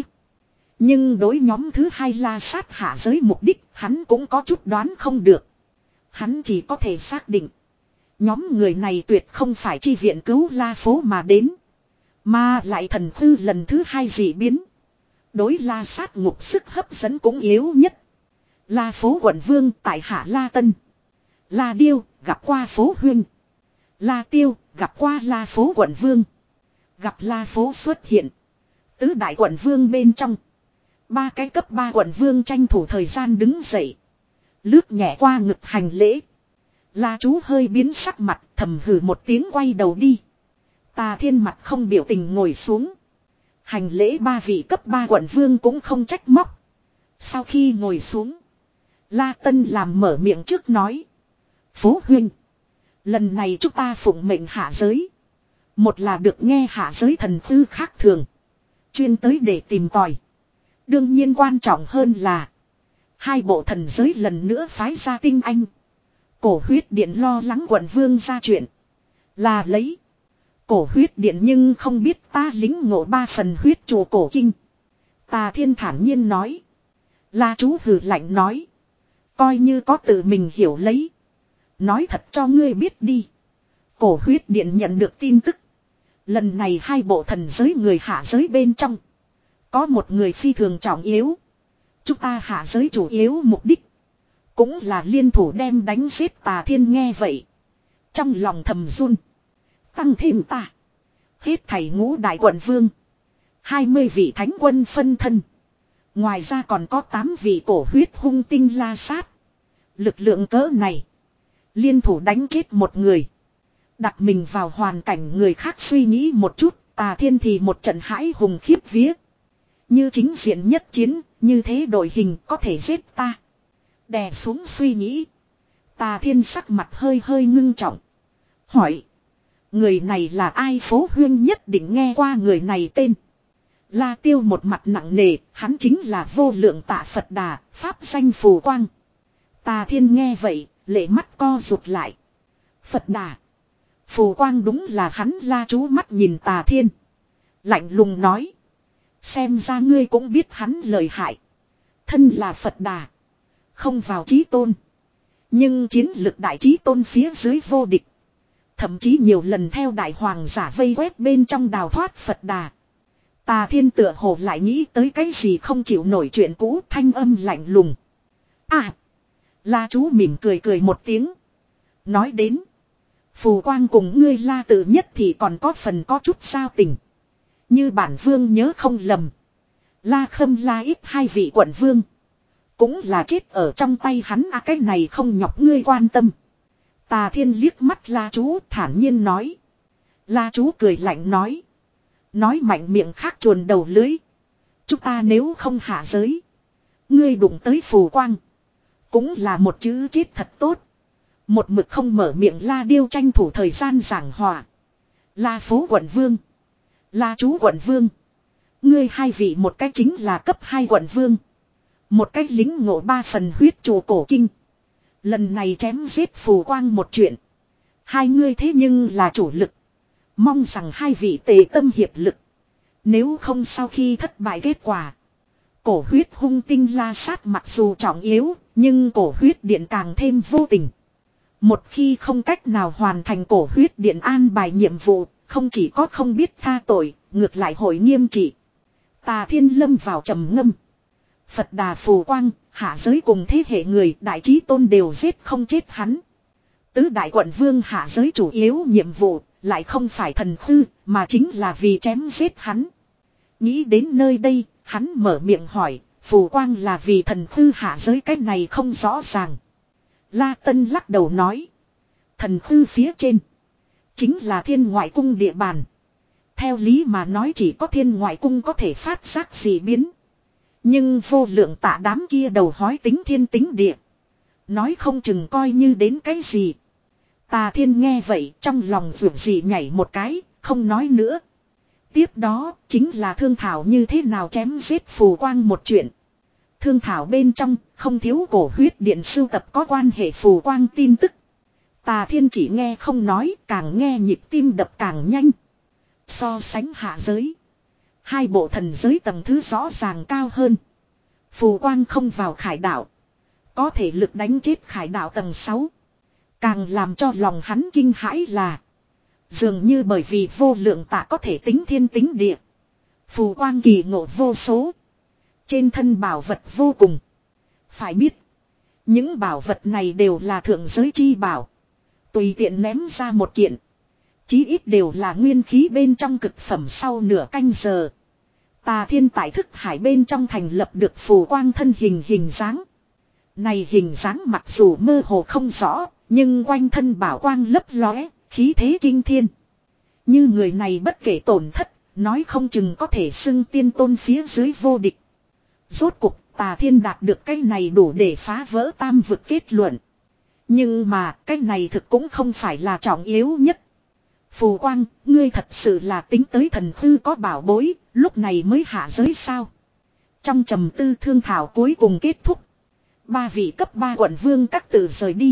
Nhưng đối nhóm thứ hai La sát hạ giới mục đích, hắn cũng có chút đoán không được. Hắn chỉ có thể xác định. Nhóm người này tuyệt không phải chi viện cứu La phố mà đến. Mà lại thần thư lần thứ hai dị biến. Đối La sát ngục sức hấp dẫn cũng yếu nhất. La phố quận vương tại hạ La Tân. La Điêu gặp qua phố huynh. La Tiêu gặp qua La phố quận vương. Gặp La phố xuất hiện. Tứ đại quận vương bên trong. Ba cái cấp ba quận vương tranh thủ thời gian đứng dậy. Lướt nhẹ qua ngực hành lễ. La chú hơi biến sắc mặt thầm hừ một tiếng quay đầu đi. Tà Thiên mặt không biểu tình ngồi xuống. Hành lễ ba vị cấp ba quận vương cũng không trách móc. Sau khi ngồi xuống. La Tân làm mở miệng trước nói. Phố huynh. Lần này chúng ta phụng mệnh hạ giới. Một là được nghe hạ giới thần thư khác thường. Chuyên tới để tìm tòi. Đương nhiên quan trọng hơn là. Hai bộ thần giới lần nữa phái ra tinh anh. Cổ huyết điện lo lắng quận vương ra chuyện. Là lấy. Cổ huyết điện nhưng không biết ta lính ngộ ba phần huyết chùa cổ kinh. Tà Thiên thản nhiên nói. La chú hừ lạnh nói. Coi như có tự mình hiểu lấy. Nói thật cho ngươi biết đi. Cổ huyết điện nhận được tin tức. Lần này hai bộ thần giới người hạ giới bên trong. Có một người phi thường trọng yếu. Chúng ta hạ giới chủ yếu mục đích. Cũng là liên thủ đem đánh giết Tà Thiên nghe vậy. Trong lòng thầm run. Tăng thêm ta. Hết thảy ngũ đại quận vương. Hai mươi vị thánh quân phân thân. Ngoài ra còn có tám vị cổ huyết hung tinh La sát. Lực lượng cỡ này. Liên thủ đánh chết một người. Đặt mình vào hoàn cảnh người khác suy nghĩ một chút. Tà Thiên thì một trận hãi hùng khiếp vía. Như chính diện nhất chiến. Như thế đội hình có thể giết ta. Đè xuống suy nghĩ. Tà Thiên sắc mặt hơi hơi ngưng trọng. Hỏi. Người này là ai? Phố huyên nhất định nghe qua người này tên. La Tiêu một mặt nặng nề. Hắn chính là vô lượng tạ Phật Đà. Pháp danh phù quang. Tà Thiên nghe vậy. Lệ mắt co rụt lại. Phật Đà. Phù quang đúng là hắn. La chú mắt nhìn Tà Thiên. Lạnh lùng nói. Xem ra ngươi cũng biết hắn lời hại. Thân là Phật Đà. không vào chí tôn. Nhưng chiến lực đại chí tôn phía dưới vô địch. Thậm chí nhiều lần theo đại hoàng giả vây quét bên trong đào thoát Phật Đà. Tà Thiên tựa hồ lại nghĩ tới cái gì không chịu nổi chuyện cũ, thanh âm lạnh lùng. À! La chú mỉm cười cười một tiếng. Nói đến. Phù Quang cùng ngươi La Tự nhất thì còn có phần có chút giao tình. Như bản vương nhớ không lầm. La Khâm La Ít hai vị quận vương. Cũng là chết ở trong tay hắn à, cái này không nhọc ngươi quan tâm. Tà Thiên liếc mắt La chú thản nhiên nói. La chú cười lạnh nói. Nói mạnh miệng khác chuồn đầu lưới. Chúng ta nếu không hạ giới. Ngươi đụng tới Phù Quang. Cũng là một chữ chết thật tốt. Một mực không mở miệng La Điêu tranh thủ thời gian giảng hòa. La Phố quận vương. La chú quận vương. Ngươi hai vị một cách chính là cấp hai quận vương. Một cách lính ngộ ba phần huyết trụ cổ kinh. Lần này chém giết Phù Quang một chuyện. Hai ngươi thế nhưng là chủ lực. Mong rằng hai vị tề tâm hiệp lực. Nếu không sau khi thất bại kết quả. Cổ huyết hung tinh la sát mặc dù trọng yếu. Nhưng cổ huyết điện càng thêm vô tình. Một khi không cách nào hoàn thành cổ huyết điện an bài nhiệm vụ. Không chỉ có không biết tha tội. Ngược lại hội nghiêm trị. Tà Thiên lâm vào trầm ngâm. Phật Đà Phù Quang, hạ giới cùng thế hệ người đại chí tôn đều giết không chết hắn. Tứ đại quận vương hạ giới chủ yếu nhiệm vụ, lại không phải thần khư, mà chính là vì chém giết hắn. Nghĩ đến nơi đây, hắn mở miệng hỏi, Phù Quang là vì thần khư hạ giới cái này không rõ ràng. La Tân lắc đầu nói, thần khư phía trên, chính là thiên ngoại cung địa bàn. Theo lý mà nói chỉ có thiên ngoại cung có thể phát giác dị biến. Nhưng vô lượng tạ đám kia đầu hói tính thiên tính địa. Nói không chừng coi như đến cái gì. Tà Thiên nghe vậy trong lòng vượt gì nhảy một cái, không nói nữa. Tiếp đó chính là thương thảo như thế nào chém giết Phù Quang một chuyện. Thương thảo bên trong không thiếu cổ huyết điện sưu tập có quan hệ Phù Quang tin tức. Tà Thiên chỉ nghe không nói, càng nghe nhịp tim đập càng nhanh. So sánh hạ giới. Hai bộ thần giới tầng thứ rõ ràng cao hơn. Phù Quang không vào khải đạo. Có thể lực đánh chết khải đạo tầng sáu. Càng làm cho lòng hắn kinh hãi là. Dường như bởi vì vô lượng tạ có thể tính thiên tính địa. Phù Quang kỳ ngộ vô số. Trên thân bảo vật vô cùng. Phải biết. Những bảo vật này đều là thượng giới chi bảo. Tùy tiện ném ra một kiện. Chí ít đều là nguyên khí bên trong cực phẩm sau nửa canh giờ. Tà Thiên tại thức hải bên trong thành lập được Phù Quang thân hình hình dáng. Này hình dáng mặc dù mơ hồ không rõ, nhưng quanh thân bảo quang lấp lóe, khí thế kinh thiên. Như người này bất kể tổn thất, nói không chừng có thể xưng tiên tôn phía dưới vô địch. Rốt cục Tà Thiên đạt được cái này đủ để phá vỡ tam vực kết luận. Nhưng mà cái này thực cũng không phải là trọng yếu nhất. Phù Quang, ngươi thật sự là tính tới thần hư có bảo bối, lúc này mới hạ giới sao. Trong trầm tư thương thảo cuối cùng kết thúc. Ba vị cấp ba quận vương các tự rời đi.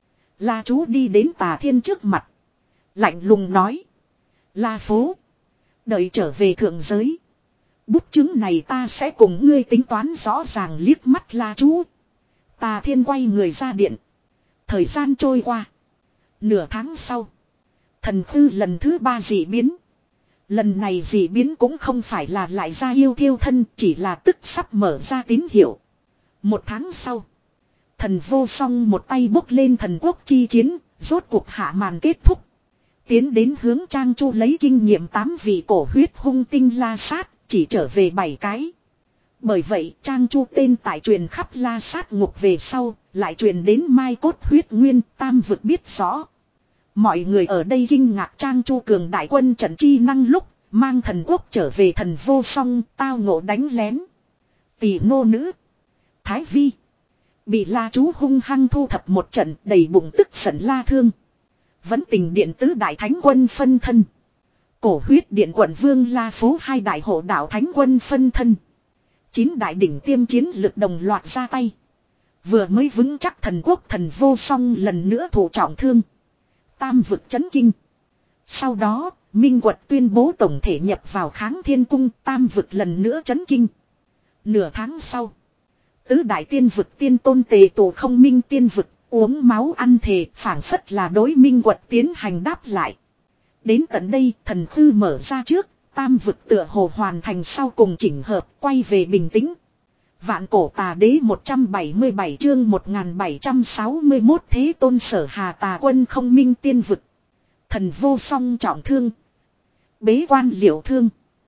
La chú đi đến Tà Thiên trước mặt. Lạnh lùng nói. La phố. Đợi trở về thượng giới. Bút chứng này ta sẽ cùng ngươi tính toán rõ ràng liếc mắt La chú. Tà Thiên quay người ra điện. Thời gian trôi qua. Nửa tháng sau. Thần khư lần thứ ba dị biến. Lần này dị biến cũng không phải là lại ra yêu thiêu thân, chỉ là tức sắp mở ra tín hiệu. Một tháng sau. Thần vô song một tay bốc lên thần quốc chi chiến, rốt cuộc hạ màn kết thúc. Tiến đến hướng Trang Chu lấy kinh nghiệm tám vị cổ huyết hung tinh la sát, chỉ trở về bảy cái. Bởi vậy Trang Chu tên tại truyền khắp la sát ngục về sau, lại truyền đến mai cốt huyết nguyên tam vực biết rõ. Mọi người ở đây kinh ngạc Trang Chu cường đại quân trận chi năng lúc, mang thần quốc trở về thần vô song, tao ngộ đánh lén. Tỷ nô nữ. Thái vi. Bị La chú hung hăng thu thập một trận đầy bụng tức giận la thương. Vẫn tình điện tứ đại thánh quân phân thân. Cổ huyết điện quận vương La phố hai đại hộ đạo thánh quân phân thân. Chín đại đỉnh tiêm chiến lực đồng loạt ra tay. Vừa mới vững chắc thần quốc thần vô song lần nữa thụ trọng thương. Tam vực chấn kinh. Sau đó, Minh Quật tuyên bố tổng thể nhập vào kháng thiên cung, tam vực lần nữa chấn kinh. Nửa tháng sau, Tứ đại tiên vực tiên tôn tề tổ không minh tiên vực, uống máu ăn thề, phảng phất là đối minh quật tiến hành đáp lại. Đến tận đây, thần thư mở ra trước, tam vực tựa hồ hoàn thành sau cùng chỉnh hợp, quay về bình tĩnh. Vạn cổ tà đế một trăm bảy mươi bảy chương một nghìn bảy trăm sáu mươi mốt thế tôn sở hà tà quân không minh tiên vực. Thần vô song trọng thương. Bế quan liệu thương.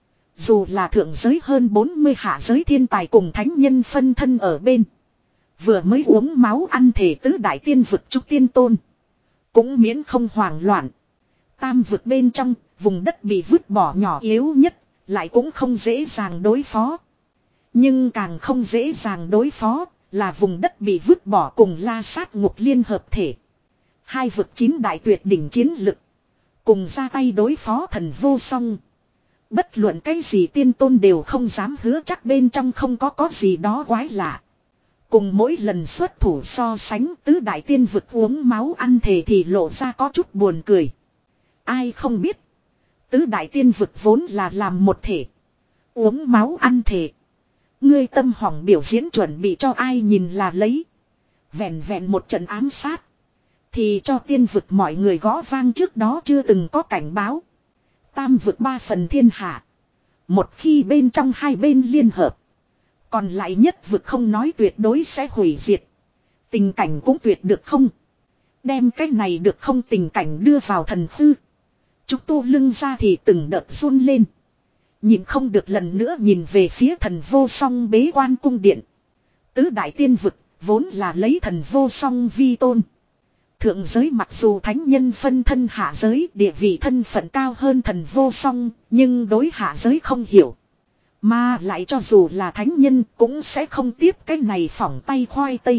Dù là thượng giới hơn bốn mươi hạ giới thiên tài cùng thánh nhân phân thân ở bên. Vừa mới uống máu ăn thể tứ đại tiên vực trúc tiên tôn. Cũng miễn không hoảng loạn. Tam vực bên trong, vùng đất bị vứt bỏ nhỏ yếu nhất, lại cũng không dễ dàng đối phó. Nhưng càng không dễ dàng đối phó, là vùng đất bị vứt bỏ cùng la sát ngục liên hợp thể. Hai vực chín đại tuyệt đỉnh chiến lực. Cùng ra tay đối phó thần vô song. Bất luận cái gì tiên tôn đều không dám hứa chắc bên trong không có có gì đó quái lạ. Cùng mỗi lần xuất thủ so sánh tứ đại tiên vực uống máu ăn thề thì lộ ra có chút buồn cười. Ai không biết. Tứ đại tiên vực vốn là làm một thể. Uống máu ăn thề. Ngươi tâm hỏng biểu diễn chuẩn bị cho ai nhìn là lấy. Vẹn vẹn một trận ám sát. Thì cho tiên vực mọi người gõ vang trước đó chưa từng có cảnh báo. Tam vực ba phần thiên hạ. Một khi bên trong hai bên liên hợp. Còn lại nhất vực không nói tuyệt đối sẽ hủy diệt. Tình cảnh cũng tuyệt được không. Đem cái này được không tình cảnh đưa vào thần hư. Trúc tu lưng ra thì từng đợt run lên. Nhìn không được lần nữa nhìn về phía thần vô song bế quan cung điện. Tứ đại tiên vực vốn là lấy thần vô song vi tôn. Thượng giới mặc dù thánh nhân phân thân hạ giới địa vị thân phận cao hơn thần vô song, nhưng đối hạ giới không hiểu. Mà lại cho dù là thánh nhân cũng sẽ không tiếp cái này phỏng tay khoai tây.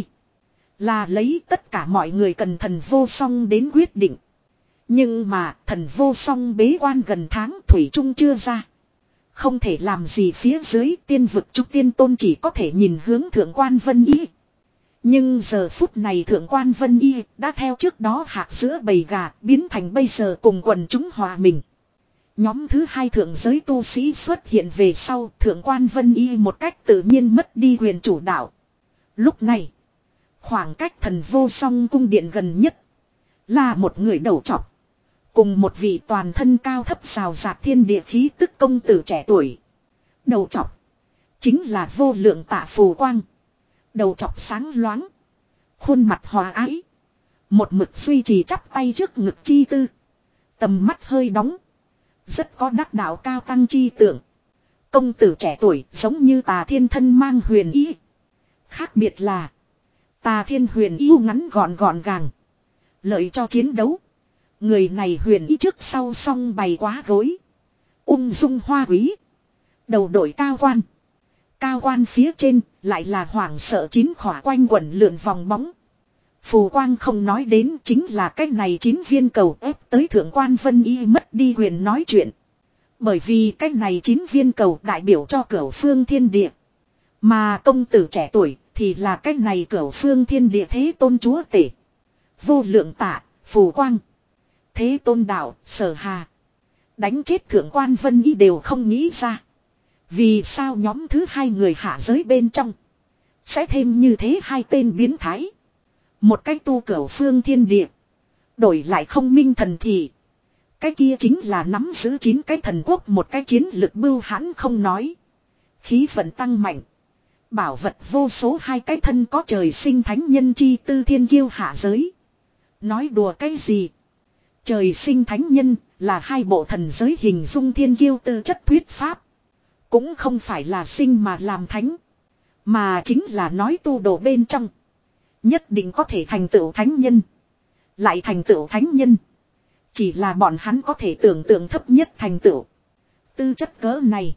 Là lấy tất cả mọi người cần thần vô song đến quyết định. Nhưng mà thần vô song bế quan gần tháng thủy chung chưa ra. Không thể làm gì phía dưới tiên vực trúc tiên tôn chỉ có thể nhìn hướng thượng quan Vân Y. Nhưng giờ phút này thượng quan Vân Y đã theo trước đó hạt giữa bầy gà biến thành bây giờ cùng quần chúng hòa mình. Nhóm thứ hai thượng giới tu sĩ xuất hiện về sau thượng quan Vân Y một cách tự nhiên mất đi quyền chủ đạo. Lúc này, khoảng cách thần vô song cung điện gần nhất là một người đầu trọc. Cùng một vị toàn thân cao thấp rào rạt thiên địa khí tức công tử trẻ tuổi. Đầu trọc chính là vô lượng tạ phù quang. Đầu trọc sáng loáng. Khuôn mặt hòa ái. Một mực duy trì chắp tay trước ngực chi tư. Tầm mắt hơi đóng. Rất có đắc đạo cao tăng chi tưởng. Công tử trẻ tuổi giống như tà thiên thân mang huyền ý. Khác biệt là tà thiên huyền ý ngắn gọn gọn gàng. Lợi cho chiến đấu. Người này huyền ý trước sau song bày quá gối. Ung dung hoa quý. Đầu đội cao quan. Cao quan phía trên lại là hoảng sợ chín khỏa quanh quẩn lượn vòng bóng. Phù quang không nói đến chính là cái này chín viên cầu ép tới thượng quan Vân Y mất đi quyền nói chuyện. Bởi vì cái này chín viên cầu đại biểu cho cửu phương thiên địa. Mà công tử trẻ tuổi thì là cái này cửu phương thiên địa thế tôn chúa tể. Vô lượng tạ, phù quang. Thế tôn đạo, sở hà. Đánh chết thượng quan Vân Y đều không nghĩ ra. Vì sao nhóm thứ hai người hạ giới bên trong sẽ thêm như thế hai tên biến thái. Một cái tu cửu phương thiên địa. Đổi lại không minh thần thị. Cái kia chính là nắm giữ chín cái thần quốc một cái chiến lực bưu hãn không nói. Khí vận tăng mạnh. Bảo vật vô số hai cái thân có trời sinh thánh nhân chi tư thiên kiêu hạ giới. Nói đùa cái gì? Trời sinh thánh nhân là hai bộ thần giới hình dung thiên kiêu tư chất thuyết pháp. Cũng không phải là sinh mà làm thánh. Mà chính là nói tu đồ bên trong. Nhất định có thể thành tựu thánh nhân. Lại thành tựu thánh nhân. Chỉ là bọn hắn có thể tưởng tượng thấp nhất thành tựu. Tư chất cỡ này.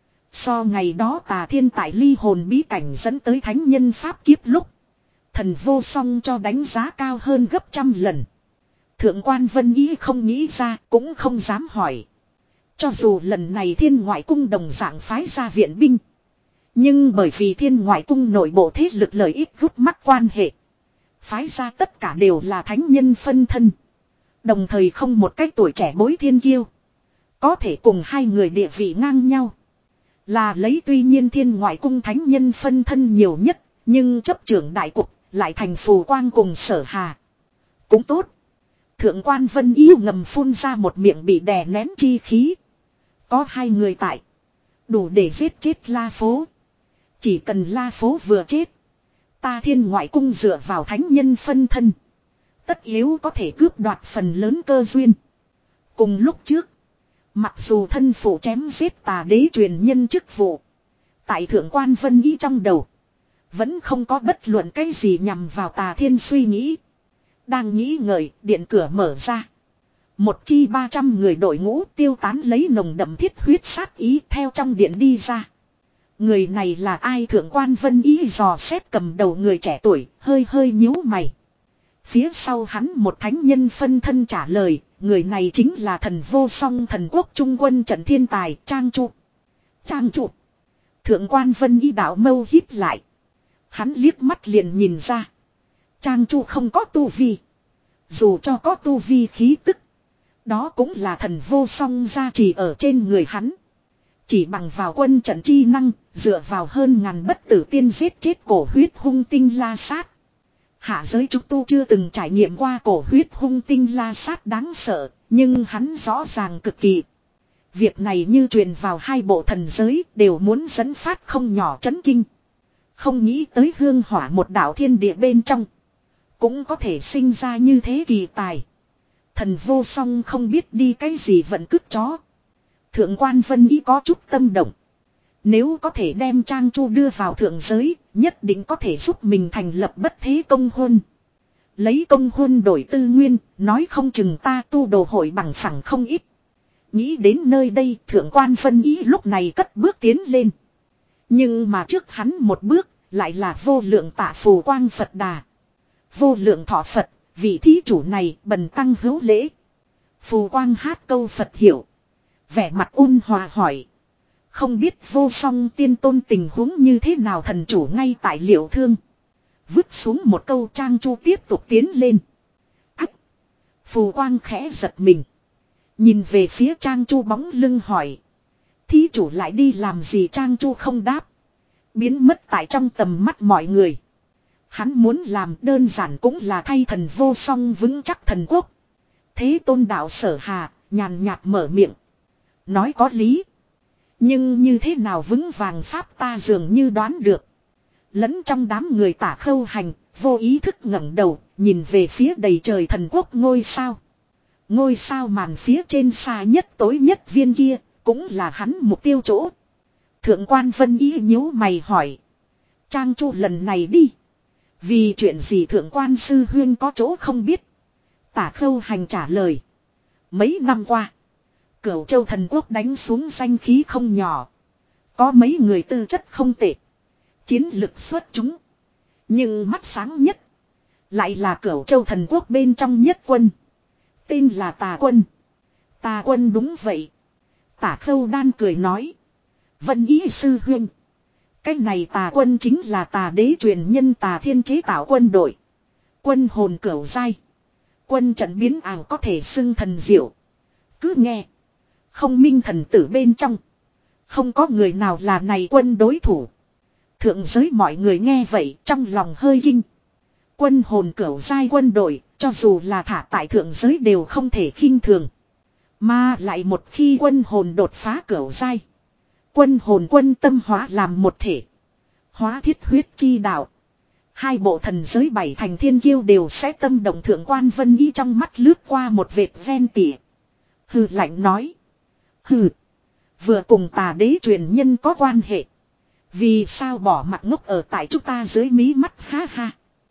So ngày đó tà thiên tại ly hồn bí cảnh dẫn tới thánh nhân pháp kiếp lúc. Thần vô song cho đánh giá cao hơn gấp trăm lần. Thượng quan Vân Y không nghĩ ra cũng không dám hỏi. Cho dù lần này thiên ngoại cung đồng dạng phái ra viện binh. Nhưng bởi vì thiên ngoại cung nội bộ thế lực lợi ích gút mắt quan hệ. Phái ra tất cả đều là thánh nhân phân thân. Đồng thời không một cách tuổi trẻ bối thiên kiêu. Có thể cùng hai người địa vị ngang nhau. Là lấy tuy nhiên thiên ngoại cung thánh nhân phân thân nhiều nhất. Nhưng chấp trưởng đại cục lại thành Phù Quang cùng Sở Hà. Cũng tốt. Thượng quan Vân Yêu ngầm phun ra một miệng bị đè nén chi khí. Có hai người tại. Đủ để giết chết La Phố. Chỉ cần La Phố vừa chết. Ta Thiên Ngoại Cung dựa vào thánh nhân phân thân. Tất yếu có thể cướp đoạt phần lớn cơ duyên. Cùng lúc trước. Mặc dù thân phụ chém giết tà đế truyền nhân chức vụ. Tại thượng quan Vân Ý trong đầu. Vẫn không có bất luận cái gì nhằm vào tà thiên suy nghĩ. Đang nghĩ ngợi, điện cửa mở ra. Một chi ba trăm người đội ngũ tiêu tán lấy nồng đậm thiết huyết sát ý theo trong điện đi ra. Người này là ai? Thượng quan Vân Ý dò xét cầm đầu người trẻ tuổi, hơi hơi nhíu mày. Phía sau hắn một thánh nhân phân thân trả lời, người này chính là thần vô song thần quốc trung quân trận thiên tài Trang Trụ. Trang Trụ. Thượng quan Vân Ý đạo mâu híp lại. Hắn liếc mắt liền nhìn ra. Trang Trụ không có tu vi. Dù cho có tu vi khí tức. Đó cũng là thần vô song gia trì ở trên người hắn. Chỉ bằng vào quân trận chi năng, dựa vào hơn ngàn bất tử tiên giết chết cổ huyết hung tinh la sát. Hạ giới chúng tu chưa từng trải nghiệm qua cổ huyết hung tinh la sát đáng sợ, nhưng hắn rõ ràng cực kỳ. Việc này như truyền vào hai bộ thần giới đều muốn dẫn phát không nhỏ chấn kinh. Không nghĩ tới hương hỏa một đạo thiên địa bên trong. Cũng có thể sinh ra như thế kỳ tài. Thần vô song không biết đi cái gì vẫn cứt chó. Thượng quan Vân Ý có chút tâm động. Nếu có thể đem Trang Chu đưa vào thượng giới, nhất định có thể giúp mình thành lập bất thế công huân. Lấy công huân đổi tư nguyên, nói không chừng ta tu đồ hội bằng phẳng không ít. Nghĩ đến nơi đây, thượng quan Vân Ý lúc này cất bước tiến lên. Nhưng mà trước hắn một bước, lại là vô lượng tạ phù quang Phật Đà. Vô lượng thọ Phật, vị thí chủ này bần tăng hữu lễ. Phù quang hát câu Phật hiểu. Vẻ mặt ôn hòa hỏi. Không biết vô song tiên tôn tình huống như thế nào? Thần chủ ngay tại Liệu Thương. Vứt xuống một câu, Trang Chu tiếp tục tiến lên. Ách! Phù quang khẽ giật mình. Nhìn về phía Trang Chu bóng lưng hỏi. Thí chủ lại đi làm gì? Trang Chu không đáp. Biến mất tại trong tầm mắt mọi người. Hắn muốn làm đơn giản cũng là thay thần vô song vững chắc thần quốc. Thế tôn đạo Sở Hà nhàn nhạt mở miệng. Nói có lý. Nhưng như thế nào vững vàng pháp ta dường như đoán được. Lẫn trong đám người Tả Khâu Hành, vô ý thức ngẩng đầu, nhìn về phía đầy trời thần quốc ngôi sao. Ngôi sao màn phía trên xa nhất tối nhất viên kia, cũng là hắn mục tiêu chỗ. Thượng quan Vân Ý nhíu mày hỏi. Trang Chu lần này đi. Vì chuyện gì? Thượng quan sư huyên có chỗ không biết. Tả Khâu Hành trả lời. Mấy năm qua. Cửu Châu thần quốc đánh xuống danh khí không nhỏ. Có mấy người tư chất không tệ. Chiến lực xuất chúng. Nhưng mắt sáng nhất. Lại là Cửu Châu thần quốc bên trong nhất quân. Tên là Tà Quân. Tà Quân đúng vậy. Tả Khâu Đan cười nói. Vân Ý sư huynh. Cái này Tà Quân chính là Tà đế truyền nhân Tà Thiên chế tạo quân đội. Quân hồn cửu giai. Quân trận biến ảo có thể xưng thần diệu. Cứ nghe. Không minh thần tử bên trong. Không có người nào là này quân đối thủ. Thượng giới mọi người nghe vậy trong lòng hơi kinh. Quân hồn cửu giai quân đội, cho dù là thả tại thượng giới đều không thể khinh thường. Mà lại một khi quân hồn đột phá cửu giai. Quân hồn quân tâm hóa làm một thể. Hóa thiết huyết chi đạo. Hai bộ thần giới bảy thành thiên kiêu đều sẽ tâm động. Thượng quan Vân Ý trong mắt lướt qua một vệt ven tỉa. Hừ lạnh nói. Hừ. Vừa cùng Tà đế truyền nhân có quan hệ. Vì sao bỏ mặt ngốc ở tại chúng ta dưới mí mắt? Ha ha.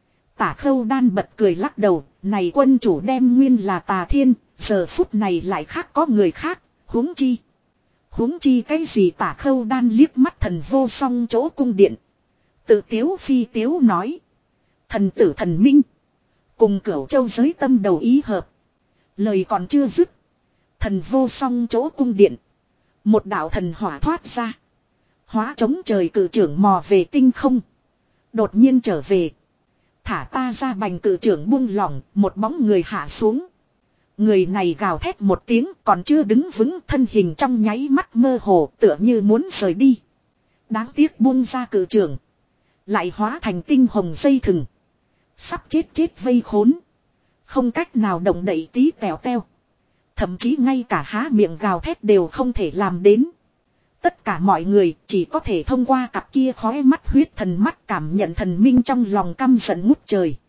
Tả Khâu Đan bật cười lắc đầu. Này quân chủ đem nguyên là Tà Thiên. Giờ phút này lại khác có người khác. Huống chi. Huống chi cái gì? Tả Khâu Đan liếc mắt thần vô song chỗ cung điện. Tự tiếu phi tiếu nói. Thần tử thần minh. Cùng Cửu Châu giới tâm đầu ý hợp. Lời còn chưa dứt. Thần vô song chỗ cung điện. Một đạo thần hỏa thoát ra. Hóa chống trời cử trưởng mò về tinh không. Đột nhiên trở về. Thả ta ra. Bành cử trưởng buông lỏng. Một bóng người hạ xuống. Người này gào thét một tiếng còn chưa đứng vững, thân hình trong nháy mắt mơ hồ tựa như muốn rời đi. Đáng tiếc buông ra cử trưởng. Lại hóa thành tinh hồng dây thừng. Sắp chết chết vây khốn. Không cách nào động đậy tí tèo teo. Thậm chí ngay cả há miệng gào thét đều không thể làm đến. Tất cả mọi người chỉ có thể thông qua cặp kia khói mắt huyết thần mắt cảm nhận thần minh trong lòng căm giận ngút trời.